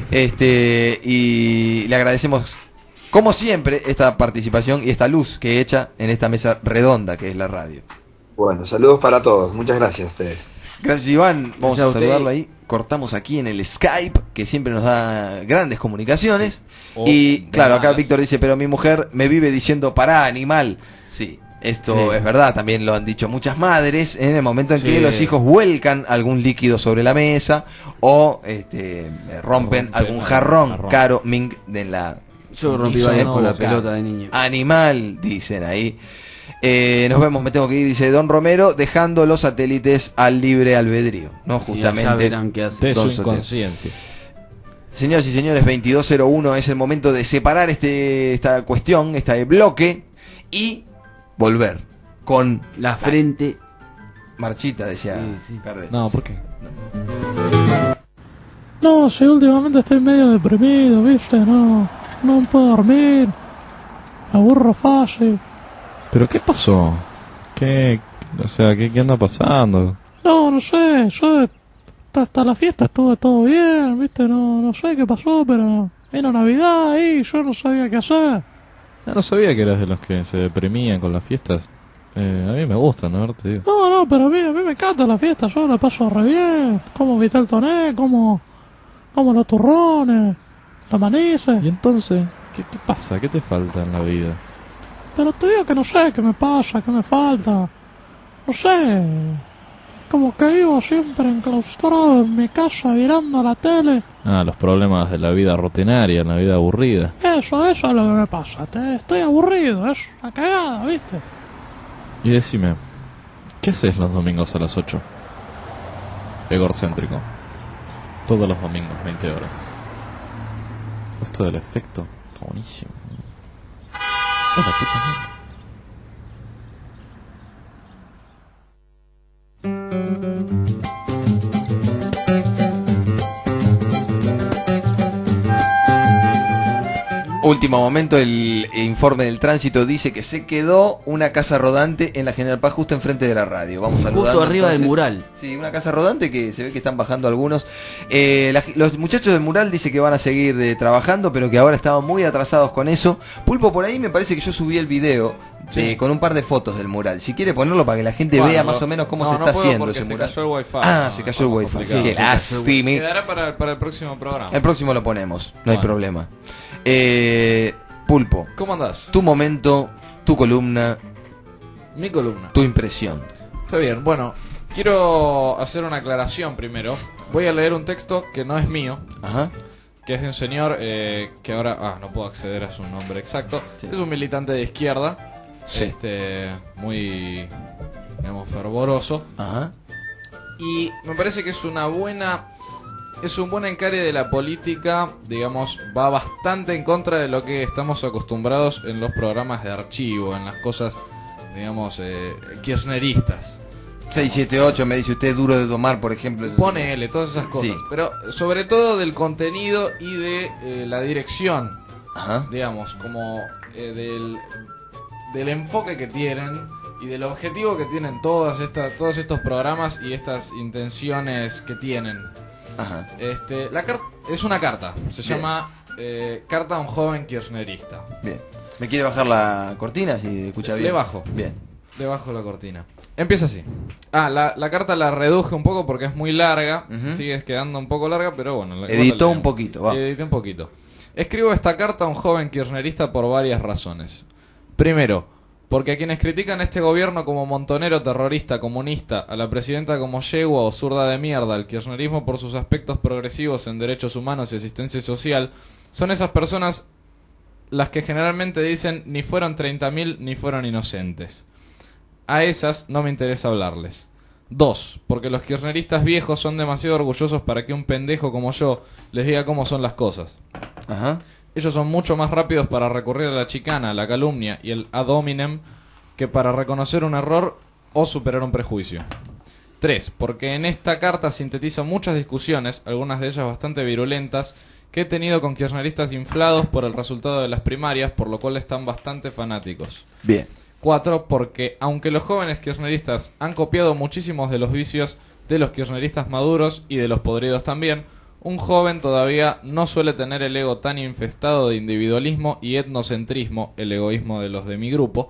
Y le agradecemos, como siempre, esta participación y esta luz que echa en esta mesa redonda que es la radio. Bueno, saludos para todos. Muchas gracias a ustedes. Gracias, Iván. Vamos Gracias a a saludarlo ahí. Cortamos aquí en el Skype, que siempre nos da grandes comunicaciones. Y claro, acá Víctor dice, pero mi mujer me vive diciendo, pará, animal. Sí, esto es verdad, también lo han dicho muchas madres en el momento en que los hijos vuelcan algún líquido sobre la mesa o rompen algún jarrón caro Ming de la... Yo rompí con la pelota de niño. Animal, dicen ahí. Nos vemos, me tengo que ir, dice Don Romero, dejando los satélites al libre albedrío, ¿no? Justamente de su inconsciencia. Señoras y señores, 22:01 es el momento de separar esta cuestión, este bloque, y volver con la frente marchita, decía Cárdenas. No, ¿por qué? No, sí, últimamente estoy medio deprimido, ¿viste? No puedo dormir, me aburro fácil. ¿Pero qué pasó? ¿Qué anda pasando? No sé, yo hasta la fiesta estuve todo bien, ¿viste? No sé qué pasó, pero vino Navidad ahí, yo no sabía qué hacer. No sabía que eras de los que se deprimían con las fiestas. A mí me gustan, ¿no? Te digo. No, pero a mí me encanta la fiesta, yo la paso re bien. Como vital toné, como los turrones, la manices. ¿Y entonces qué pasa? ¿Qué te falta en la vida? Pero te digo que no sé qué me pasa, qué me falta. No sé. Como que vivo siempre enclaustrado en mi casa mirando la tele. Los problemas de la vida rutinaria, la vida aburrida. Eso es lo que me pasa. Estoy aburrido, es una cagada, ¿viste? Y decime, ¿qué haces los domingos a las 8? Egorcéntrico. Todos los domingos, 20 horas. Esto del efecto, está buenísimo. Hola, ¿qué tal? Último momento, el informe del tránsito dice que se quedó una casa rodante en la General Paz justo enfrente de la radio. Vamos saludando. Justo arriba del mural. Sí, una casa rodante que se ve que están bajando algunos. Los muchachos del mural dice que van a seguir trabajando, pero que ahora estaban muy atrasados con eso. Pulpo, por ahí me parece que yo subí el video con un par de fotos del mural. Si quiere ponerlo para que la gente vea más o menos cómo se está haciendo ese mural. Se cayó el wifi. Se cayó el wifi. Qué lástima. Quedará para el próximo programa. El próximo lo ponemos, no hay problema. Pulpo, ¿cómo andás? Tu momento, tu columna. Mi columna. Tu impresión. Está bien, bueno, quiero hacer una aclaración primero. Voy a leer un texto que no es mío. Ajá. Que es de un señor que ahora no puedo acceder a su nombre exacto. Sí. Es un militante de izquierda. Sí. Muy, digamos, fervoroso. Ajá. Y me parece que es un buen encare de la política, digamos, va bastante en contra de lo que estamos acostumbrados en los programas de archivo, en las cosas, digamos, kirchneristas. 678, me dice usted, duro de domar, por ejemplo. Ponele, todas esas cosas. Sí. Pero sobre todo del contenido y de la dirección. Ajá. Digamos, como del enfoque que tienen y del objetivo que tienen todos estos programas y estas intenciones que tienen. Ajá. Es una carta, se llama Carta a un joven kirchnerista. Bien. ¿Me quiere bajar la cortina si escucha bien? Le bajo. Bien. Le bajo la cortina. Empieza así. La carta la reduje un poco porque es muy larga. Sigue quedando un poco larga, pero bueno. Editó un poquito, va. Edité un poquito. Escribo esta carta a un joven kirchnerista por varias razones. Primero, porque a quienes critican este gobierno como montonero, terrorista, comunista, a la presidenta como yegua o zurda de mierda, al kirchnerismo por sus aspectos progresivos en derechos humanos y asistencia social, son esas personas las que generalmente dicen ni fueron 30.000 ni fueron inocentes. A esas no me interesa hablarles. 2. Porque los kirchneristas viejos son demasiado orgullosos para que un pendejo como yo les diga cómo son las cosas. Ajá. Ellos son mucho más rápidos para recurrir a la chicana, la calumnia y el ad hominem que para reconocer un error o superar un prejuicio. 3. Porque en esta carta sintetizo muchas discusiones, algunas de ellas bastante virulentas, que he tenido con kirchneristas inflados por el resultado de las primarias, por lo cual están bastante fanáticos. Bien. 4. Porque aunque los jóvenes kirchneristas han copiado muchísimos de los vicios de los kirchneristas maduros y de los podridos también, un joven todavía no suele tener el ego tan infestado de individualismo y etnocentrismo, el egoísmo de los de mi grupo.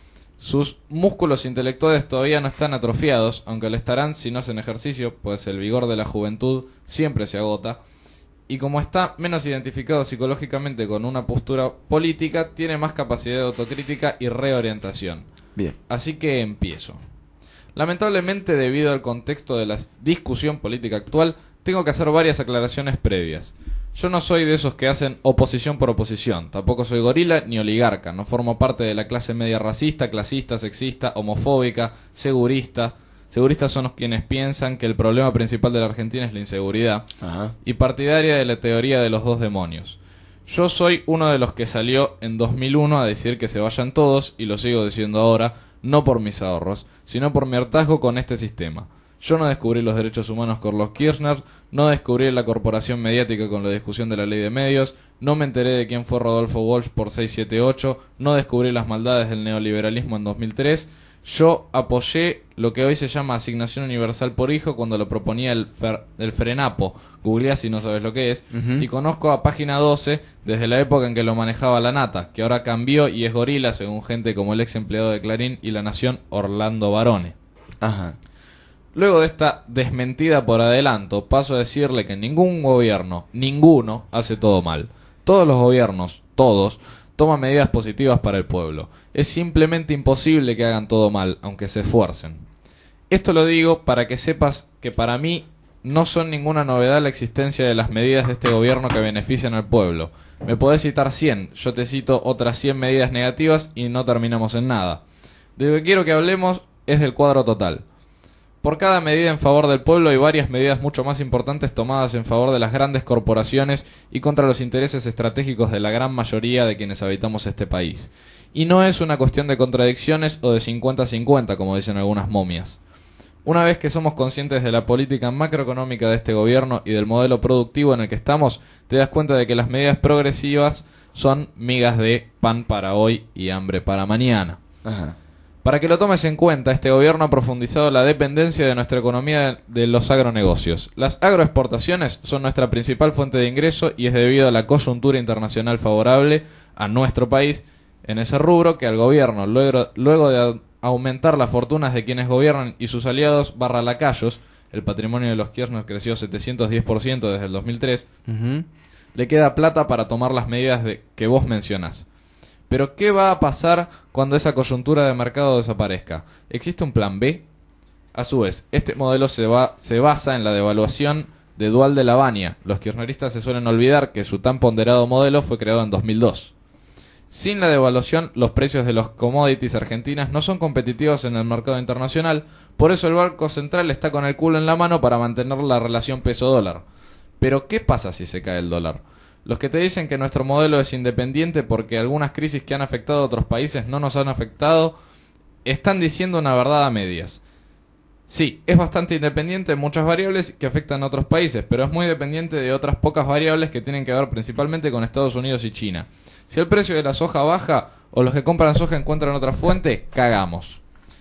Sus músculos intelectuales todavía no están atrofiados, aunque lo estarán si no hacen ejercicio, pues el vigor de la juventud siempre se agota. Y como está menos identificado psicológicamente con una postura política, tiene más capacidad de autocrítica y reorientación. Bien. Así que empiezo. Lamentablemente, debido al contexto de la discusión política actual, tengo que hacer varias aclaraciones previas. Yo no soy de esos que hacen oposición por oposición, tampoco soy gorila ni oligarca, no formo parte de la clase media racista, clasista, sexista, homofóbica, segurista. Seguristas son los quienes piensan que el problema principal de la Argentina es la inseguridad. Ajá. Y partidaria de la teoría de los dos demonios. Yo soy uno de los que salió en 2001 a decir que se vayan todos, y lo sigo diciendo ahora, no por mis ahorros, sino por mi hartazgo con este sistema. Yo no descubrí los derechos humanos con los Kirchner, no descubrí la corporación mediática con la discusión de la ley de medios, no me enteré de quién fue Rodolfo Walsh por 678, no descubrí las maldades del neoliberalismo en 2003, yo apoyé lo que hoy se llama asignación universal por hijo cuando lo proponía el Frenapo, googleá si no sabes lo que es, y conozco a Página 12 desde la época en que lo manejaba la Nata, que ahora cambió y es gorila según gente como el ex empleado de Clarín y La Nación, Orlando Barone. Ajá. Luego de esta desmentida por adelanto, paso a decirle que ningún gobierno, ninguno, hace todo mal. Todos los gobiernos, todos, toman medidas positivas para el pueblo. Es simplemente imposible que hagan todo mal, aunque se esfuercen. Esto lo digo para que sepas que para mí no son ninguna novedad la existencia de las medidas de este gobierno que benefician al pueblo. Me podés citar 100, yo te cito otras 100 medidas negativas y no terminamos en nada. De lo que quiero que hablemos es del cuadro total. Por cada medida en favor del pueblo hay varias medidas mucho más importantes tomadas en favor de las grandes corporaciones y contra los intereses estratégicos de la gran mayoría de quienes habitamos este país. Y no es una cuestión de contradicciones o de 50-50, como dicen algunas momias. Una vez que somos conscientes de la política macroeconómica de este gobierno y del modelo productivo en el que estamos, te das cuenta de que las medidas progresivas son migas de pan para hoy y hambre para mañana. Ajá. Para que lo tomes en cuenta, este gobierno ha profundizado la dependencia de nuestra economía de los agronegocios. Las agroexportaciones son nuestra principal fuente de ingreso y es debido a la coyuntura internacional favorable a nuestro país en ese rubro que al gobierno, luego de aumentar las fortunas de quienes gobiernan y sus aliados / lacayos, el patrimonio de los Kirchner creció 710% desde el 2003, le queda plata para tomar las medidas que vos mencionás. Pero ¿qué va a pasar cuando esa coyuntura de mercado desaparezca? ¿Existe un plan B? A su vez, este modelo se basa en la devaluación de Dual de la Baña. Los kirchneristas se suelen olvidar que su tan ponderado modelo fue creado en 2002. Sin la devaluación, los precios de los commodities argentinas no son competitivos en el mercado internacional, por eso el Banco Central está con el culo en la mano para mantener la relación peso-dólar. Pero ¿qué pasa si se cae el dólar? Los que te dicen que nuestro modelo es independiente porque algunas crisis que han afectado a otros países no nos han afectado, están diciendo una verdad a medias. Sí, es bastante independiente en muchas variables que afectan a otros países, pero es muy dependiente de otras pocas variables que tienen que ver principalmente con Estados Unidos y China. Si el precio de la soja baja o los que compran soja encuentran otra fuente, cagamos.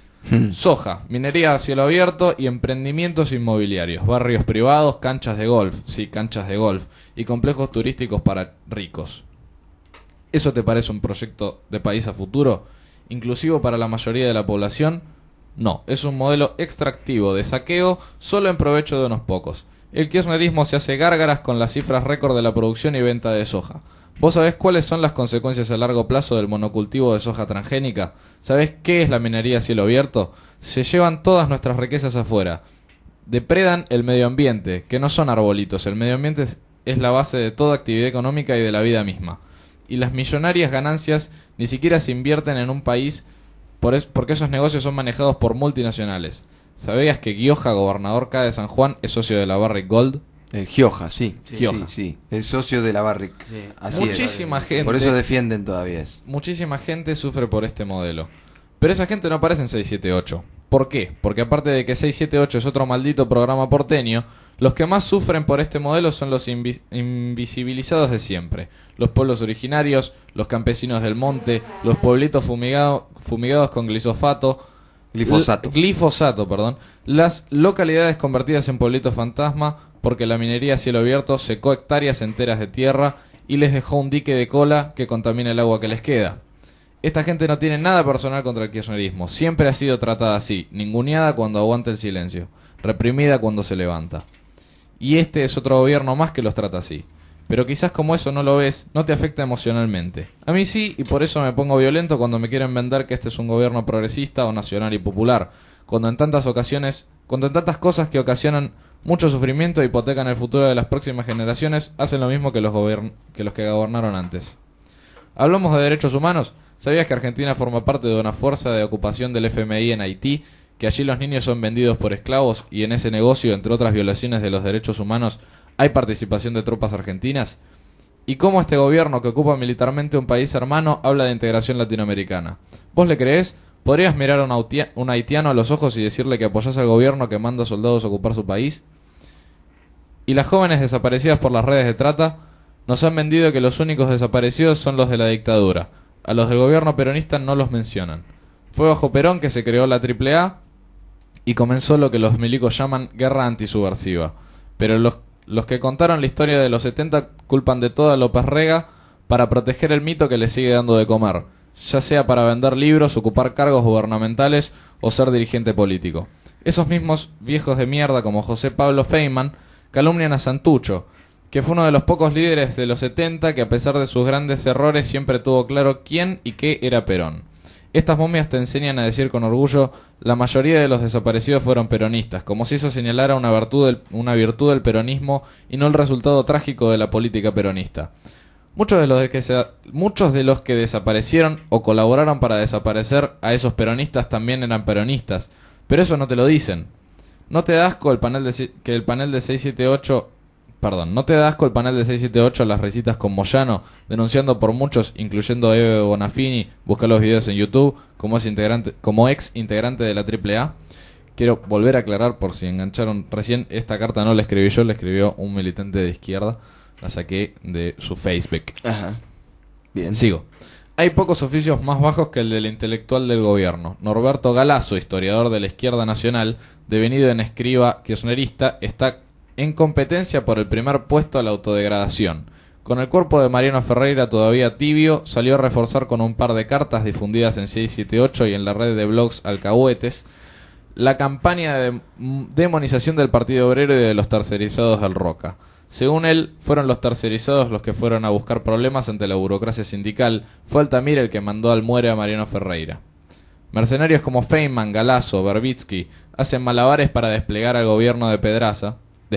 Soja, minería a cielo abierto y emprendimientos inmobiliarios, barrios privados, canchas de golf, sí, canchas de golf, y complejos turísticos para ricos. ¿Eso te parece un proyecto de país a futuro? ¿Inclusivo para la mayoría de la población? No, es un modelo extractivo de saqueo solo en provecho de unos pocos. El kirchnerismo se hace gárgaras con las cifras récord de la producción y venta de soja. ¿Vos sabés cuáles son las consecuencias a largo plazo del monocultivo de soja transgénica? ¿Sabés qué es la minería a cielo abierto? Se llevan todas nuestras riquezas afuera. Depredan el medio ambiente, que no son arbolitos. El medio ambiente es la base de toda actividad económica y de la vida misma. Y las millonarias ganancias ni siquiera se invierten en un país porque esos negocios son manejados por multinacionales. ¿Sabías que Gioja, gobernador K de San Juan, es socio de la Barrick Gold? Gioja, sí. Gioja. Sí. Es socio de la Barrick. Sí. Así Muchísima es. gente. Por eso defienden todavía eso. Muchísima gente sufre por este modelo. Pero esa gente no aparece en 678. ¿Por qué? Porque aparte de que 678 es otro maldito programa porteño, los que más sufren por este modelo son los invisibilizados de siempre. Los pueblos originarios, los campesinos del monte, los pueblitos fumigados con glifosato, las localidades convertidas en pueblitos fantasma porque la minería a cielo abierto secó hectáreas enteras de tierra y les dejó un dique de cola que contamina el agua que les queda. Esta gente no tiene nada personal contra el kirchnerismo. Siempre ha sido tratada así, ninguneada cuando aguanta el silencio, reprimida cuando se levanta. Y este es otro gobierno más que los trata así. Pero quizás como eso no lo ves, no te afecta emocionalmente. A mí sí, y por eso me pongo violento cuando me quieren vender que este es un gobierno progresista o nacional y popular, cuando en tantas cosas que ocasionan mucho sufrimiento e hipotecan el futuro de las próximas generaciones, hacen lo mismo que los que gobernaron antes. ¿Hablamos de derechos humanos? ¿Sabías que Argentina forma parte de una fuerza de ocupación del FMI en Haití? Que allí los niños son vendidos por esclavos y en ese negocio, entre otras violaciones de los derechos humanos, hay participación de tropas argentinas. ¿Y cómo este gobierno que ocupa militarmente un país hermano habla de integración latinoamericana? ¿Vos le creés? ¿Podrías mirar a un haitiano a los ojos y decirle que apoyás al gobierno que manda soldados a ocupar su país? ¿Y las jóvenes desaparecidas por las redes de trata? Nos han vendido que los únicos desaparecidos son los de la dictadura. A los del gobierno peronista no los mencionan. Fue bajo Perón que se creó la AAA y comenzó lo que los milicos llaman guerra antisubversiva. Pero los que contaron la historia de los 70 culpan de todo a López Rega para proteger el mito que les sigue dando de comer, ya sea para vender libros, ocupar cargos gubernamentales o ser dirigente político. Esos mismos viejos de mierda como José Pablo Feynman calumnian a Santucho, que fue uno de los pocos líderes de los 70 que a pesar de sus grandes errores siempre tuvo claro quién y qué era Perón. Estas momias te enseñan a decir con orgullo, la mayoría de los desaparecidos fueron peronistas, como si eso señalara una virtud del peronismo y no el resultado trágico de la política peronista. Muchos de los que desaparecieron o colaboraron para desaparecer a esos peronistas también eran peronistas, pero eso no te lo dicen. ¿No te da asco el panel de 678 las risitas con Moyano, denunciando por muchos, incluyendo a Eve Bonafini, busca los videos en YouTube, como ex integrante de la AAA? Quiero volver a aclarar, por si engancharon recién, esta carta no la escribí yo, la escribió un militante de izquierda, la saqué de su Facebook. Ajá. Bien. Sigo. Hay pocos oficios más bajos que el del intelectual del gobierno. Norberto Galazo, historiador de la izquierda nacional, devenido en escriba kirchnerista, está en competencia por el primer puesto a la autodegradación. Con el cuerpo de Mariano Ferreira todavía tibio, salió a reforzar con un par de cartas difundidas en 678 y en la red de blogs Alcahuetes la campaña de demonización del Partido Obrero y de los tercerizados del Roca. Según él, fueron los tercerizados los que fueron a buscar problemas ante la burocracia sindical. Fue Altamira el que mandó al muere a Mariano Ferreira. Mercenarios como Feynman, Galazo, Berbitsky hacen malabares para despegar al gobierno de Pedraza,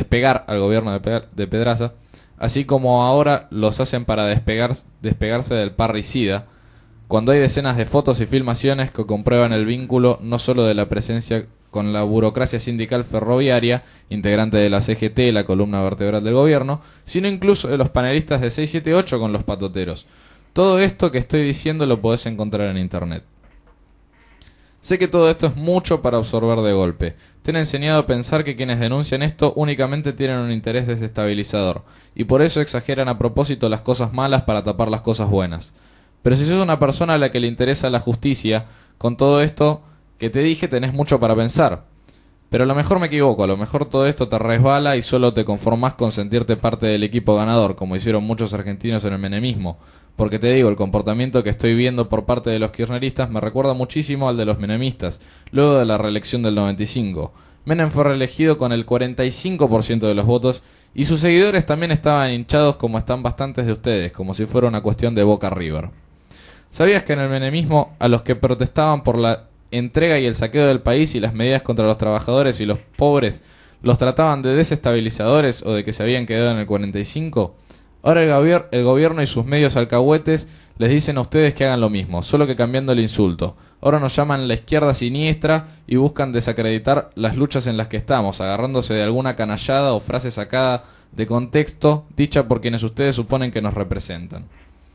así como ahora los hacen para despegarse del parricida, cuando hay decenas de fotos y filmaciones que comprueban el vínculo no solo de la presencia con la burocracia sindical ferroviaria, integrante de la CGT, la columna vertebral del gobierno, sino incluso de los panelistas de 678 con los patoteros. Todo esto que estoy diciendo lo podés encontrar en internet. Sé que todo esto es mucho para absorber de golpe. Te han enseñado a pensar que quienes denuncian esto únicamente tienen un interés desestabilizador, y por eso exageran a propósito las cosas malas para tapar las cosas buenas. Pero si sos una persona a la que le interesa la justicia, con todo esto que te dije tenés mucho para pensar. Pero a lo mejor me equivoco, a lo mejor todo esto te resbala y solo te conformás con sentirte parte del equipo ganador, como hicieron muchos argentinos en el menemismo. Porque te digo, el comportamiento que estoy viendo por parte de los kirchneristas me recuerda muchísimo al de los menemistas, luego de la reelección del 95. Menem fue reelegido con el 45% de los votos y sus seguidores también estaban hinchados como están bastantes de ustedes, como si fuera una cuestión de Boca River. ¿Sabías que en el menemismo a los que protestaban por la entrega y el saqueo del país y las medidas contra los trabajadores y los pobres los trataban de desestabilizadores o de que se habían quedado en el 45? Ahora el gobierno y sus medios alcahuetes les dicen a ustedes que hagan lo mismo, solo que cambiando el insulto. Ahora nos llaman la izquierda siniestra y buscan desacreditar las luchas en las que estamos, agarrándose de alguna canallada o frase sacada de contexto, dicha por quienes ustedes suponen que nos representan.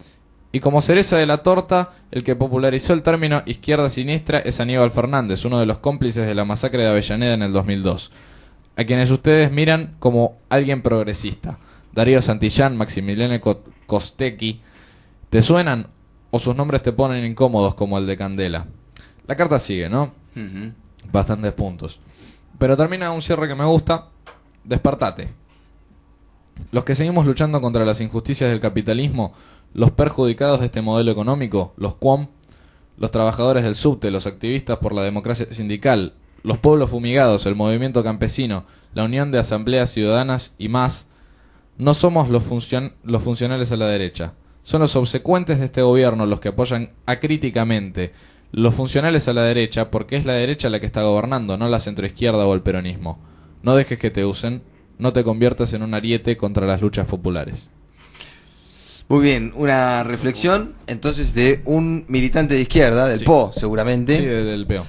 Y como cereza de la torta, el que popularizó el término izquierda siniestra es Aníbal Fernández, uno de los cómplices de la masacre de Avellaneda en el 2002, a quienes ustedes miran como alguien progresista. Darío Santillán, Maximiliano Costecchi, ¿te suenan o sus nombres te ponen incómodos como el de Candela? La carta sigue, ¿no? Bastantes puntos. Pero termina un cierre que me gusta. Despertate. Los que seguimos luchando contra las injusticias del capitalismo, los perjudicados de este modelo económico, los QUOM, los trabajadores del subte, los activistas por la democracia sindical, los pueblos fumigados, el movimiento campesino, la unión de asambleas ciudadanas y más, no somos los funcionales a la derecha. Son los obsecuentes de este gobierno los que apoyan acríticamente los funcionales a la derecha, porque es la derecha la que está gobernando, no la centroizquierda o el peronismo. No dejes que te usen, no te conviertas en un ariete contra las luchas populares. Muy bien, una reflexión entonces de un militante de izquierda, del PO seguramente. Sí, del PO.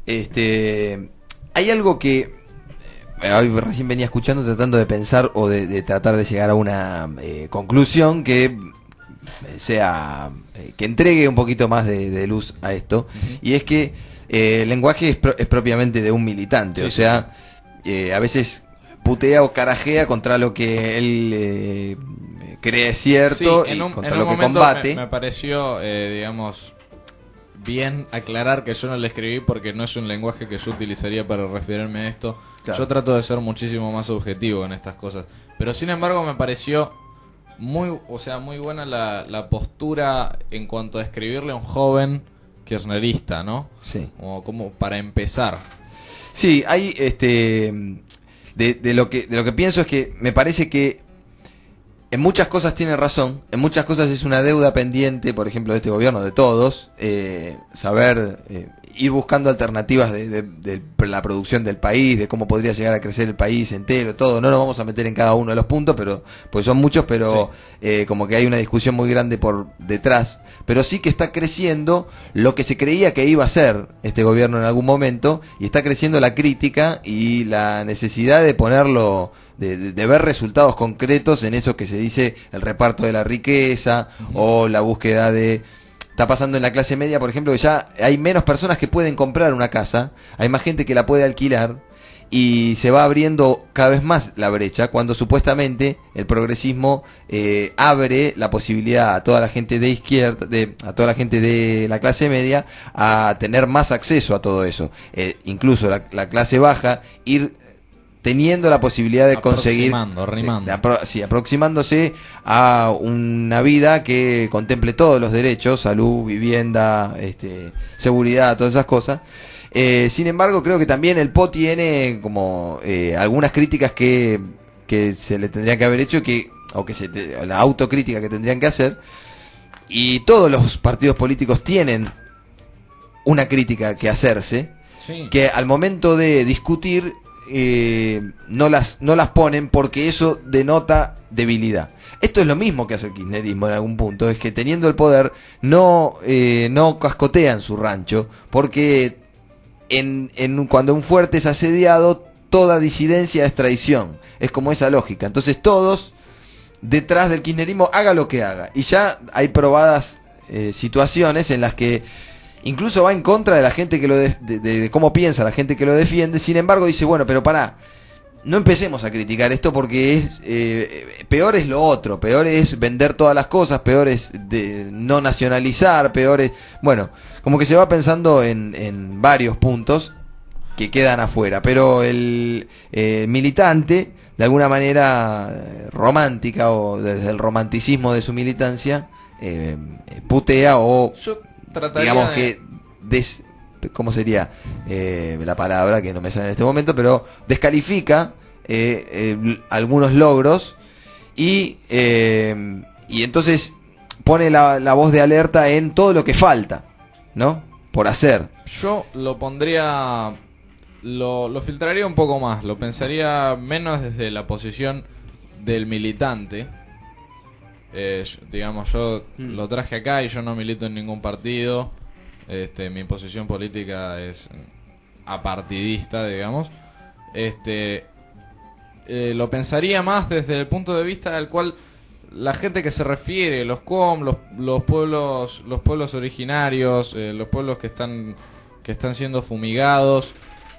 Hay algo que hoy recién venía escuchando, tratando de pensar o de tratar de llegar a una conclusión que sea que entregue un poquito más de luz a esto. Y es que el lenguaje es propiamente de un militante, o sea, a veces putea o carajea contra lo que él cree cierto y contra lo que combate. Me pareció, digamos, bien aclarar que yo no le escribí porque no es un lenguaje que yo utilizaría para referirme a esto. Claro. Yo trato de ser muchísimo más objetivo en estas cosas. Pero sin embargo me pareció muy buena la postura en cuanto a escribirle a un joven kirchnerista, ¿no? Sí. Como para empezar. Sí, hay de lo que pienso es que me parece que en muchas cosas tiene razón, en muchas cosas es una deuda pendiente, por ejemplo, de este gobierno, de todos, saber ir buscando alternativas de la producción del país, de cómo podría llegar a crecer el país entero, todo. No nos vamos a meter en cada uno de los puntos, pero pues son muchos, pero como que hay una discusión muy grande por detrás. Pero sí que está creciendo lo que se creía que iba a ser este gobierno en algún momento, y está creciendo la crítica y la necesidad de ponerlo, de ver resultados concretos en eso que se dice el reparto de la riqueza o la búsqueda de... Está pasando en la clase media, por ejemplo, que ya hay menos personas que pueden comprar una casa, hay más gente que la puede alquilar y se va abriendo cada vez más la brecha cuando supuestamente el progresismo abre la posibilidad a toda la gente de izquierda, a toda la gente de la clase media a tener más acceso a todo eso. Incluso la clase baja ir teniendo la posibilidad de conseguir aproximándose a una vida que contemple todos los derechos, salud, vivienda, seguridad, todas esas cosas. Sin embargo, creo que también el PO tiene como algunas críticas que se le tendrían que haber hecho, la autocrítica que tendrían que hacer, y todos los partidos políticos tienen una crítica que hacerse, que al momento de discutir no las ponen porque eso denota debilidad. Esto es lo mismo que hace el kirchnerismo en algún punto, es que teniendo el poder no cascotean su rancho, porque cuando un fuerte es asediado, toda disidencia es traición, es como esa lógica. Entonces todos detrás del kirchnerismo, haga lo que haga, y ya hay probadas situaciones en las que incluso va en contra de la gente que de cómo piensa la gente que lo defiende. Sin embargo dice, bueno, pero pará, no empecemos a criticar esto porque es peor es lo otro, peor es vender todas las cosas, peor es no nacionalizar, peor es... Bueno, como que se va pensando en varios puntos que quedan afuera, pero el militante, de alguna manera romántica o desde el romanticismo de su militancia, putea o... digamos que ¿cómo sería la palabra que no me sale en este momento? Pero descalifica algunos logros y entonces pone la voz de alerta en todo lo que falta, ¿no? Por hacer. Yo lo pondría, lo filtraría un poco más, lo pensaría menos desde la posición del militante. Digamos, yo lo traje acá y yo no milito en ningún partido. Mi posición política es apartidista, digamos. Lo pensaría más desde el punto de vista del cual la gente que se refiere, los QOM, los pueblos originarios, los pueblos que están siendo fumigados,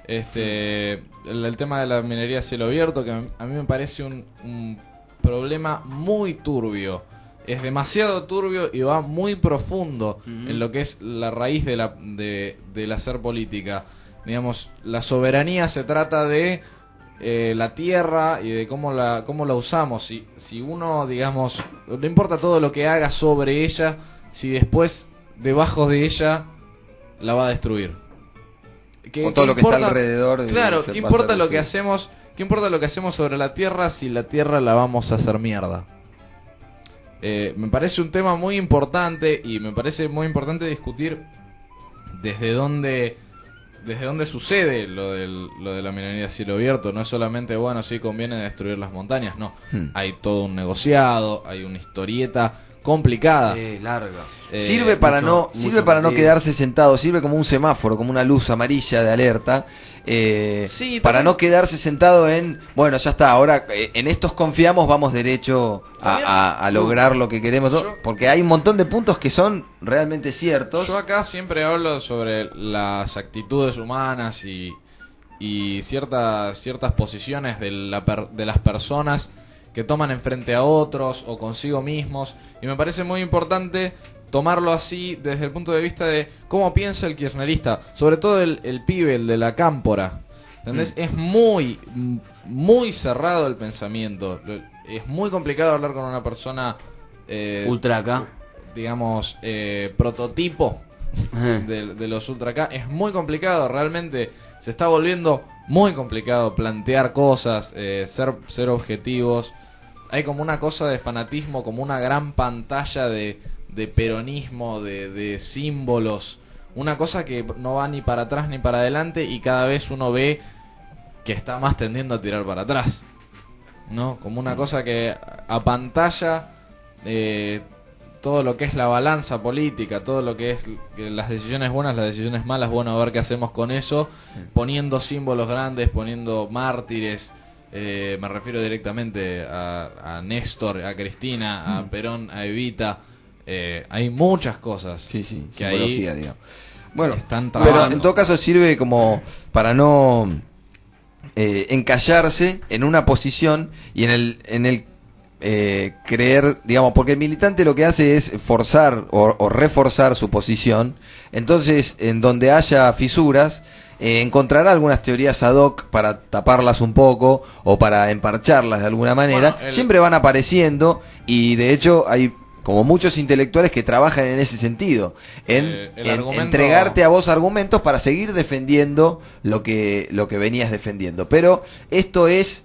el tema de la minería a cielo abierto, que a mí me parece un problema muy turbio. Es demasiado turbio y va muy profundo en lo que es la raíz del hacer política. Digamos, la soberanía se trata de la tierra y de cómo la usamos. Si uno, digamos, no importa todo lo que haga sobre ella, si después debajo de ella la va a destruir. Con todo lo que está alrededor. Claro, ¿qué importa lo que hacemos? ¿Qué importa lo que hacemos sobre la tierra si la tierra la vamos a hacer mierda? Me parece un tema muy importante y me parece muy importante discutir desde dónde sucede lo de la minería a cielo abierto. No es solamente, bueno, sí conviene destruir las montañas, no. Hay todo un negociado, hay una historieta complicada. Larga. Sirve para no quedarse sentado, sirve como un semáforo, como una luz amarilla de alerta. Para no quedarse sentado en, bueno, ya está, ahora en estos confiamos, vamos derecho a lograr lo que queremos, porque hay un montón de puntos que son realmente ciertos. Yo acá siempre hablo sobre las actitudes humanas y ciertas posiciones de las personas que toman enfrente a otros o consigo mismos, y me parece muy importante tomarlo así desde el punto de vista de cómo piensa el kirchnerista, sobre todo el pibe, el de la cámpora, ¿entendés? Es muy, muy cerrado el pensamiento, es muy complicado hablar con una persona ultra acá, digamos, prototipo de los ultra acá, es muy complicado, realmente se está volviendo muy complicado plantear cosas, ser objetivos. Hay como una cosa de fanatismo, como una gran pantalla de peronismo, de símbolos, una cosa que no va ni para atrás ni para adelante, y cada vez uno ve que está más tendiendo a tirar para atrás, ¿no? Como una cosa que apantalla todo lo que es la balanza política, todo lo que es las decisiones buenas, las decisiones malas, bueno, a ver qué hacemos con eso, poniendo símbolos grandes, poniendo mártires. Me refiero directamente a Néstor, a Cristina, a Perón, a Evita. Hay muchas cosas que ahí digamos. Bueno, están trabajando. Pero en todo caso sirve como para no encallarse en una posición y en el creer, digamos, porque el militante lo que hace es forzar o reforzar su posición. Entonces, en donde haya fisuras, encontrará algunas teorías ad hoc para taparlas un poco o para emparcharlas de alguna manera. Bueno, siempre van apareciendo, y de hecho hay como muchos intelectuales que trabajan en ese sentido, en entregarte a vos argumentos para seguir defendiendo lo que venías defendiendo. Pero esto es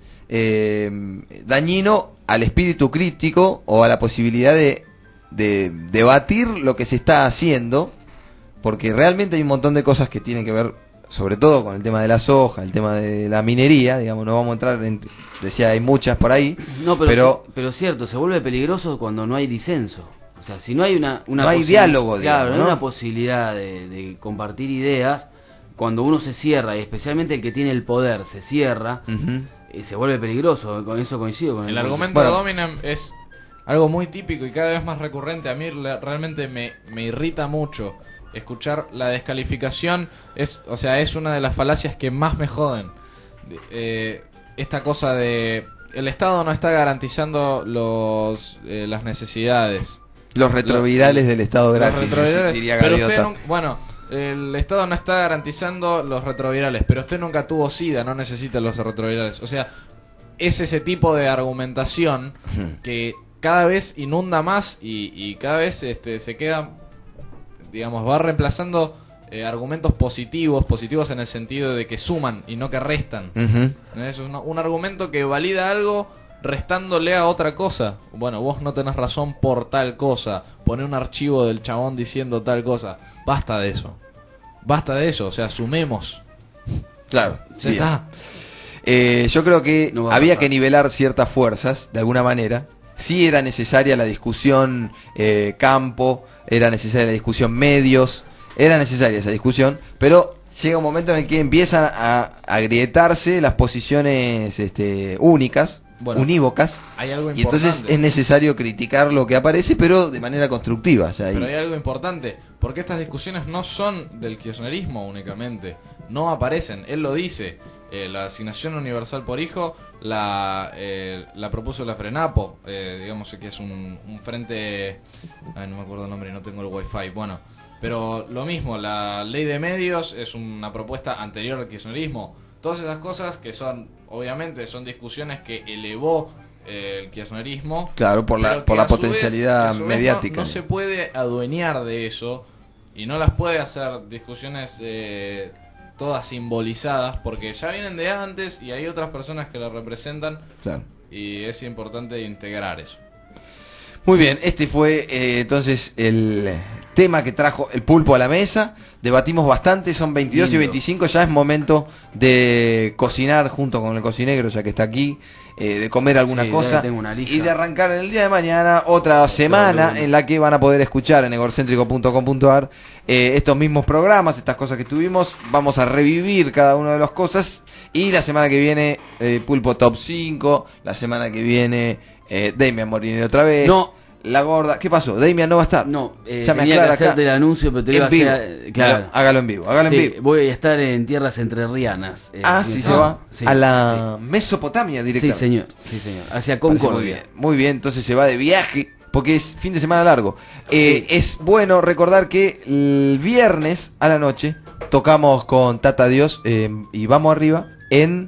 dañino al espíritu crítico o a la posibilidad de debatir lo que se está haciendo, porque realmente hay un montón de cosas que tienen que ver, sobre todo con el tema de la soja, el tema de la minería, digamos, no vamos a entrar en, decía, hay muchas por ahí, no, pero cierto, se vuelve peligroso cuando no hay disenso. O sea, si no hay no hay diálogo, claro, digamos, no hay una posibilidad de compartir ideas, cuando uno se cierra, y especialmente el que tiene el poder se cierra, se vuelve peligroso. Con eso coincido con el argumento de Dominem es algo muy típico y cada vez más recurrente. A mí realmente me irrita mucho escuchar la descalificación. Es una de las falacias que más me joden. Esta cosa de el Estado no está garantizando las necesidades. Los retrovirales del Estado gratis, diría Gaviota. El Estado no está garantizando los retrovirales, pero usted nunca tuvo SIDA, no necesita los retrovirales. O sea, es ese tipo de argumentación que cada vez inunda más y cada vez se queda, digamos, va reemplazando argumentos positivos en el sentido de que suman y no que restan. Es un argumento que valida algo restándole a otra cosa. Bueno, vos no tenés razón por tal cosa. Poné un archivo del chabón diciendo tal cosa. Basta de eso. O sea, sumemos. Claro, ya está. Yo creo que había que nivelar ciertas fuerzas, de alguna manera. Sí era necesaria la discusión campo, era necesaria la discusión medios, era necesaria esa discusión, pero llega un momento en el que empiezan a agrietarse las posiciones únicas, unívocas. Hay algo Y entonces importante. es necesario criticar lo que aparece, pero de manera constructiva. Ya ahí. Pero hay algo importante, porque estas discusiones no son del kirchnerismo únicamente, no aparecen, él lo dice, la asignación universal por hijo la propuso la FRENAPO, digamos que es un frente, no me acuerdo el nombre y no tengo el wifi, bueno, pero lo mismo, la ley de medios es una propuesta anterior al kirchnerismo, todas esas cosas que son, obviamente, son discusiones que elevó el kirchnerismo. Claro, por la potencialidad mediática. No se puede adueñar de eso y no las puede hacer discusiones todas simbolizadas porque ya vienen de antes y hay otras personas que lo representan. Claro. Y es importante integrar eso. Muy bien, este fue entonces el tema que trajo el Pulpo a la mesa. Debatimos bastante, son 22 y 25, ya es momento de cocinar junto con el cocinegro, ya que está aquí, de comer alguna cosa y de arrancar en el día de mañana otra semana en la que van a poder escuchar en egorcéntrico.com.ar estos mismos programas, estas cosas que tuvimos. Vamos a revivir cada una de las cosas y la semana que viene Pulpo Top 5, la semana que viene Damian Morinero otra vez. No. La gorda, ¿qué pasó? Damian no va a estar. No, ya me tenía que aclara hacerte acá. el anuncio, pero te lo iba a En vivo. hacer. Claro. Hágalo en vivo, hágalo Sí, en vivo. voy a estar en tierras entrerrianas. Sí, se va Sí, a la Mesopotamia directamente. Sí, señor. Hacia Parece Concordia. muy bien, entonces se va de viaje porque es fin de semana largo. Es bueno recordar que el viernes a la noche tocamos con Tata Dios y Vamos Arriba en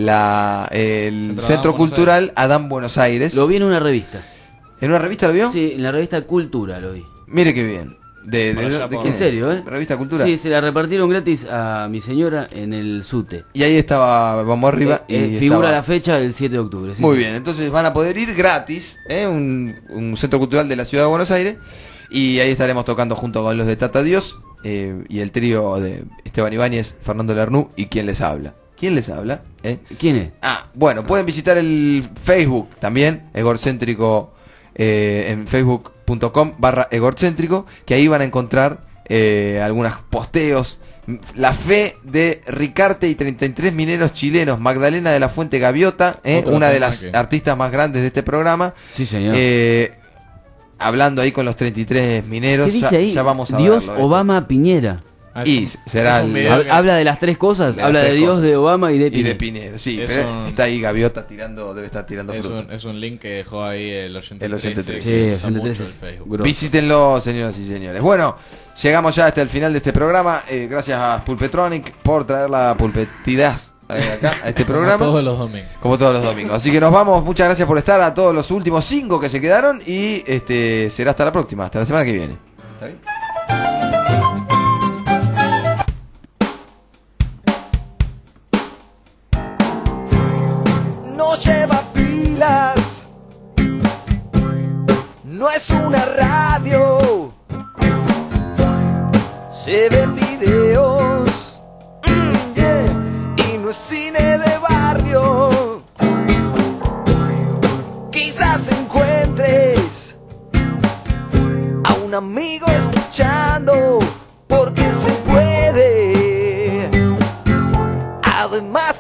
el Centro Cultural Adán Buenos Aires. Lo vi en una revista. ¿En una revista lo vio? Sí, en la revista Cultura lo vi. Mire qué bien. ¿De quién en serio, es? ¿Revista Cultura? Sí, se la repartieron gratis a mi señora en el SUTE. Y ahí estaba Vamos Arriba. Y figura estaba... la fecha del 7 de octubre. Sí, Muy sí. bien, entonces van a poder ir gratis, un centro cultural de la ciudad de Buenos Aires. Y ahí estaremos tocando junto con los de Tata Dios y el trío de Esteban Ibáñez, Fernando Lernú y quien les habla. ¿Quién les habla? ¿Quién es? Bueno, pueden visitar el Facebook también, Egorcéntrico, en facebook.com/egorcéntrico, que ahí van a encontrar algunos posteos. La fe de Ricarte y 33 mineros chilenos, Magdalena de la Fuente Gaviota, una de las artistas más grandes de este programa. Sí, señor. Hablando ahí con los 33 mineros. ¿Qué dice ahí? Ya vamos a Dios, verlo, Obama, Piñera. Y será habla de las tres cosas, habla de Dios, de Obama y de Piñera. Y de Piñera, sí, pero está ahí Gaviota tirando, debe estar tirando fruta. Es un link que dejó ahí el 83. El 83. Sí, que usa 83 mucho el Facebook. Visítenlo, señoras y señores. Bueno, llegamos ya hasta el final de este programa. Gracias a Pulpetronic por traer la pulpetidad acá a este programa. Como todos los domingos. Como todos los domingos. Así que nos vamos. Muchas gracias por estar, a todos los últimos 5 que se quedaron. Y será hasta la próxima, hasta la semana que viene. ¿Está bien? No lleva pilas, no es una radio, se ven videos, y no es cine de barrio. Quizás encuentres a un amigo escuchando, porque se puede. Además